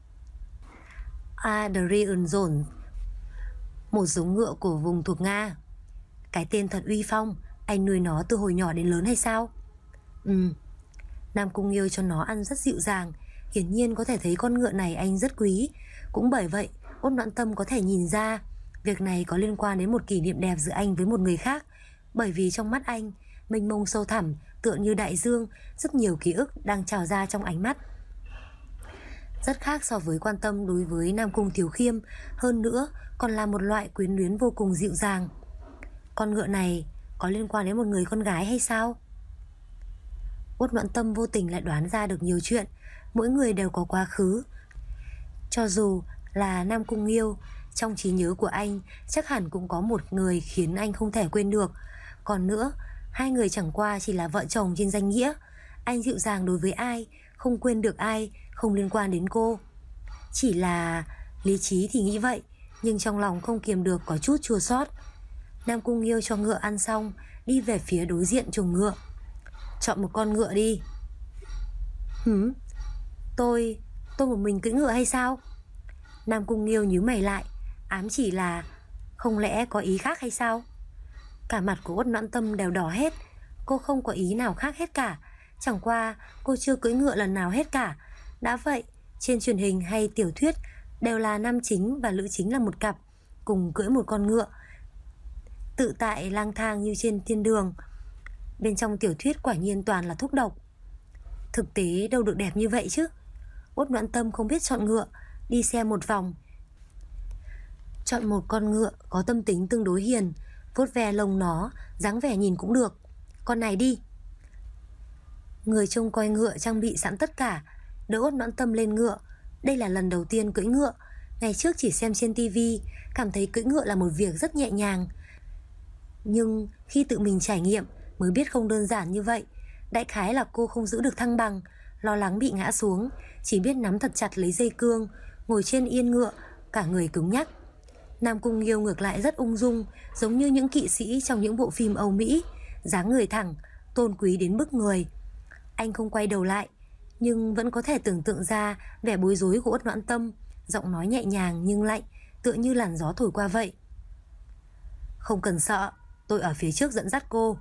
Adrian Jones, một giống ngựa của vùng thuộc Nga. Cái tên thật uy phong. Anh nuôi nó từ hồi nhỏ đến lớn hay sao? Nam Cung Nghiêu cho nó ăn rất dịu dàng, Hiển nhiên có thể thấy con ngựa này anh rất quý. Cũng bởi vậy Uất Noãn Tâm có thể nhìn ra việc này có liên quan đến một kỷ niệm đẹp giữa anh với một người khác. Bởi vì trong mắt anh mênh mông sâu thẳm, tựa như đại dương, rất nhiều ký ức đang trào ra trong ánh mắt. Rất khác so với quan tâm đối với Nam Cung Thiếu Khiêm, hơn nữa còn là một loại quyến luyến vô cùng dịu dàng. Con ngựa này có liên quan đến một người con gái hay sao? Uất Noãn Tâm vô tình lại đoán ra được nhiều chuyện. Mỗi người đều có quá khứ. Cho dù là Nam Cung Nghiêu, trong trí nhớ của anh chắc hẳn cũng có một người khiến anh không thể quên được. Còn nữa, hai người chẳng qua chỉ là vợ chồng trên danh nghĩa. Anh dịu dàng đối với ai, không quên được ai, không liên quan đến cô. Chỉ là lý trí thì nghĩ vậy, nhưng trong lòng không kiềm được có chút chua xót. Nam Cung Nghiêu cho ngựa ăn xong, đi về phía đối diện chuồng ngựa. Chọn một con ngựa đi. Tôi một mình cưỡi ngựa hay sao? Nam Cung Nghiêu nhíu mày lại, ám chỉ là không lẽ có ý khác hay sao? Cả mặt của Uất Noãn Tâm đều đỏ hết. Cô không có ý nào khác hết cả. Chẳng qua cô chưa cưỡi ngựa lần nào hết cả. Đã vậy, trên truyền hình hay tiểu thuyết đều là nam chính và nữ chính là một cặp, cùng cưỡi một con ngựa, tự tại lang thang như trên thiên đường. Bên trong tiểu thuyết quả nhiên toàn là thuốc độc. Thực tế đâu được đẹp như vậy chứ. Uất Noãn Tâm không biết chọn ngựa, đi xem một vòng. Chọn một con ngựa có tâm tính tương đối hiền, vuốt ve lông nó, dáng vẻ nhìn cũng được. Con này đi. Người trông coi ngựa trang bị sẵn tất cả, đỡ Uất Noãn Tâm lên ngựa. Đây là lần đầu tiên cưỡi ngựa. Ngày trước chỉ xem trên tivi, cảm thấy cưỡi ngựa là một việc rất nhẹ nhàng. Nhưng khi tự mình trải nghiệm mới biết không đơn giản như vậy. Đại khái là cô không giữ được thăng bằng, lo lắng bị ngã xuống, chỉ biết nắm thật chặt lấy dây cương, ngồi trên yên ngựa, cả người cứng nhắc. Nam Cung Nghiêu ngược lại rất ung dung, giống như những kỵ sĩ trong những bộ phim Âu Mỹ, dáng người thẳng, tôn quý đến bức người. Anh không quay đầu lại, nhưng vẫn có thể tưởng tượng ra vẻ bối rối của Uất Noãn Tâm, giọng nói nhẹ nhàng nhưng lạnh, tựa như làn gió thổi qua vậy. Không cần sợ, tôi ở phía trước dẫn dắt cô.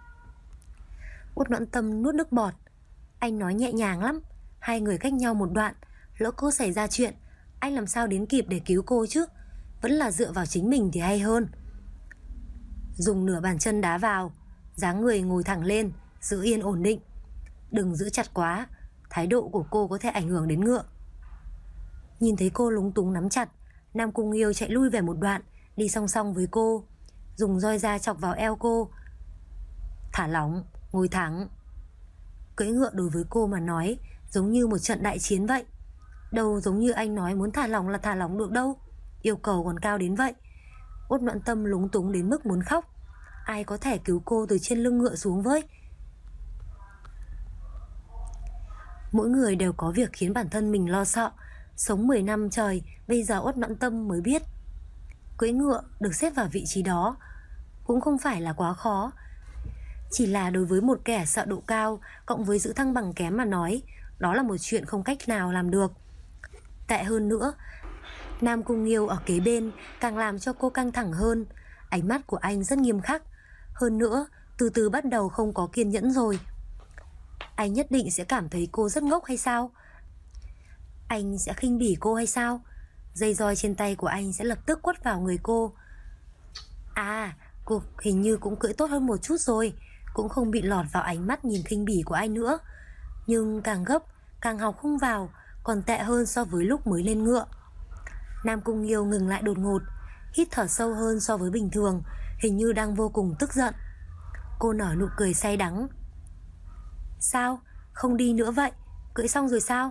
Uất Noãn Tâm nuốt nước bọt. Anh nói nhẹ nhàng lắm. Hai người cách nhau một đoạn, lỡ cô xảy ra chuyện, anh làm sao đến kịp để cứu cô chứ? Vẫn là dựa vào chính mình thì hay hơn. Dùng nửa bàn chân đá vào, dáng người ngồi thẳng lên, giữ yên ổn định. Đừng giữ chặt quá, thái độ của cô có thể ảnh hưởng đến ngựa. Nhìn thấy cô lúng túng nắm chặt, Nam Cung Nghiêu chạy lui về một đoạn, đi song song với cô, dùng roi da chọc vào eo cô. Thả lỏng, ngồi thẳng. Cưỡi ngựa đối với cô mà nói giống như một trận đại chiến vậy. Đâu giống như anh nói muốn thả lỏng là thả lỏng được đâu. Yêu cầu còn cao đến vậy. Uất Noãn Tâm lúng túng đến mức muốn khóc. Ai có thể cứu cô từ trên lưng ngựa xuống với? Mỗi người đều có việc khiến bản thân mình lo sợ. Sống 10 năm trời, bây giờ Uất Noãn Tâm mới biết cưỡi ngựa được xếp vào vị trí đó cũng không phải là quá khó. Chỉ là đối với một kẻ sợ độ cao cộng với giữ thăng bằng kém mà nói, đó là một chuyện không cách nào làm được. Tệ hơn nữa, Nam Cung Nghiêu ở kế bên càng làm cho cô căng thẳng hơn. Ánh mắt của anh rất nghiêm khắc. Hơn nữa, từ từ bắt đầu không có kiên nhẫn rồi. Anh nhất định sẽ cảm thấy cô rất ngốc hay sao? Anh sẽ khinh bỉ cô hay sao? Dây roi trên tay của anh sẽ lập tức quất vào người cô. À, cô hình như cũng cưỡi tốt hơn một chút rồi, cũng không bị lọt vào ánh mắt nhìn khinh bỉ của anh nữa. Nhưng càng gấp, càng học không vào, còn tệ hơn so với lúc mới lên ngựa. Nam Cung Nghiêu ngừng lại đột ngột, hít thở sâu hơn so với bình thường, hình như đang vô cùng tức giận. Cô nở nụ cười say đắng. Sao? Không đi nữa vậy? Cưỡi xong rồi sao?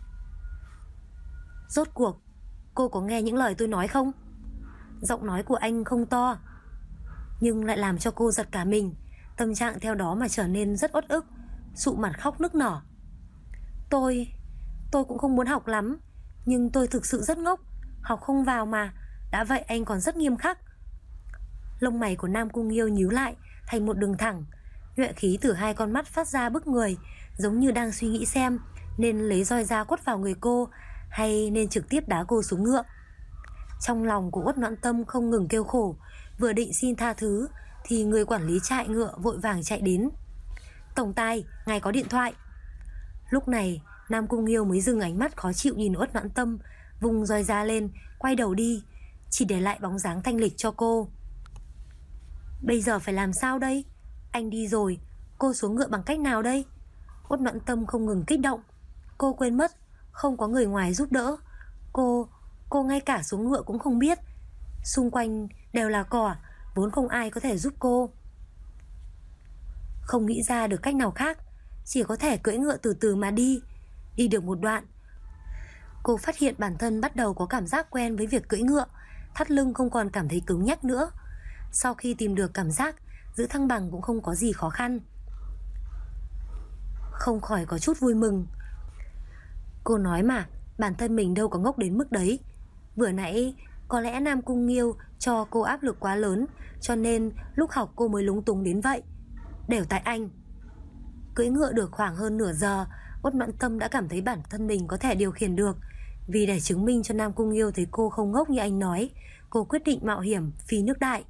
Rốt cuộc, cô có nghe những lời tôi nói không? Giọng nói của anh không to, nhưng lại làm cho cô giật cả mình. Tâm trạng theo đó mà trở nên rất uất ức, sụ mặt khóc nức nở. Tôi cũng không muốn học lắm, nhưng tôi thực sự rất ngốc, học không vào mà. Đã vậy anh còn rất nghiêm khắc. Lông mày của Nam Cung Nghiêu nhíu lại thành một đường thẳng, nhuệ khí từ hai con mắt phát ra bức người, giống như đang suy nghĩ xem nên lấy roi da quất vào người cô hay nên trực tiếp đá cô xuống ngựa. Trong lòng của Uất Noãn Tâm không ngừng kêu khổ. Vừa định xin tha thứ thì người quản lý trại ngựa vội vàng chạy đến. Tổng tài, ngài có điện thoại. Lúc này Nam Cung Nghiêu mới dừng ánh mắt khó chịu nhìn Uất Noãn Tâm, vùng roi ra lên, quay đầu đi, chỉ để lại bóng dáng thanh lịch cho cô. Bây giờ phải làm sao đây? Anh đi rồi, cô xuống ngựa bằng cách nào đây? Uất Noãn Tâm không ngừng kích động. Cô quên mất không có người ngoài giúp đỡ. Cô ngay cả xuống ngựa cũng không biết. Xung quanh đều là cỏ, vốn không ai có thể giúp cô. Không nghĩ ra được cách nào khác, chỉ có thể cưỡi ngựa từ từ mà đi. Đi được một đoạn, cô phát hiện bản thân bắt đầu có cảm giác quen với việc cưỡi ngựa. Thắt lưng không còn cảm thấy cứng nhắc nữa. Sau khi tìm được cảm giác, giữ thăng bằng cũng không có gì khó khăn. Không khỏi có chút vui mừng. Cô nói mà, bản thân mình đâu có ngốc đến mức đấy. Vừa nãy có lẽ Nam Cung Nghiêu cho cô áp lực quá lớn, cho nên lúc học cô mới lúng túng đến vậy. Đều tại anh. Cưỡi ngựa được khoảng hơn nửa giờ, Uất Noãn Tâm đã cảm thấy bản thân mình có thể điều khiển được. Vì để chứng minh cho Nam Cung Nghiêu thấy cô không ngốc như anh nói, cô quyết định mạo hiểm phi nước đại.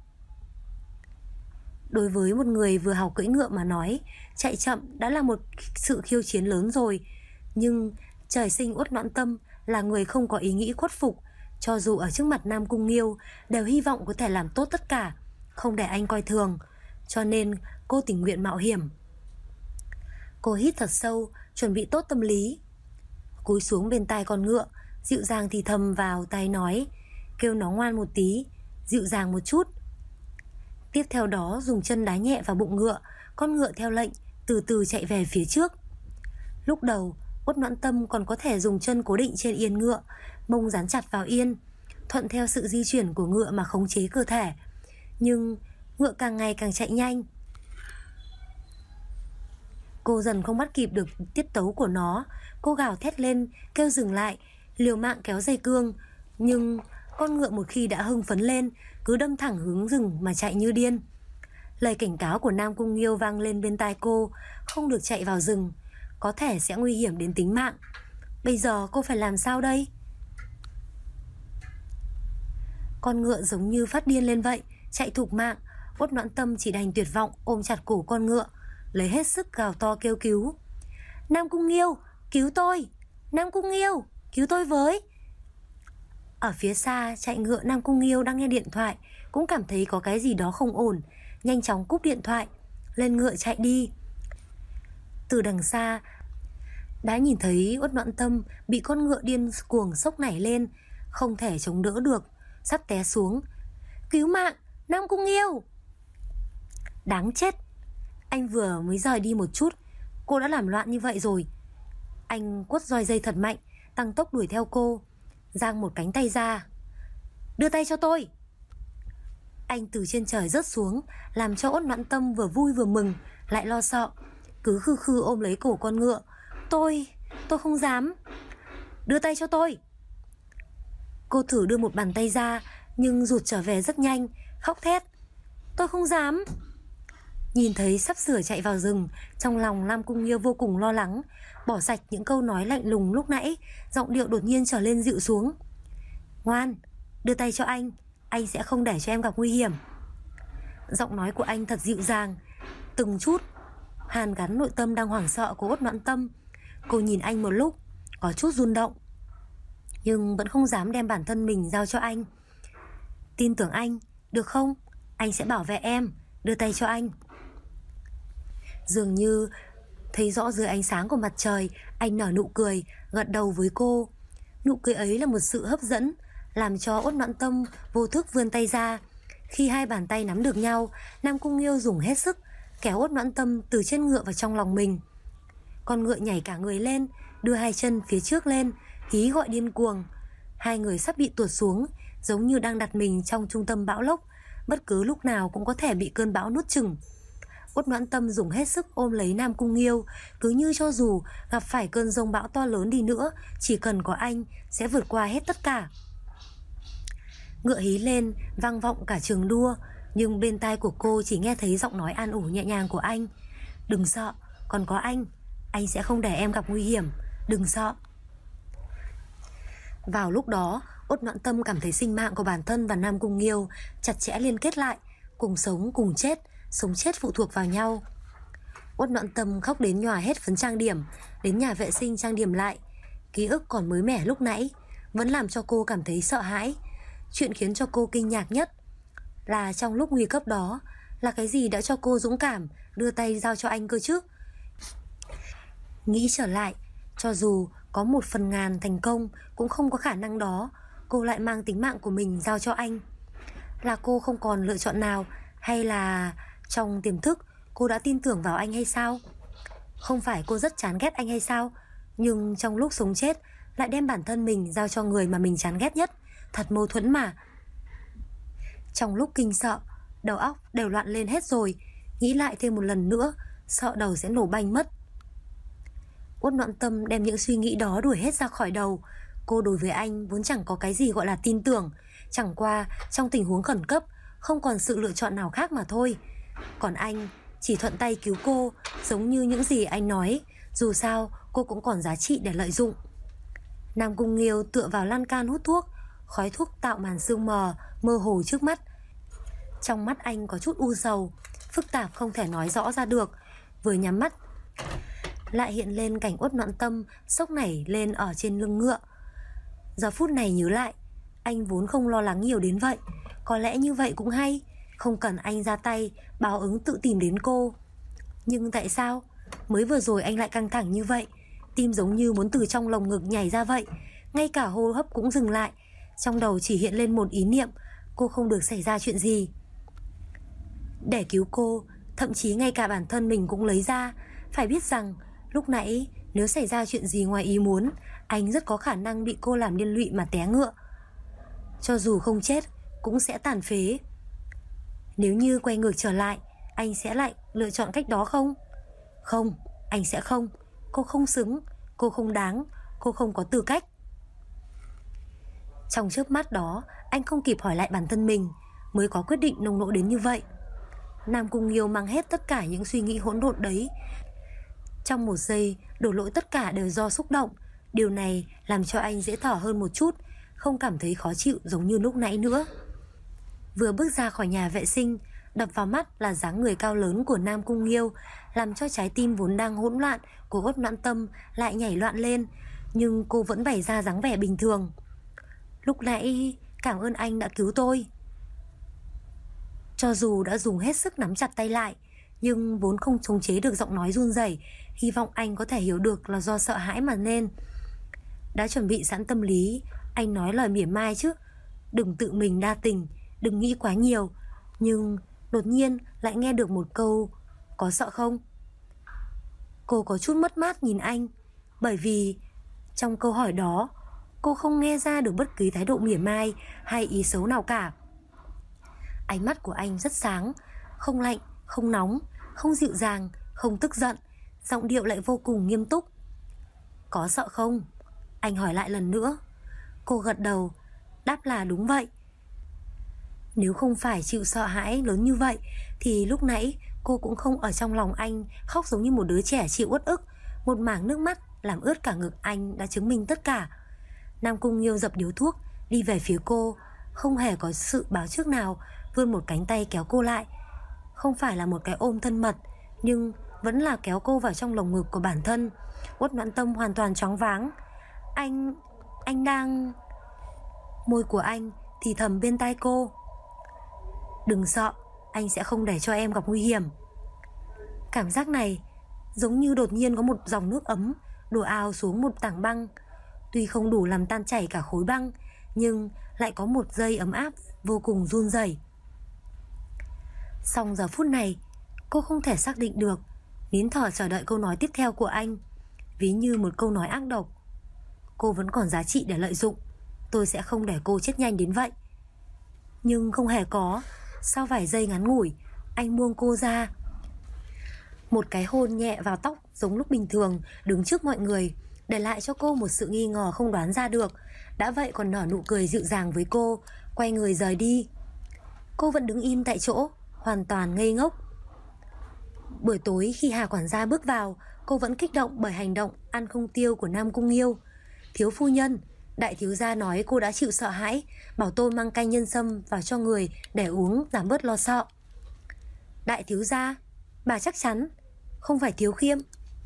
Đối với một người vừa học cưỡi ngựa mà nói, chạy chậm đã là một sự khiêu chiến lớn rồi. Nhưng trời sinh Uất Noãn Tâm là người không có ý nghĩ khuất phục. Cho dù ở trước mặt Nam Cung Nghiêu, đều hy vọng có thể làm tốt tất cả, không để anh coi thường. Cho nên cô tình nguyện mạo hiểm. Cô hít thật sâu, chuẩn bị tốt tâm lý. Cúi xuống bên tai con ngựa, dịu dàng thì thầm vào tai nói, kêu nó ngoan một tí, dịu dàng một chút. Tiếp theo đó dùng chân đá nhẹ vào bụng ngựa, con ngựa theo lệnh từ từ chạy về phía trước. Lúc đầu Uất Noãn Tâm còn có thể dùng chân cố định trên yên ngựa, mông dán chặt vào yên, thuận theo sự di chuyển của ngựa mà khống chế cơ thể. Nhưng ngựa càng ngày càng chạy nhanh. Cô dần không bắt kịp được tiết tấu của nó. Cô gào thét lên, kêu dừng lại, liều mạng kéo dây cương. Nhưng con ngựa một khi đã hưng phấn lên, cứ đâm thẳng hướng rừng mà chạy như điên. Lời cảnh cáo của Nam Cung Nghiêu vang lên bên tai cô, không được chạy vào rừng, có thể sẽ nguy hiểm đến tính mạng. Bây giờ cô phải làm sao đây? Con ngựa giống như phát điên lên vậy, chạy thục mạng. Uất Noãn Tâm chỉ đành tuyệt vọng ôm chặt cổ con ngựa, lấy hết sức gào to kêu cứu. Nam Cung Nghiêu, cứu tôi! Nam Cung Nghiêu, cứu tôi với! Ở phía xa chạy ngựa Nam Cung Nghiêu đang nghe điện thoại, cũng cảm thấy có cái gì đó không ổn, nhanh chóng cúp điện thoại, lên ngựa chạy đi. Từ đằng xa đã nhìn thấy Uất Noãn Tâm bị con ngựa điên cuồng sốc nảy lên, không thể chống đỡ được, sắp té xuống. Cứu mạng, Nam Cung Nghiêu! Đáng chết! Anh vừa mới rời đi một chút, cô đã làm loạn như vậy rồi. Anh quất roi dây thật mạnh, tăng tốc đuổi theo cô, giang một cánh tay ra. Đưa tay cho tôi! Anh từ trên trời rớt xuống, làm cho Uất Noãn Tâm vừa vui vừa mừng, lại lo sợ, cứ khư khư ôm lấy cổ con ngựa. Tôi không dám. Đưa tay cho tôi! Cô thử đưa một bàn tay ra, nhưng rụt trở về rất nhanh, khóc thét. Tôi không dám. Nhìn thấy sắp sửa chạy vào rừng, trong lòng Nam Cung Nghiêu vô cùng lo lắng, bỏ sạch những câu nói lạnh lùng lúc nãy, giọng điệu đột nhiên trở lên dịu xuống. Ngoan, đưa tay cho anh sẽ không để cho em gặp nguy hiểm. Giọng nói của anh thật dịu dàng, từng chút hàn gắn nội tâm đang hoảng sợ của Uất Noãn Tâm. Cô nhìn anh một lúc, có chút run động, nhưng vẫn không dám đem bản thân mình giao cho anh. Tin tưởng anh, được không? Anh sẽ bảo vệ em, đưa tay cho anh. Dường như thấy rõ dưới ánh sáng của mặt trời, anh nở nụ cười, gật đầu với cô. Nụ cười ấy là một sự hấp dẫn, làm cho Uất Noãn Tâm vô thức vươn tay ra. Khi hai bàn tay nắm được nhau, Nam Cung Nghiêu dùng hết sức kéo Uất Noãn Tâm từ trên ngựa vào trong lòng mình. Con ngựa nhảy cả người lên, đưa hai chân phía trước lên, hí gọi điên cuồng. Hai người sắp bị tuột xuống, giống như đang đặt mình trong trung tâm bão lốc, bất cứ lúc nào cũng có thể bị cơn bão nuốt chửng. Uất Noãn Tâm dùng hết sức ôm lấy Nam Cung Nghiêu, cứ như cho dù gặp phải cơn giông bão to lớn đi nữa, chỉ cần có anh sẽ vượt qua hết tất cả. Ngựa hí lên, vang vọng cả trường đua, nhưng bên tai của cô chỉ nghe thấy giọng nói an ủi nhẹ nhàng của anh. Đừng sợ, còn có anh sẽ không để em gặp nguy hiểm, đừng sợ. Vào lúc đó, Uất Noãn Tâm cảm thấy sinh mạng của bản thân và Nam Cung Nghiêu chặt chẽ liên kết lại, cùng sống cùng chết, sống chết phụ thuộc vào nhau. Uất Noãn Tâm khóc đến nhòa hết phấn trang điểm, đến nhà vệ sinh trang điểm lại. Ký ức còn mới mẻ lúc nãy vẫn làm cho cô cảm thấy sợ hãi. Chuyện khiến cho cô kinh ngạc nhất là trong lúc nguy cấp đó, là cái gì đã cho cô dũng cảm đưa tay giao cho anh cơ chứ? Nghĩ trở lại, cho dù có 1/1000 thành công cũng không có khả năng đó, cô lại mang tính mạng của mình giao cho anh. Là cô không còn lựa chọn nào, hay là trong tiềm thức cô đã tin tưởng vào anh hay sao? Không phải cô rất chán ghét anh hay sao? Nhưng trong lúc sống chết lại đem bản thân mình giao cho người mà mình chán ghét nhất. Thật mâu thuẫn mà. Trong lúc kinh sợ, đầu óc đều loạn lên hết rồi. Nghĩ lại thêm một lần nữa, sợ đầu sẽ nổ banh mất. Uất Noãn Tâm đem những suy nghĩ đó đuổi hết ra khỏi đầu. Cô đối với anh vốn chẳng có cái gì gọi là tin tưởng, chẳng qua trong tình huống khẩn cấp không còn sự lựa chọn nào khác mà thôi. Còn anh chỉ thuận tay cứu cô, giống như những gì anh nói. Dù sao cô cũng còn giá trị để lợi dụng. Nam Cung Nghiêu tựa vào lan can hút thuốc. Khói thuốc tạo màn sương mờ mơ hồ trước mắt. Trong mắt anh có chút u sầu, phức tạp không thể nói rõ ra được. Vừa nhắm mắt lại hiện lên cảnh Uất Noãn Tâm sốc nảy lên ở trên lưng ngựa. Giờ phút này nhớ lại, anh vốn không lo lắng nhiều đến vậy. Có lẽ như vậy cũng hay, không cần anh ra tay, báo ứng tự tìm đến cô. Nhưng tại sao mới vừa rồi anh lại căng thẳng như vậy? Tim giống như muốn từ trong lồng ngực nhảy ra vậy. Ngay cả hô hấp cũng dừng lại. Trong đầu chỉ hiện lên một ý niệm: cô không được xảy ra chuyện gì. Để cứu cô, thậm chí ngay cả bản thân mình cũng lấy ra. Phải biết rằng lúc nãy nếu xảy ra chuyện gì ngoài ý muốn, anh rất có khả năng bị cô làm liên lụy mà té ngựa. Cho dù không chết cũng sẽ tàn phế. Nếu như quay ngược trở lại, anh sẽ lại lựa chọn cách đó không? Không, anh sẽ không. Cô không xứng, cô không đáng, cô không có tư cách. Trong chớp mắt đó, anh không kịp hỏi lại bản thân mình, mới có quyết định nông nỗi đến như vậy. Nam Cung Nghiêu mang hết tất cả những suy nghĩ hỗn độn đấy. Trong một giây, đổ lỗi tất cả đều do xúc động. Điều này làm cho anh dễ thở hơn một chút, không cảm thấy khó chịu giống như lúc nãy nữa. Vừa bước ra khỏi nhà vệ sinh, đập vào mắt là dáng người cao lớn của Nam Cung Nghiêu, làm cho trái tim vốn đang hỗn loạn của Uất Noãn Tâm lại nhảy loạn lên. Nhưng cô vẫn bày ra dáng vẻ bình thường. Lúc nãy cảm ơn anh đã cứu tôi. Cho dù đã dùng hết sức nắm chặt tay lại, nhưng vốn không khống chế được giọng nói run rẩy. Hy vọng anh có thể hiểu được là do sợ hãi mà nên. Đã chuẩn bị sẵn tâm lý, anh nói lời mỉa mai chứ. Đừng tự mình đa tình, đừng nghĩ quá nhiều. Nhưng đột nhiên lại nghe được một câu: có sợ không? Cô có chút mất mát nhìn anh, bởi vì trong câu hỏi đó cô không nghe ra được bất kỳ thái độ mỉa mai hay ý xấu nào cả. Ánh mắt của anh rất sáng, không lạnh, không nóng, không dịu dàng, không tức giận. Giọng điệu lại vô cùng nghiêm túc. Có sợ không? Anh hỏi lại lần nữa. Cô gật đầu, đáp là đúng vậy. Nếu không phải chịu sợ hãi lớn như vậy thì lúc nãy cô cũng không ở trong lòng anh khóc giống như một đứa trẻ chịu uất ức. Một mảng nước mắt làm ướt cả ngực anh đã chứng minh tất cả. Nam Cung Nghiêu dập điếu thuốc, đi về phía cô, không hề có sự báo trước nào, vươn một cánh tay kéo cô lại. Không phải là một cái ôm thân mật, nhưng vẫn là kéo cô vào trong lồng ngực của bản thân. Uất Noãn Tâm hoàn toàn choáng váng. Anh đang... Môi của anh thì thầm bên tai cô. Đừng sợ, anh sẽ không để cho em gặp nguy hiểm. Cảm giác này giống như đột nhiên có một dòng nước ấm đổ ào xuống một tảng băng. Tuy không đủ làm tan chảy cả khối băng, nhưng lại có một giây ấm áp vô cùng run rẩy. Song giờ phút này cô không thể xác định được, nín thở chờ đợi câu nói tiếp theo của anh. Ví như một câu nói ác độc. Cô vẫn còn giá trị để lợi dụng, tôi sẽ không để cô chết nhanh đến vậy. Nhưng không hề có. Sau vài giây ngắn ngủi, anh buông cô ra. Một cái hôn nhẹ vào tóc giống lúc bình thường, đứng trước mọi người, để lại cho cô một sự nghi ngờ không đoán ra được. Đã vậy còn nở nụ cười dịu dàng với cô, quay người rời đi. Cô vẫn đứng im tại chỗ, hoàn toàn ngây ngốc. Buổi tối khi Hà quản gia bước vào, cô vẫn kích động bởi hành động ăn không tiêu của Nam Cung Nghiêu. Thiếu phu nhân, đại thiếu gia nói cô đã chịu sợ hãi, bảo tôi mang canh nhân sâm vào cho người để uống giảm bớt lo sợ. Đại thiếu gia, bà chắc chắn? không phải thiếu khiêm.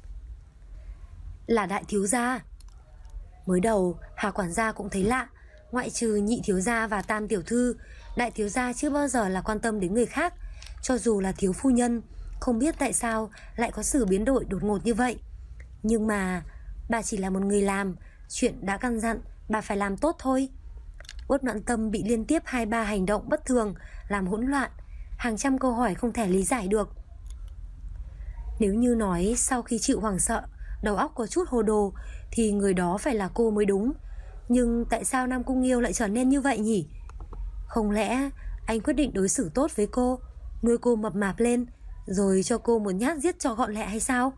Là đại thiếu gia. Mới đầu Hà quản gia cũng thấy lạ, ngoại trừ nhị thiếu gia và tam tiểu thư, đại thiếu gia chưa bao giờ là quan tâm đến người khác. Cho dù là thiếu phu nhân, không biết tại sao lại có sự biến đổi đột ngột như vậy. Nhưng mà bà chỉ là một người làm, chuyện đã căn dặn bà phải làm tốt thôi. Uất Noãn Tâm bị liên tiếp 2-3 hành động bất thường làm hỗn loạn, hàng trăm câu hỏi không thể lý giải được. Nếu như nói sau khi chịu hoảng sợ, đầu óc có chút hồ đồ, thì người đó phải là cô mới đúng. Nhưng tại sao Nam Cung Nghiêu lại trở nên như vậy nhỉ? Không lẽ anh quyết định đối xử tốt với cô, nuôi cô mập mạp lên, rồi cho cô một nhát giết cho gọn lẹ hay sao?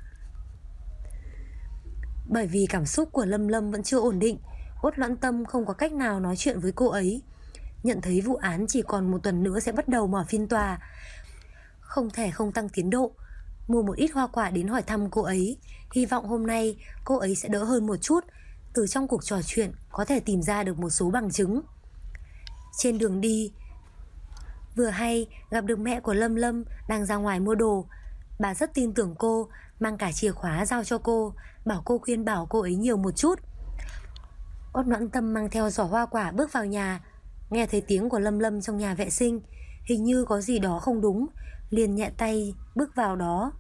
Bởi vì cảm xúc của Lâm Lâm vẫn chưa ổn định, Uất Noãn Tâm không có cách nào nói chuyện với cô ấy. Nhận thấy vụ án chỉ còn 1 tuần nữa sẽ bắt đầu mở phiên tòa, không thể không tăng tiến độ. Mua một ít hoa quả đến hỏi thăm cô ấy, hy vọng hôm nay cô ấy sẽ đỡ hơn một chút. Từ trong cuộc trò chuyện có thể tìm ra được một số bằng chứng. Trên đường đi, vừa hay gặp được mẹ của Lâm Lâm đang ra ngoài mua đồ. Bà rất tin tưởng cô, mang cả chìa khóa giao cho cô, bảo cô khuyên bảo cô ấy nhiều một chút. Uất Noãn Tâm mang theo giỏ hoa quả bước vào nhà, nghe thấy tiếng của Lâm Lâm trong nhà vệ sinh, hình như có gì đó không đúng, liền nhẹ tay bước vào đó.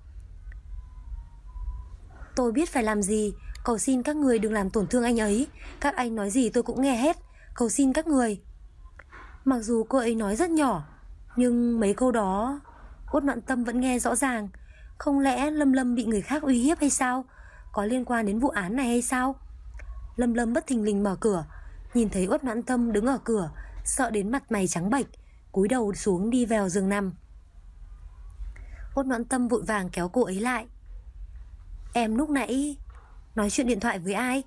Tôi biết phải làm gì, cầu xin các người đừng làm tổn thương anh ấy. Các anh nói gì tôi cũng nghe hết, cầu xin các người. Mặc dù cô ấy nói rất nhỏ, nhưng mấy câu đó Uất Noãn Tâm vẫn nghe rõ ràng. Không lẽ Lâm Lâm bị người khác uy hiếp hay sao? Có liên quan đến vụ án này hay sao? Lâm Lâm bất thình lình mở cửa, nhìn thấy Uất Noãn Tâm đứng ở cửa, sợ đến mặt mày trắng bệch, cúi đầu xuống đi vào giường nằm. Uất Noãn Tâm vội vàng kéo cô ấy lại. Em lúc nãy nói chuyện điện thoại với ai?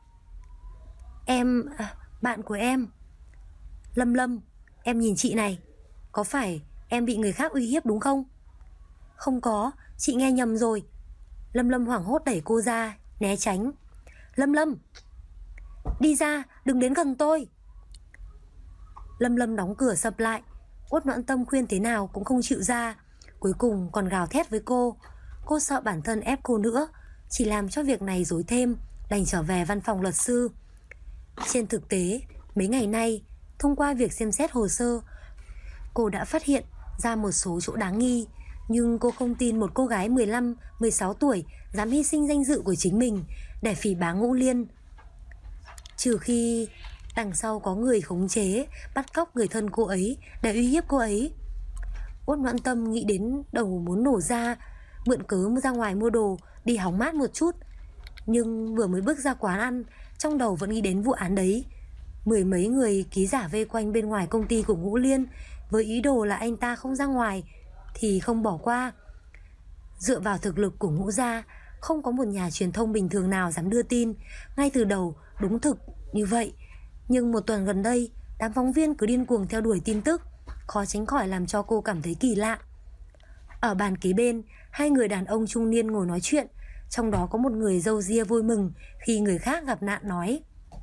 Bạn của em. Lâm Lâm, em nhìn chị này, có phải em bị người khác uy hiếp đúng không? Không có, chị nghe nhầm rồi. Lâm Lâm hoảng hốt đẩy cô ra, né tránh. Lâm Lâm, đi ra, đừng đến gần tôi. Lâm Lâm đóng cửa sập lại. Uất Noãn Tâm khuyên thế nào cũng không chịu ra, cuối cùng còn gào thét với cô. Cô sợ bản thân ép cô nữa, chỉ làm cho việc này rối thêm, đành trở về văn phòng luật sư. Trên thực tế, mấy ngày nay, thông qua việc xem xét hồ sơ, cô đã phát hiện ra một số chỗ đáng nghi. Nhưng cô không tin một cô gái 15-16 tuổi dám hy sinh danh dự của chính mình để phỉ báng Ngũ Liên. Trừ khi đằng sau có người khống chế, bắt cóc người thân cô ấy để uy hiếp cô ấy. Uất Noãn Tâm nghĩ đến đầu muốn nổ ra, mượn cớ ra ngoài mua đồ, đi hóng mát một chút. Nhưng vừa mới bước ra quán ăn, trong đầu vẫn nghĩ đến vụ án đấy. 10 mấy người ký giả vây quanh bên ngoài công ty của Ngũ Liên, với ý đồ là anh ta không ra ngoài thì không bỏ qua. Dựa vào thực lực của Ngũ gia, không có một nhà truyền thông bình thường nào dám đưa tin. Ngay từ đầu đúng thực như vậy. Nhưng 1 tuần gần đây, đám phóng viên cứ điên cuồng theo đuổi tin tức, khó tránh khỏi làm cho cô cảm thấy kỳ lạ. Ở bàn kế bên, 2 người đàn ông trung niên ngồi nói chuyện, trong đó có một người râu ria vui mừng khi người khác gặp nạn nói: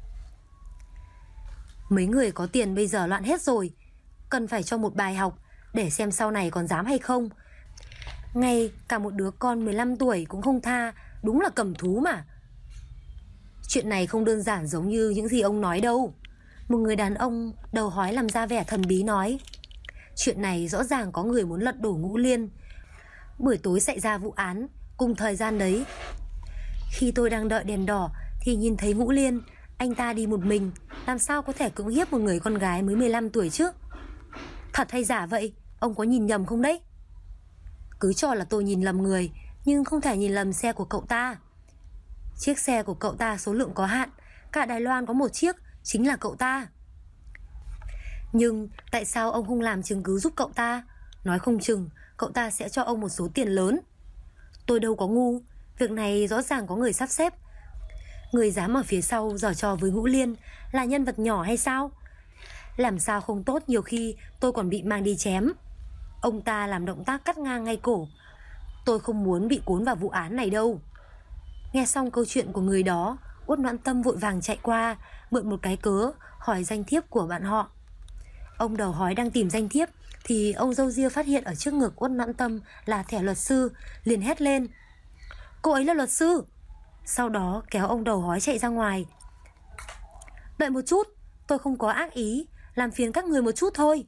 Mấy người có tiền bây giờ loạn hết rồi, cần phải cho một bài học để xem sau này còn dám hay không. Ngay cả một đứa con 15 tuổi cũng không tha, đúng là cầm thú mà. Chuyện này không đơn giản giống như những gì ông nói đâu. Một người đàn ông đầu hói làm ra vẻ thần bí nói: Chuyện này rõ ràng có người muốn lật đổ Ngũ Liên. Buổi tối xảy ra vụ án, cùng thời gian đấy, khi tôi đang đợi đèn đỏ thì nhìn thấy Ngũ Liên. Anh ta đi một mình, làm sao có thể cưỡng hiếp một người con gái mới 15 tuổi chứ? Thật hay giả vậy? Ông có nhìn nhầm không đấy? Cứ cho là tôi nhìn lầm người, nhưng không thể nhìn lầm xe của cậu ta. Chiếc xe của cậu ta số lượng có hạn, cả Đài Loan có 1 chiếc, chính là cậu ta. Nhưng tại sao ông không làm chứng cứ giúp cậu ta? Nói không chừng cậu ta sẽ cho ông một số tiền lớn. Tôi đâu có ngu, việc này rõ ràng có người sắp xếp. Người dám ở phía sau giở trò với Ngũ Liên là nhân vật nhỏ hay sao? Làm sao không tốt, nhiều khi tôi còn bị mang đi chém. Ông ta làm động tác cắt ngang ngay cổ. Tôi không muốn bị cuốn vào vụ án này đâu. Nghe xong câu chuyện của người đó, Uất Noãn Tâm vội vàng chạy qua, mượn một cái cớ hỏi danh thiếp của bạn họ. Ông đầu hói đang tìm danh thiếp thì ông râu ria phát hiện ở trước ngực Uất Noãn Tâm là thẻ luật sư, liền hét lên: cô ấy là luật sư. Sau đó kéo ông đầu hói chạy ra ngoài. Đợi một chút, tôi không có ác ý, làm phiền các người một chút thôi.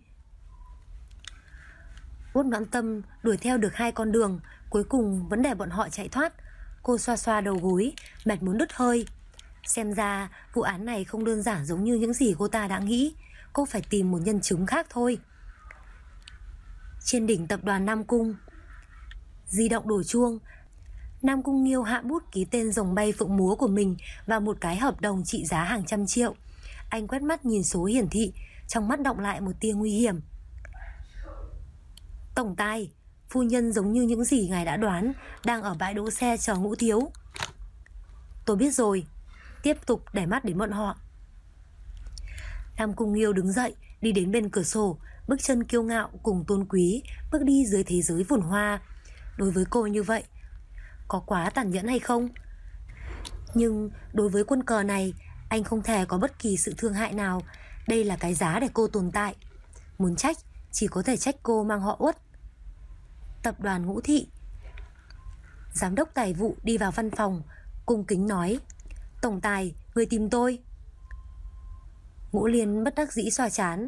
Uất Noãn Tâm đuổi theo được 2 con đường, cuối cùng vẫn để bọn họ chạy thoát. Cô xoa xoa đầu gối, mệt muốn đứt hơi. Xem ra vụ án này không đơn giản giống như những gì cô ta đã nghĩ. Cô phải tìm một nhân chứng khác thôi. Trên đỉnh tập đoàn Nam Cung, di động đổ chuông. Nam Cung Nghiêu hạ bút ký tên rồng bay phượng múa của mình vào một cái hợp đồng trị giá hàng trăm triệu. Anh quét mắt nhìn số hiển thị, trong mắt đọng lại một tia nguy hiểm. Tổng tài, phu nhân giống như những gì ngài đã đoán, đang ở bãi đỗ xe chờ Ngũ thiếu. Tôi biết rồi. Tiếp tục để mắt đến bọn họ. Nam Cung Nghiêu đứng dậy, đi đến bên cửa sổ, bước chân kiêu ngạo cùng tôn quý bước đi dưới thế giới phồn hoa. Đối với cô như vậy, có quá tàn nhẫn hay không? Nhưng đối với quân cờ này, anh không thể có bất kỳ sự thương hại nào. Đây là cái giá để cô tồn tại. Muốn trách, chỉ có thể trách cô mang họ Uất. Tập đoàn Ngũ Thị. Giám đốc tài vụ đi vào văn phòng, cung kính nói: Tổng tài, người tìm tôi. Ngũ Liên bất đắc dĩ xoa trán.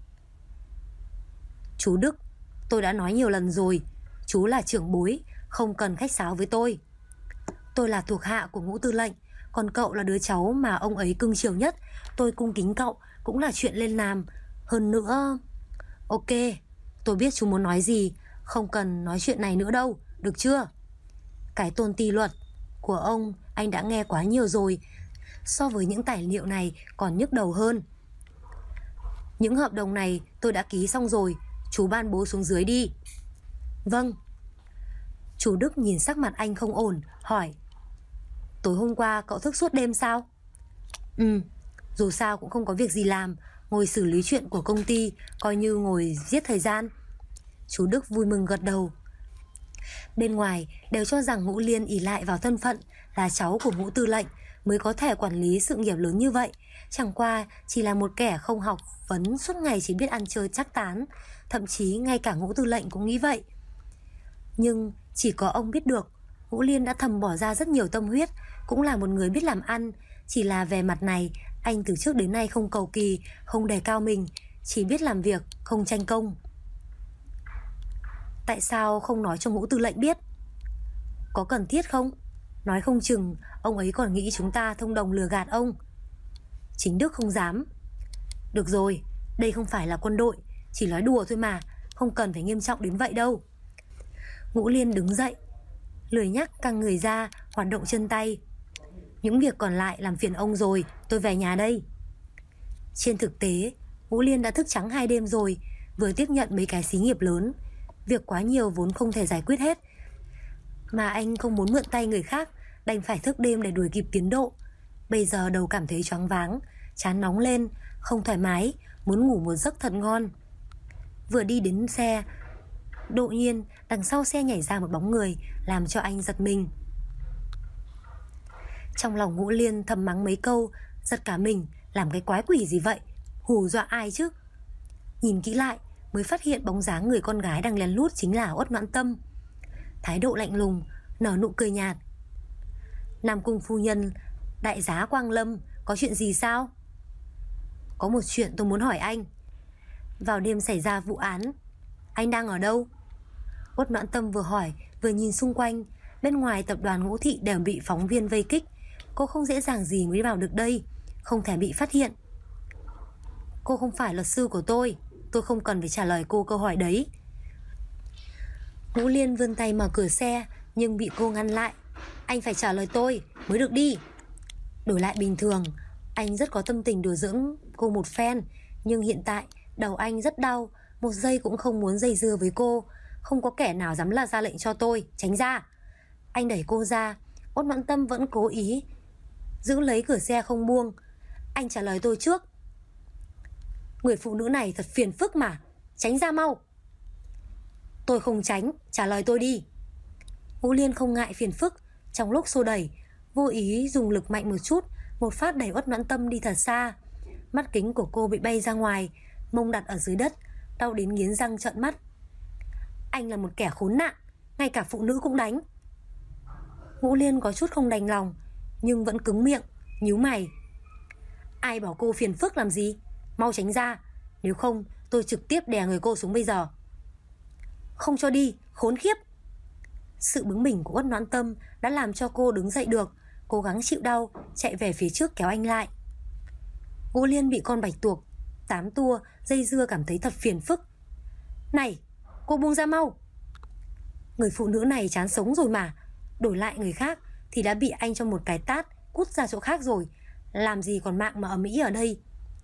Chú Đức, tôi đã nói nhiều lần rồi, chú là trưởng bối, không cần khách sáo với tôi. Tôi là thuộc hạ của Ngũ tư lệnh, còn cậu là đứa cháu mà ông ấy cưng chiều nhất. Tôi cung kính cậu cũng là chuyện lên làm. Hơn nữa... Ok, tôi biết chú muốn nói gì, không cần nói chuyện này nữa đâu, được chưa? Cái tôn ti luật của ông anh đã nghe quá nhiều rồi. So với những tài liệu này còn nhức đầu hơn. Những hợp đồng này tôi đã ký xong rồi, chú ban bố xuống dưới đi. Vâng. Chú Đức nhìn sắc mặt anh không ổn, hỏi: Tối hôm qua cậu thức suốt đêm sao? Dù sao cũng không có việc gì làm, ngồi xử lý chuyện của công ty, coi như ngồi giết thời gian. Chú Đức vui mừng gật đầu. Bên ngoài đều cho rằng Ngũ Liên ỷ lại vào thân phận là cháu của Ngũ tư lệnh mới có thể quản lý sự nghiệp lớn như vậy. Chẳng qua chỉ là một kẻ không học vấn, suốt ngày chỉ biết ăn chơi trác tán. Thậm chí ngay cả Ngũ tư lệnh cũng nghĩ vậy. Nhưng chỉ có ông biết được, Ngũ Liên đã thầm bỏ ra rất nhiều tâm huyết, cũng là một người biết làm ăn. Chỉ là về mặt này, anh từ trước đến nay không cầu kỳ, không đề cao mình, chỉ biết làm việc, không tranh công. Tại sao không nói cho Ngũ tư lệnh biết? Có cần thiết không? Nói không chừng ông ấy còn nghĩ chúng ta thông đồng lừa gạt ông. Chính Đức không dám. Được rồi, đây không phải là quân đội, chỉ nói đùa thôi mà, không cần phải nghiêm trọng đến vậy đâu. Ngũ Liên đứng dậy, lười nhắc căng người ra, hoạt động chân tay. Những việc còn lại làm phiền ông rồi, tôi về nhà đây. Trên thực tế, Ngũ Liên đã thức trắng 2 đêm rồi, vừa tiếp nhận mấy cái xí nghiệp lớn. Việc quá nhiều vốn không thể giải quyết hết, mà anh không muốn mượn tay người khác, đành phải thức đêm để đuổi kịp tiến độ. Bây giờ đầu cảm thấy choáng váng, trán nóng lên, không thoải mái, muốn ngủ một giấc thật ngon. Vừa đi đến xe, đột nhiên đằng sau xe nhảy ra một bóng người, làm cho anh giật mình. Trong lòng Ngũ Liên thầm mắng mấy câu, giật cả mình, làm cái quái quỷ gì vậy, hù dọa ai chứ. Nhìn kỹ lại mới phát hiện bóng dáng người con gái đang lén lút chính là Uất Noãn Tâm. Thái độ lạnh lùng, nở nụ cười nhạt. Nam Cung phu nhân, đại giá Quang Lâm, có chuyện gì sao? Có một chuyện tôi muốn hỏi anh. Vào đêm xảy ra vụ án, anh đang ở đâu? Uất Noãn Tâm vừa hỏi vừa nhìn xung quanh. Bên ngoài tập đoàn Ngũ Thị đều bị phóng viên vây kích, cô không dễ dàng gì mới vào được đây, không thể bị phát hiện. Cô không phải luật sư của tôi không cần phải trả lời cô câu hỏi đấy. Ngũ Liên vươn tay mở cửa xe, nhưng bị cô ngăn lại. Anh phải trả lời tôi mới được đi. Đổi lại bình thường, anh rất có tâm tình đùa giỡn cô một phen, nhưng hiện tại đầu anh rất đau, một giây cũng không muốn dây dưa với cô. Không có kẻ nào dám ra lệnh cho tôi tránh ra. Anh đẩy cô ra. Uất Noãn Tâm vẫn cố ý giữ lấy cửa xe không buông. Anh trả lời tôi trước. Người phụ nữ này thật phiền phức mà, tránh ra mau. Tôi không tránh, trả lời tôi đi. Ngũ Liên không ngại phiền phức, trong lúc xô đẩy, vô ý dùng lực mạnh một chút, một phát đẩy Uất Noãn Tâm đi thật xa. Mắt kính của cô bị bay ra ngoài, mông đặt ở dưới đất, đau đến nghiến răng trợn mắt. Anh là một kẻ khốn nạn, ngay cả phụ nữ cũng đánh. Ngũ Liên có chút không đành lòng, nhưng vẫn cứng miệng, nhíu mày. Ai bảo cô phiền phức làm gì? Mau tránh ra, nếu không tôi trực tiếp đè người cô xuống bây giờ. Không cho đi, khốn khiếp. Sự bướng bỉnh của Uất Noãn Tâm đã làm cho cô đứng dậy được, cố gắng chịu đau, chạy về phía trước kéo anh lại. Ngũ Liên bị con bạch tuộc 8 tua dây dưa cảm thấy thật phiền phức. Này, cô buông ra mau. Người phụ nữ này chán sống rồi mà. Đổi lại người khác thì đã bị anh cho một cái tát, cút ra chỗ khác rồi. Làm gì còn mạng mà ầm ĩ ở đây.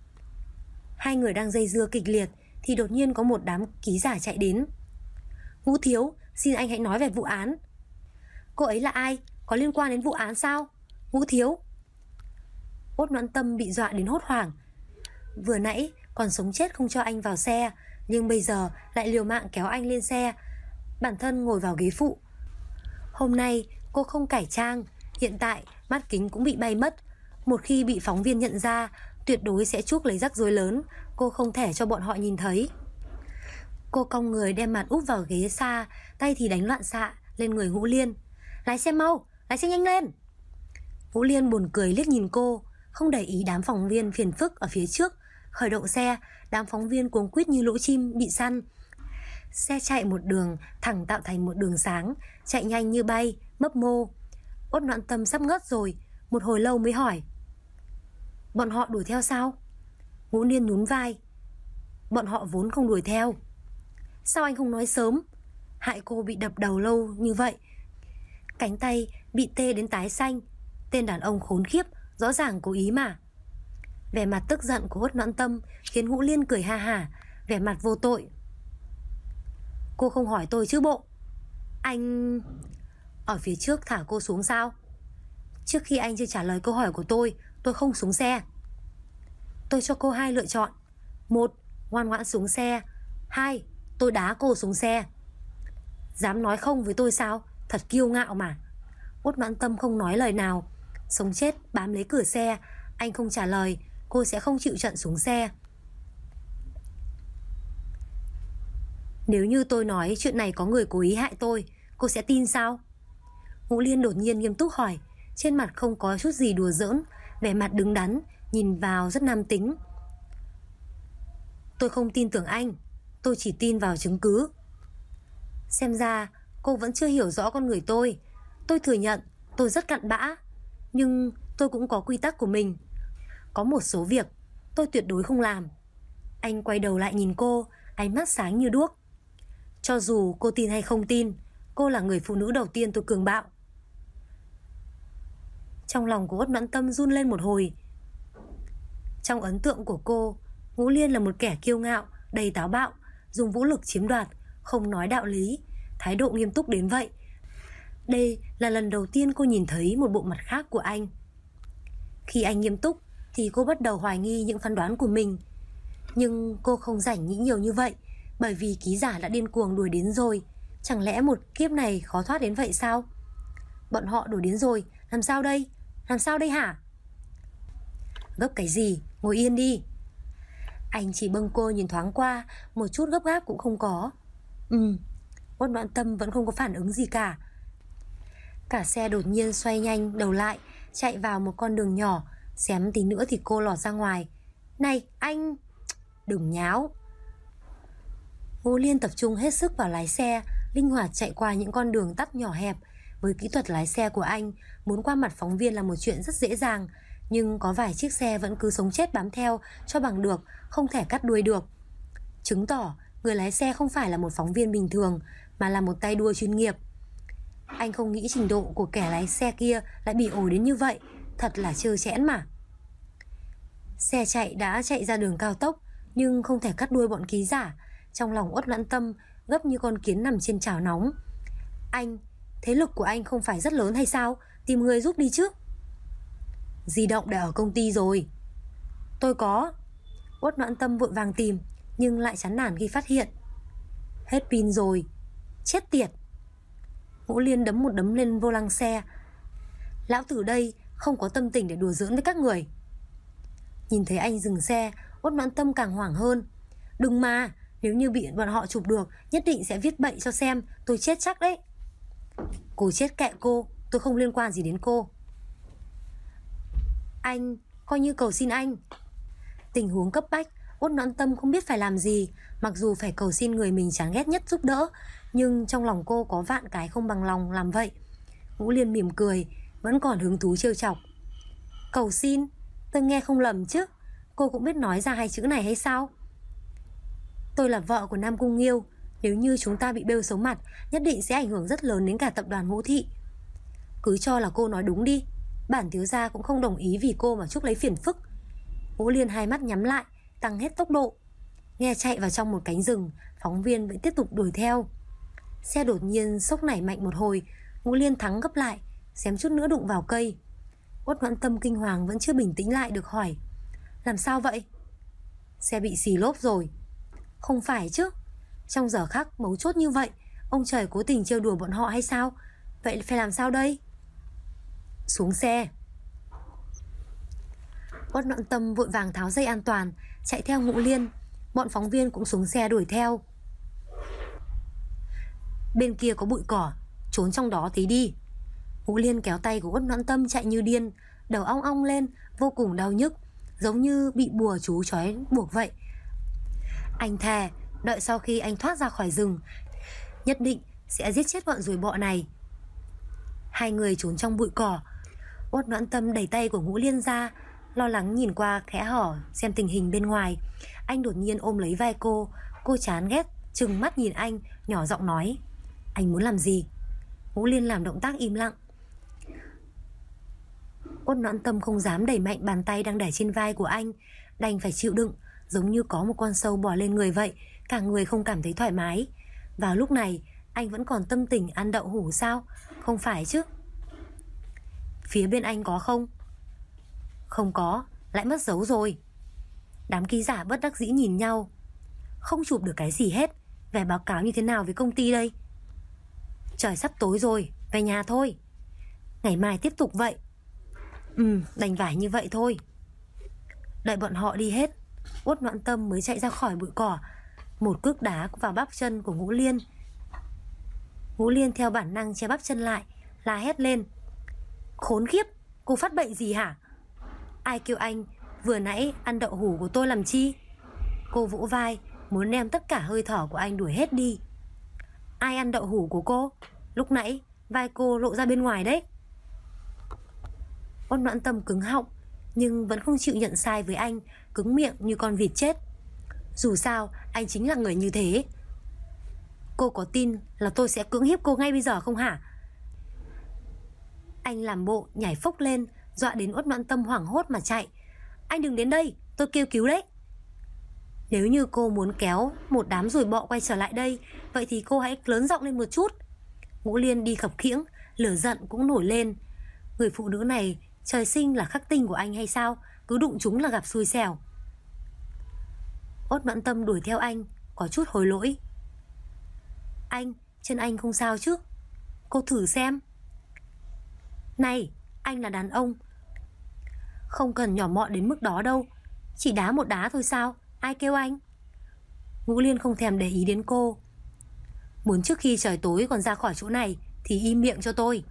Hai người đang dây dưa kịch liệt thì đột nhiên có một đám ký giả chạy đến. Ngũ thiếu, xin anh hãy nói về vụ án. Cô ấy là ai? Có liên quan đến vụ án sao? Ngũ thiếu. Uất Noãn Tâm bị dọa đến hốt hoảng. Vừa nãy còn sống chết không cho anh vào xe, nhưng bây giờ lại liều mạng kéo anh lên xe, bản thân ngồi vào ghế phụ. Hôm nay cô không cải trang, hiện tại mắt kính cũng bị bay mất. Một khi bị phóng viên nhận ra, tuyệt đối sẽ chuốc lấy rắc rối lớn. Cô không thể cho bọn họ nhìn thấy. Cô cong người đem mặt úp vào ghế xa, tay thì đánh loạn xạ lên người Ngũ Liên. Lái xe mau, lái xe nhanh lên. Ngũ Liên buồn cười liếc nhìn cô, không để ý đám phóng viên phiền phức ở phía trước. Khởi động xe, đám phóng viên cuống quýt như lũ chim bị săn. Xe chạy một đường thẳng tạo thành một đường sáng, chạy nhanh như bay, mấp mô. Uất Noãn Tâm sắp ngất rồi, một hồi lâu mới hỏi. Bọn họ đuổi theo sao? Ngũ Liên nhún vai. Bọn họ vốn không đuổi theo. Sao anh không nói sớm? Hại cô bị đập đầu lâu như vậy, cánh tay bị tê đến tái xanh. Tên đàn ông khốn khiếp, rõ ràng cố ý mà. Vẻ mặt tức giận của Uất Noãn Tâm khiến Ngũ Liên cười ha hả, vẻ mặt vô tội. Cô không hỏi tôi chứ bộ. Anh... Ở phía trước thả cô xuống sao? Trước khi anh chưa trả lời câu hỏi của tôi không xuống xe. Tôi cho cô hai lựa chọn. Một, ngoan ngoãn xuống xe. Hai, tôi đá cô xuống xe. Dám nói không với tôi sao? Thật kiêu ngạo mà. Uất Noãn Tâm không nói lời nào, sống chết bám lấy cửa xe. Anh không trả lời, cô sẽ không chịu trận xuống xe. Nếu như tôi nói chuyện này có người cố ý hại tôi, cô sẽ tin sao? Ngũ Liên đột nhiên nghiêm túc hỏi, trên mặt không có chút gì đùa giỡn, vẻ mặt đứng đắn, nhìn vào rất nam tính. Tôi không tin tưởng anh, tôi chỉ tin vào chứng cứ. Xem ra cô vẫn chưa hiểu rõ con người tôi. Tôi thừa nhận tôi rất cặn bã, nhưng tôi cũng có quy tắc của mình. Có một số việc tôi tuyệt đối không làm. Anh quay đầu lại nhìn cô, ánh mắt sáng như đuốc. Cho dù cô tin hay không tin, cô là người phụ nữ đầu tiên tôi cường bạo. Trong lòng của Uất Noãn Tâm run lên một hồi. Trong ấn tượng của cô, Ngũ Liên là một kẻ kiêu ngạo, đầy táo bạo, dùng vũ lực chiếm đoạt, không nói đạo lý, thái độ nghiêm túc đến vậy. Đây là lần đầu tiên cô nhìn thấy một bộ mặt khác của anh. Khi anh nghiêm túc thì cô bắt đầu hoài nghi những phán đoán của mình. Nhưng cô không rảnh nghĩ nhiều như vậy, bởi vì ký giả đã điên cuồng đuổi đến rồi. Chẳng lẽ một kiếp này khó thoát đến vậy sao? Bọn họ đuổi đến rồi, làm sao đây? Làm sao đây hả? Gấp cái gì, ngồi yên đi. Anh chỉ bâng cô nhìn thoáng qua, một chút gấp gáp cũng không có. Uất Noãn Tâm vẫn không có phản ứng gì cả. Cả xe đột nhiên xoay nhanh đầu lại, chạy vào một con đường nhỏ, xém tí nữa thì cô lọt ra ngoài. Này anh, đừng nháo. Ngũ Liên tập trung hết sức vào lái xe, linh hoạt chạy qua những con đường tắt nhỏ hẹp. Với kỹ thuật lái xe của anh, muốn qua mặt phóng viên là một chuyện rất dễ dàng. Nhưng có vài chiếc xe vẫn cứ sống chết bám theo cho bằng được, không thể cắt đuôi được. Chứng tỏ người lái xe không phải là một phóng viên bình thường, mà là một tay đua chuyên nghiệp. Anh không nghĩ trình độ của kẻ lái xe kia lại bị ổi đến như vậy, thật là trơ trẽn mà. Xe chạy đã chạy ra đường cao tốc, nhưng không thể cắt đuôi bọn ký giả. Trong lòng Uất Noãn Tâm gấp như con kiến nằm trên chảo nóng. Anh, thế lực của anh không phải rất lớn hay sao? Tìm người giúp đi chứ. Di động đã ở công ty rồi. Tôi có. Uất Noãn Tâm vội vàng tìm, nhưng lại chán nản khi phát hiện hết pin rồi. Chết tiệt. Ngũ Liên đấm một đấm lên vô lăng xe. Lão tử đây không có tâm tình để đùa giỡn với các người. Nhìn thấy anh dừng xe, Uất Noãn Tâm càng hoảng hơn. Đừng mà, nếu như bị bọn họ chụp được, nhất định sẽ viết bậy cho xem, tôi chết chắc đấy. Cô chết kệ cô, tôi không liên quan gì đến cô. Anh, coi như cầu xin anh. Tình huống cấp bách, Uất Noãn Tâm không biết phải làm gì. Mặc dù phải cầu xin người mình chán ghét nhất giúp đỡ, nhưng trong lòng cô có vạn cái không bằng lòng làm vậy. Ngũ Liên mỉm cười, vẫn còn hứng thú trêu chọc. Cầu xin? Tôi nghe không lầm chứ? Cô cũng biết nói ra hai chữ này hay sao? Tôi là vợ của Nam Cung Nghiêu. Nếu như chúng ta bị bêu xấu mặt, nhất định sẽ ảnh hưởng rất lớn đến cả tập đoàn Ngũ Thị. Cứ cho là cô nói đúng đi. Bản thiếu gia cũng không đồng ý vì cô mà chuốc lấy phiền phức. Ngũ Liên hai mắt nhắm lại, tăng hết tốc độ. Nghe chạy vào trong một cánh rừng, phóng viên vẫn tiếp tục đuổi theo. Xe đột nhiên sốc nảy mạnh một hồi, Ngũ Liên thắng gấp lại, xém chút nữa đụng vào cây. Uất Noãn Tâm kinh hoàng vẫn chưa bình tĩnh lại được hỏi: làm sao vậy? Xe bị xì lốp rồi. Không phải chứ? Trong giờ khắc mấu chốt như vậy, ông trời cố tình trêu đùa bọn họ hay sao? Vậy phải làm sao đây? Xuống xe. Uất Noãn Tâm vội vàng tháo dây an toàn, chạy theo Ngũ Liên. Bọn phóng viên cũng xuống xe đuổi theo. Bên kia có bụi cỏ, trốn trong đó tí đi. Ngũ Liên kéo tay của Uất Noãn Tâm chạy như điên, đầu ong ong lên, vô cùng đau nhức, giống như bị bùa chú trói buộc vậy. Anh thề, đợi sau khi anh thoát ra khỏi rừng, nhất định sẽ giết chết bọn ruồi bọ này. Hai người trốn trong bụi cỏ. Uất Noãn Tâm đẩy tay của Ngũ Liên ra, lo lắng nhìn qua kẽ hở xem tình hình bên ngoài. Anh đột nhiên ôm lấy vai cô chán ghét trừng mắt nhìn anh, nhỏ giọng nói: anh muốn làm gì? Ngũ Liên làm động tác im lặng. Uất Noãn Tâm không dám đẩy mạnh bàn tay đang để trên vai của anh, đành phải chịu đựng, giống như có một con sâu bò lên người vậy, cả người không cảm thấy thoải mái. Vào lúc này anh vẫn còn tâm tình ăn đậu hũ sao? Không phải chứ? Phía bên anh có không? Không có, lại mất dấu rồi. Đám ký giả bất đắc dĩ nhìn nhau. Không chụp được cái gì hết. Về báo cáo như thế nào với công ty đây? Trời sắp tối rồi, về nhà thôi. Ngày mai tiếp tục vậy. Đành phải như vậy thôi. Đợi bọn họ đi hết, Uất Noãn Tâm mới chạy ra khỏi bụi cỏ. Một cước đá vào bắp chân của Ngũ Liên. Ngũ Liên theo bản năng che bắp chân lại, la hét lên: khốn khiếp, cô phát bệnh gì hả? Ai kêu anh vừa nãy ăn đậu hũ của tôi làm chi? Cô vỗ vai, muốn đem tất cả hơi thở của anh đuổi hết đi. Ai ăn đậu hũ của cô? Lúc nãy vai cô lộ ra bên ngoài đấy. Uất Noãn Tâm cứng họng, nhưng vẫn không chịu nhận sai với anh, cứng miệng như con vịt chết. Dù sao anh chính là người như thế. Cô có tin là tôi sẽ cưỡng hiếp cô ngay bây giờ không hả? Anh làm bộ nhảy phốc lên, dọa đến Uất Noãn Tâm hoảng hốt mà chạy. Anh đừng đến đây, tôi kêu cứu đấy. Nếu như cô muốn kéo một đám ruồi bọ quay trở lại đây, vậy thì cô hãy lớn giọng lên một chút. Ngũ Liên đi khập khiễng, lửa giận cũng nổi lên. Người phụ nữ này trời sinh là khắc tinh của anh hay sao? Cứ đụng chúng là gặp xui xẻo. Uất Noãn Tâm đuổi theo anh, có chút hối lỗi. Anh, chân anh không sao chứ? Cô thử xem. Này, anh là đàn ông, không cần nhỏ mọn đến mức đó đâu. Chỉ đá một đá thôi sao? Ai kêu anh? Ngũ Liên không thèm để ý đến cô. Muốn trước khi trời tối còn ra khỏi chỗ này thì im miệng cho tôi.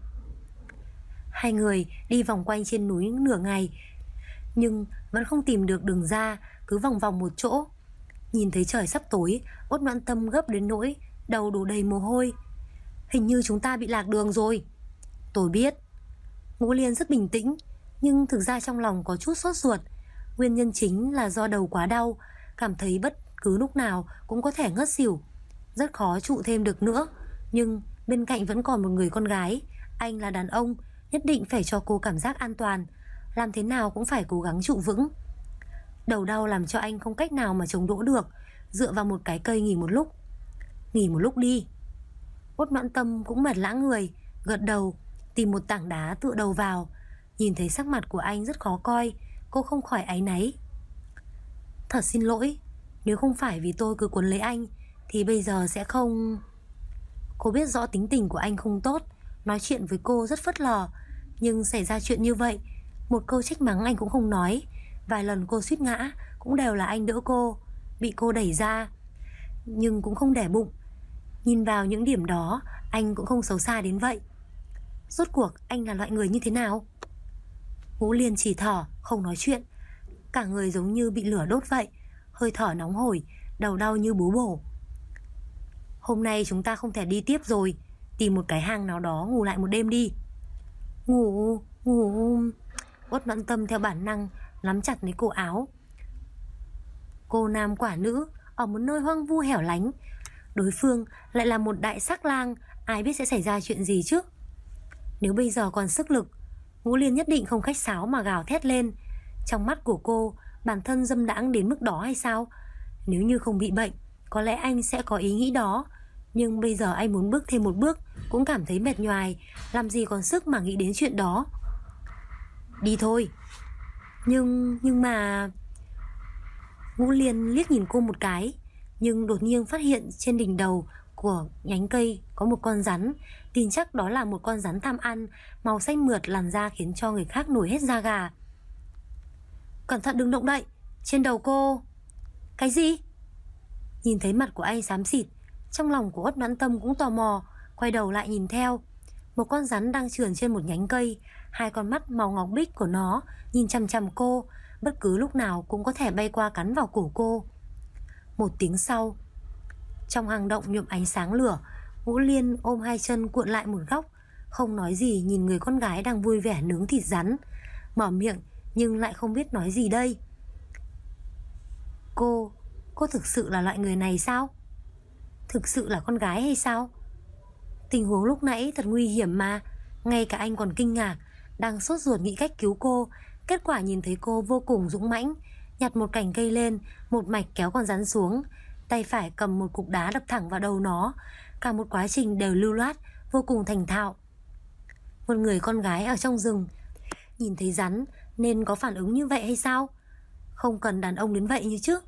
Hai người đi vòng quanh trên núi nửa ngày, nhưng vẫn không tìm được đường ra, cứ vòng vòng một chỗ. Nhìn thấy trời sắp tối, Uất Noãn Tâm gấp đến nỗi đầu đổ đầy mồ hôi. Hình như chúng ta bị lạc đường rồi. Tôi biết. Ngũ Liên rất bình tĩnh, nhưng thực ra trong lòng có chút sốt ruột. Nguyên nhân chính là do đầu quá đau, cảm thấy bất cứ lúc nào cũng có thể ngất xỉu, rất khó trụ thêm được nữa. Nhưng bên cạnh vẫn còn một người con gái. Anh là đàn ông, nhất định phải cho cô cảm giác an toàn. Làm thế nào cũng phải cố gắng trụ vững. Đầu đau làm cho anh không cách nào mà chống đỡ được, dựa vào một cái cây nghỉ một lúc. Nghỉ một lúc đi. Uất Noãn Tâm cũng mệt lã người, gật đầu, tìm một tảng đá tựa đầu vào. Nhìn thấy sắc mặt của anh rất khó coi, cô không khỏi áy náy. Thật xin lỗi, nếu không phải vì tôi cứ cuốn lấy anh thì bây giờ sẽ không... Cô biết rõ tính tình của anh không tốt, nói chuyện với cô rất phớt lờ. Nhưng xảy ra chuyện như vậy, một câu trách mắng anh cũng không nói. Vài lần cô suýt ngã cũng đều là anh đỡ cô, bị cô đẩy ra, nhưng cũng không để bụng. Nhìn vào những điểm đó, anh cũng không xấu xa đến vậy. Rốt cuộc anh là loại người như thế nào? Ngũ Liên chỉ thở, không nói chuyện. Cả người giống như bị lửa đốt vậy, hơi thở nóng hổi, đầu đau như búa bổ. Hôm nay chúng ta không thể đi tiếp rồi, tìm một cái hang nào đó ngủ lại một đêm đi. Ngủ. Uất Noãn Tâm theo bản năng nắm chặt lấy cổ áo. Cô nam quả nữ ở một nơi hoang vu hẻo lánh, đối phương lại là một đại sắc lang, ai biết sẽ xảy ra chuyện gì chứ. Nếu bây giờ còn sức lực, Ngũ Liên nhất định không khách sáo mà gào thét lên. Trong mắt của cô, bản thân dâm đãng đến mức đó hay sao? Nếu như không bị bệnh, có lẽ anh sẽ có ý nghĩ đó. Nhưng bây giờ anh muốn bước thêm một bước cũng cảm thấy mệt nhoài, làm gì còn sức mà nghĩ đến chuyện đó. Đi thôi. Nhưng mà... Ngũ Liên liếc nhìn cô một cái, nhưng đột nhiên phát hiện trên đỉnh đầu của nhánh cây có một con rắn. Tin chắc đó là một con rắn tham ăn, màu xanh mượt, làn da khiến cho người khác nổi hết da gà. Cẩn thận đừng động đậy, trên đầu cô. Cái gì? Nhìn thấy mặt của anh xám xịt, trong lòng của Uất Noãn Tâm cũng tò mò, quay đầu lại nhìn theo. Một con rắn đang trườn trên một nhánh cây, hai con mắt màu ngọc bích của nó nhìn chằm chằm cô, bất cứ lúc nào cũng có thể bay qua cắn vào cổ cô. Một tiếng sau, trong hang động nhuộm ánh sáng lửa, Ngũ Liên ôm hai chân cuộn lại một góc, không nói gì nhìn người con gái đang vui vẻ nướng thịt rắn, mở miệng nhưng lại không biết nói gì đây. Cô thực sự là loại người này sao? Thực sự là con gái hay sao? Tình huống lúc nãy thật nguy hiểm mà, ngay cả anh còn kinh ngạc, đang sốt ruột nghĩ cách cứu cô. Kết quả nhìn thấy cô vô cùng dũng mãnh, nhặt một cành cây lên, một mạch kéo con rắn xuống, tay phải cầm một cục đá đập thẳng vào đầu nó. Cả một quá trình đều lưu loát, vô cùng thành thạo. Một người con gái ở trong rừng nhìn thấy rắn nên có phản ứng như vậy hay sao? Không cần đàn ông đến vậy như trước.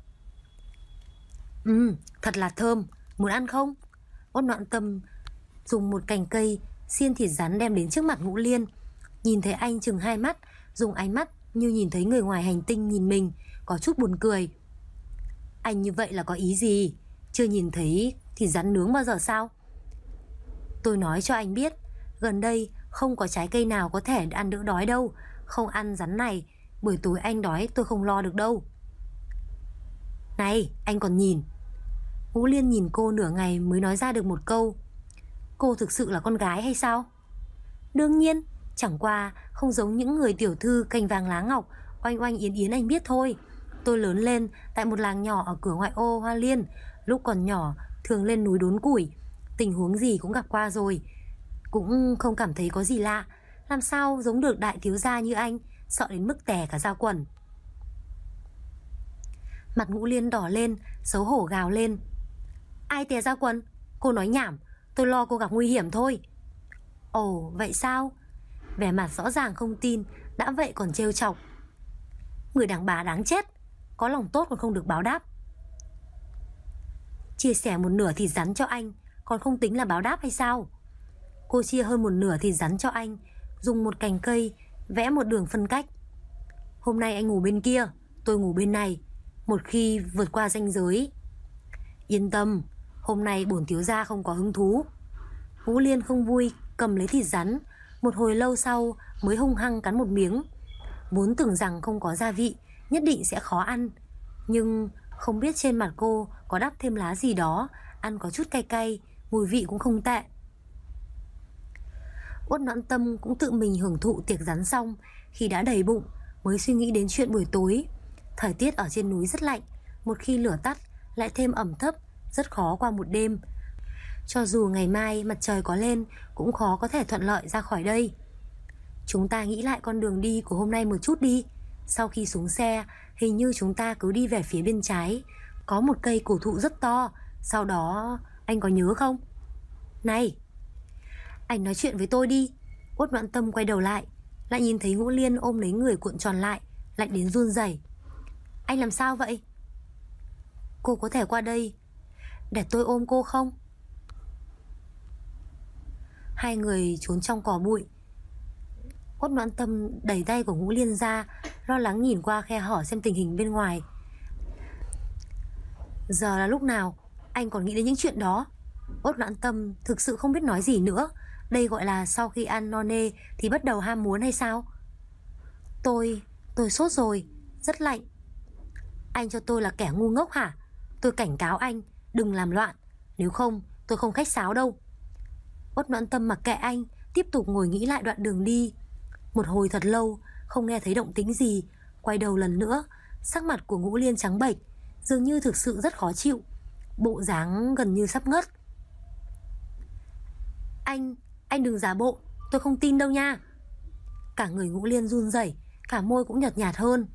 Thật là thơm, muốn ăn không? Uất Noãn Tâm dùng một cành cây xiên thịt rắn đem đến trước mặt Ngũ Liên. Nhìn thấy anh chừng hai mắt, dùng ánh mắt như nhìn thấy người ngoài hành tinh nhìn mình, có chút buồn cười. Anh như vậy là có ý gì? Chưa nhìn thấy thịt rắn nướng bao giờ sao? Tôi nói cho anh biết, gần đây không có trái cây nào có thể ăn đỡ đói đâu. Không ăn rắn này, buổi tối anh đói tôi không lo được đâu. Này, anh còn nhìn. Ngũ Liên nhìn cô nửa ngày mới nói ra được một câu. Cô thực sự là con gái hay sao? Đương nhiên, chẳng qua không giống những người tiểu thư cành vàng lá ngọc, oanh oanh yến yến anh biết thôi. Tôi lớn lên tại một làng nhỏ ở cửa ngoại ô Hoa Liên. Lúc còn nhỏ thường lên núi đốn củi, tình huống gì cũng gặp qua rồi, cũng không cảm thấy có gì lạ. Làm sao giống được đại thiếu gia như anh, sợ đến mức tè cả da quần. Mặt Ngũ Liên đỏ lên, xấu hổ gào lên. Ai tè da quần? Cô nói nhảm, tôi lo cô gặp nguy hiểm thôi. Ồ, vậy sao? Vẻ mặt rõ ràng không tin, đã vậy còn trêu chọc. Người đàn bà đáng chết, có lòng tốt còn không được báo đáp. Chia sẻ một nửa thịt rắn cho anh còn không tính là báo đáp hay sao? Cô chia hơn một nửa thịt rắn cho anh, dùng một cành cây vẽ một đường phân cách. Hôm nay anh ngủ bên kia, tôi ngủ bên này. Một khi vượt qua ranh giới... Yên tâm, hôm nay bổn thiếu gia không có hứng thú. Ngũ Liên không vui cầm lấy thịt rắn, một hồi lâu sau mới hung hăng cắn một miếng. Vốn tưởng rằng không có gia vị, nhất định sẽ khó ăn, nhưng không biết trên mặt cô có đắp thêm lá gì đó, ăn có chút cay cay, mùi vị cũng không tệ. Uất Noãn Tâm cũng tự mình hưởng thụ tiệc rắn xong, khi đã đầy bụng mới suy nghĩ đến chuyện buổi tối. Thời tiết ở trên núi rất lạnh, một khi lửa tắt lại thêm ẩm thấp, rất khó qua một đêm. Cho dù ngày mai mặt trời có lên cũng khó có thể thuận lợi ra khỏi đây. Chúng ta nghĩ lại con đường đi của hôm nay một chút đi. Sau khi xuống xe, hình như chúng ta cứ đi về phía bên trái, có một cây cổ thụ rất to. Sau đó, anh có nhớ không? Này, anh nói chuyện với tôi đi. Uất Noãn Tâm quay đầu lại, lại nhìn thấy Ngũ Liên ôm lấy người cuộn tròn lại, lạnh đến run rẩy. Anh làm sao vậy? Cô có thể qua đây để tôi ôm cô không? Hai người trốn trong cỏ bụi. Uất Noãn Tâm đẩy tay của Ngũ Liên ra, lo lắng nhìn qua khe hở xem tình hình bên ngoài. Giờ là lúc nào anh còn nghĩ đến những chuyện đó? Uất Noãn Tâm thực sự không biết nói gì nữa. Đây gọi là sau khi ăn no nê thì bắt đầu ham muốn hay sao? Tôi sốt rồi, rất lạnh. Anh cho tôi là kẻ ngu ngốc hả? Tôi cảnh cáo anh, đừng làm loạn, nếu không tôi không khách sáo đâu. Uất Noãn Tâm mặc kệ anh, tiếp tục ngồi nghĩ lại đoạn đường đi. Một hồi thật lâu, không nghe thấy động tĩnh gì. Quay đầu lần nữa, sắc mặt của Ngũ Liên trắng bệch, dường như thực sự rất khó chịu, bộ dáng gần như sắp ngất. Anh đừng giả bộ, tôi không tin đâu nha. Cả người Ngũ Liên run rẩy, cả môi cũng nhợt nhạt hơn.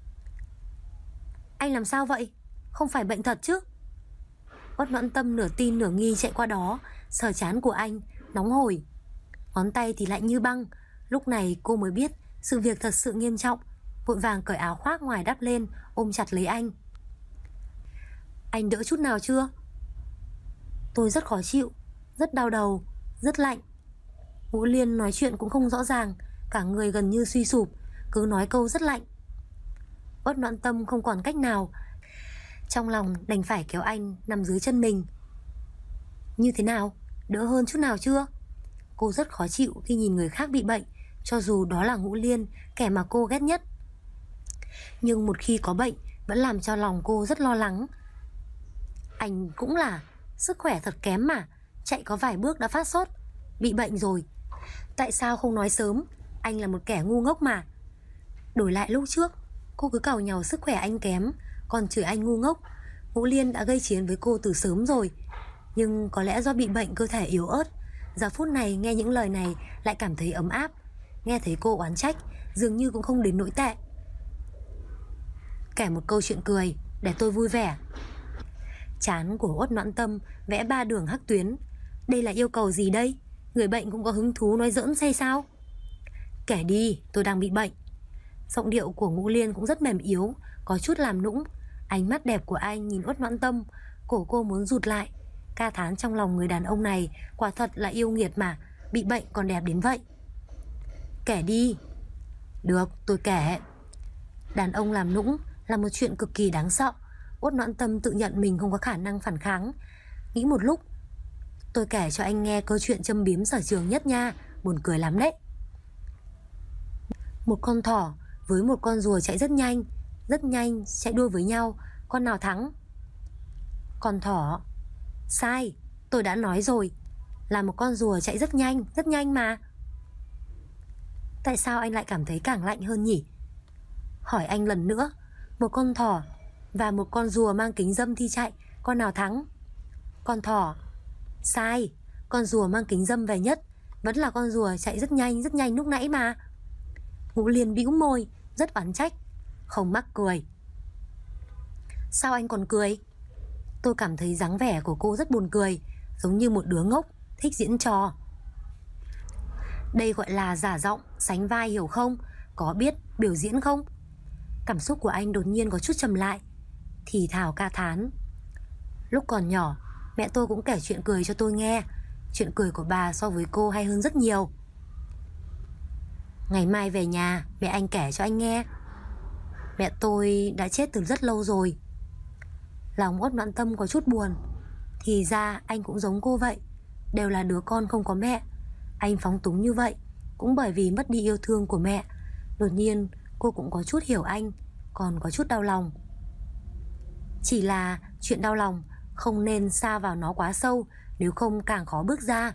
Anh làm sao vậy? Không phải bệnh thật chứ? Uất Noãn Tâm nửa tin nửa nghi chạy qua đó, sờ trán của anh, nóng hổi. Ngón tay thì lạnh như băng. Lúc này cô mới biết sự việc thật sự nghiêm trọng, vội vàng cởi áo khoác ngoài đắp lên, ôm chặt lấy anh. Anh đỡ chút nào chưa? Tôi rất khó chịu, rất đau đầu, rất lạnh. Ngũ Liên nói chuyện cũng không rõ ràng, cả người gần như suy sụp, cứ nói câu rất lạnh. Uất Noãn Tâm không còn cách nào, trong lòng đành phải kéo anh nằm dưới chân mình. Như thế nào? Đỡ hơn chút nào chưa? Cô rất khó chịu khi nhìn người khác bị bệnh, cho dù đó là Ngũ Liên, kẻ mà cô ghét nhất. Nhưng một khi có bệnh vẫn làm cho lòng cô rất lo lắng. Anh cũng là, sức khỏe thật kém mà, chạy có vài bước đã phát sốt, bị bệnh rồi. Tại sao không nói sớm? Anh là một kẻ ngu ngốc mà. Đổi lại lúc trước, cô cứ càu nhàu sức khỏe anh kém, còn chửi anh ngu ngốc. Ngũ Liên đã gây chiến với cô từ sớm rồi. Nhưng có lẽ do bị bệnh cơ thể yếu ớt, giờ phút này nghe những lời này lại cảm thấy ấm áp. Nghe thấy cô oán trách, dường như cũng không đến nỗi tệ. Kể một câu chuyện cười để tôi vui vẻ. Trán của Uất Noãn Tâm vẽ 3 đường hắc tuyến. Đây là yêu cầu gì đây? Người bệnh cũng có hứng thú nói giỡn hay sao? Kể đi, tôi đang bị bệnh. Giọng điệu của Ngũ Liên cũng rất mềm yếu, có chút làm nũng. Ánh mắt đẹp của anh nhìn Uất Noãn Tâm, cổ cô muốn rụt lại. Ca thán trong lòng người đàn ông này quả thật là yêu nghiệt mà, bị bệnh còn đẹp đến vậy. Kể đi. Được, tôi kể. Đàn ông làm nũng là một chuyện cực kỳ đáng sợ. Uất Noãn Tâm tự nhận mình không có khả năng phản kháng. Nghĩ một lúc. Tôi kể cho anh nghe câu chuyện châm biếm sở trường nhất nha, buồn cười lắm đấy. Một con thỏ với một con rùa chạy rất nhanh chạy đua với nhau, con nào thắng? Con thỏ. Sai, tôi đã nói rồi, là một con rùa chạy rất nhanh mà. Tại sao anh lại cảm thấy càng lạnh hơn nhỉ? Hỏi anh lần nữa, một con thỏ và một con rùa mang kính râm thi chạy, con nào thắng? Con thỏ. Sai, con rùa mang kính râm về nhất, vẫn là con rùa chạy rất nhanh lúc nãy mà. Ngũ Liên bĩu môi, rất oán trách. Không mắc cười. Sao anh còn cười? Tôi cảm thấy dáng vẻ của cô rất buồn cười, giống như một đứa ngốc, thích diễn trò. Đây gọi là giả giọng, sánh vai hiểu không? Có biết biểu diễn không? Cảm xúc của anh đột nhiên có chút trầm lại, thì thào ca thán. Lúc còn nhỏ, mẹ tôi cũng kể chuyện cười cho tôi nghe. Chuyện cười của bà so với cô hay hơn rất nhiều. Ngày mai về nhà, mẹ anh kể cho anh nghe. Mẹ tôi đã chết từ rất lâu rồi. Lòng Uất Noãn Tâm có chút buồn. Thì ra anh cũng giống cô vậy, đều là đứa con không có mẹ. Anh phóng túng như vậy cũng bởi vì mất đi yêu thương của mẹ. Đột nhiên cô cũng có chút hiểu anh, còn có chút đau lòng. Chỉ là chuyện đau lòng không nên sa vào nó quá sâu, nếu không càng khó bước ra.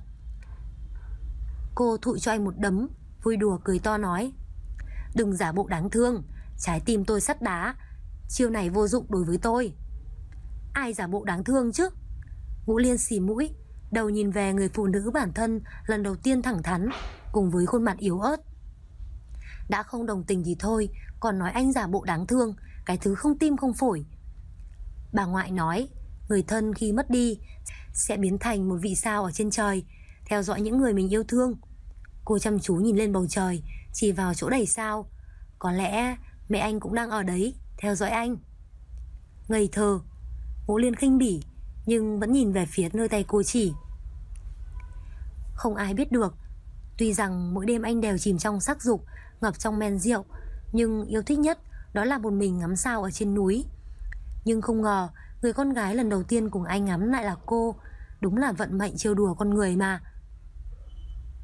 Cô thụi cho anh một đấm, vui đùa cười to nói. Đừng giả bộ đáng thương, trái tim tôi sắt đá, chiêu này vô dụng đối với tôi. Ai giả bộ đáng thương chứ? Ngũ Liên xì mũi, đầu nhìn về người phụ nữ bản thân lần đầu tiên thẳng thắn, cùng với khuôn mặt yếu ớt. Đã không đồng tình thì thôi, còn nói anh giả bộ đáng thương, cái thứ không tim không phổi. Bà ngoại nói, người thân khi mất đi sẽ biến thành một vì sao ở trên trời, theo dõi những người mình yêu thương. Cô chăm chú nhìn lên bầu trời, chỉ vào chỗ đầy sao. Có lẽ mẹ anh cũng đang ở đấy, theo dõi anh. Ngây thơ. Ngũ Liên khinh bỉ, nhưng vẫn nhìn về phía nơi tay cô chỉ. Không ai biết được, tuy rằng mỗi đêm anh đều chìm trong sắc dục, ngập trong men rượu, nhưng yêu thích nhất đó là một mình ngắm sao ở trên núi. Nhưng không ngờ người con gái lần đầu tiên cùng anh ngắm lại là cô. Đúng là vận mệnh trêu đùa con người mà.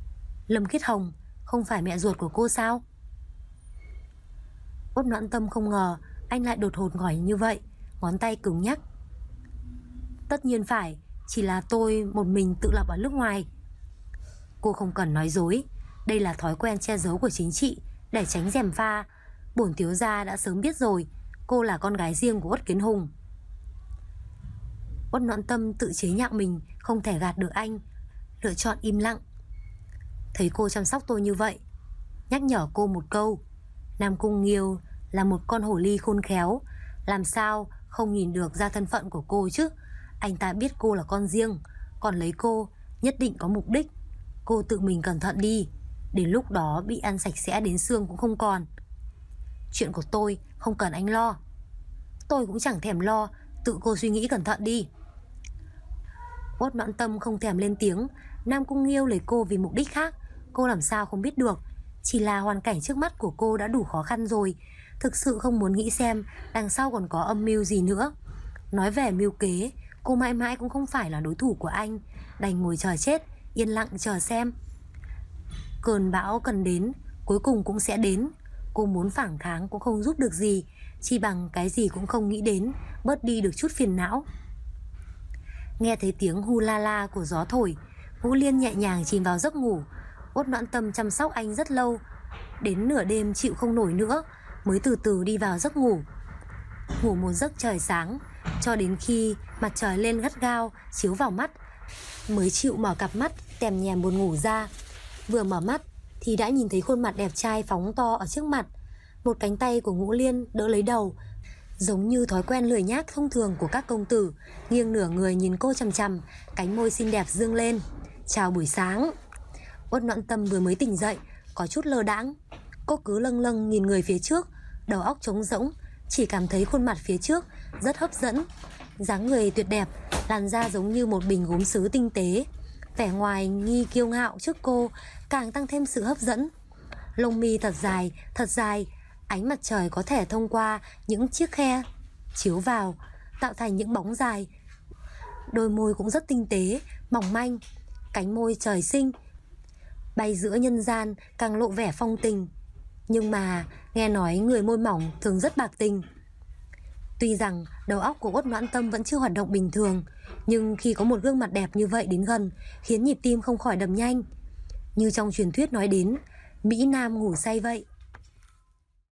Lâm Khiết Hồng không phải mẹ ruột của cô sao? Uất Noãn Tâm không ngờ anh lại đột ngột hỏi như vậy, ngón tay cứng nhắc. Tất nhiên phải, chỉ là tôi một mình tự lập ở nước ngoài. Cô không cần nói dối, đây là thói quen che giấu của chính trị để tránh gièm pha. Bổn thiếu gia đã sớm biết rồi, cô là con gái riêng của Uất Kiến Hùng. Uất Noãn Tâm tự chế nhạo mình không thể gạt được anh, lựa chọn im lặng. Thấy cô chăm sóc tôi như vậy, nhắc nhở cô một câu. Nam Cung Nghiêu là một con hổ ly khôn khéo, làm sao không nhìn được ra thân phận của cô chứ. Anh ta biết cô là con riêng, còn lấy cô nhất định có mục đích. Cô tự mình cẩn thận đi, đến lúc đó bị ăn sạch sẽ đến xương cũng không còn. Chuyện của tôi không cần anh lo. Tôi cũng chẳng thèm lo, tự cô suy nghĩ cẩn thận đi. Uất Noãn Tâm không thèm lên tiếng. Nam Cung Nghiêu lấy cô vì mục đích khác, cô làm sao không biết được. Chỉ là hoàn cảnh trước mắt của cô đã đủ khó khăn rồi, thực sự không muốn nghĩ xem đằng sau còn có âm mưu gì nữa. Nói về mưu kế, cô mãi mãi cũng không phải là đối thủ của anh, đành ngồi chờ chết, yên lặng chờ xem. Cơn bão cần đến, cuối cùng cũng sẽ đến. Cô muốn phản kháng cũng không giúp được gì, chỉ bằng cái gì cũng không nghĩ đến, bớt đi được chút phiền não. Nghe thấy tiếng hu la la của gió thổi, Ngũ Liên nhẹ nhàng chìm vào giấc ngủ. Uất Noãn Tâm chăm sóc anh rất lâu, đến nửa đêm chịu không nổi nữa mới từ từ đi vào giấc ngủ. Ngủ một giấc trời sáng, cho đến khi mặt trời lên gắt gao chiếu vào mắt mới chịu mở cặp mắt tèm nhèm buồn ngủ ra. Vừa mở mắt thì đã nhìn thấy khuôn mặt đẹp trai phóng to ở trước mặt. Một cánh tay của Ngũ Liên đỡ lấy đầu, giống như thói quen lười nhác thông thường của các công tử, nghiêng nửa người nhìn cô chằm chằm, cánh môi xinh đẹp dương lên. Chào buổi sáng. Uất Noãn Tâm vừa mới tỉnh dậy, có chút lơ đãng. Cô cứ lâng lâng nhìn người phía trước, đầu óc trống rỗng, chỉ cảm thấy khuôn mặt phía trước rất hấp dẫn. Dáng người tuyệt đẹp, làn da giống như một bình gốm sứ tinh tế. Vẻ ngoài nghi kiêu ngạo trước cô càng tăng thêm sự hấp dẫn. Lông mi thật dài, ánh mặt trời có thể thông qua những chiếc khe chiếu vào, tạo thành những bóng dài. Đôi môi cũng rất tinh tế, mỏng manh, cánh môi trời sinh, bay giữa nhân gian càng lộ vẻ phong tình. Nhưng mà nghe nói người môi mỏng thường rất bạc tình. Tuy rằng đầu óc của Uất Noãn Tâm vẫn chưa hoạt động bình thường, nhưng khi có một gương mặt đẹp như vậy đến gần, khiến nhịp tim không khỏi đập nhanh. Như trong truyền thuyết nói đến, Mỹ Nam ngủ say vậy.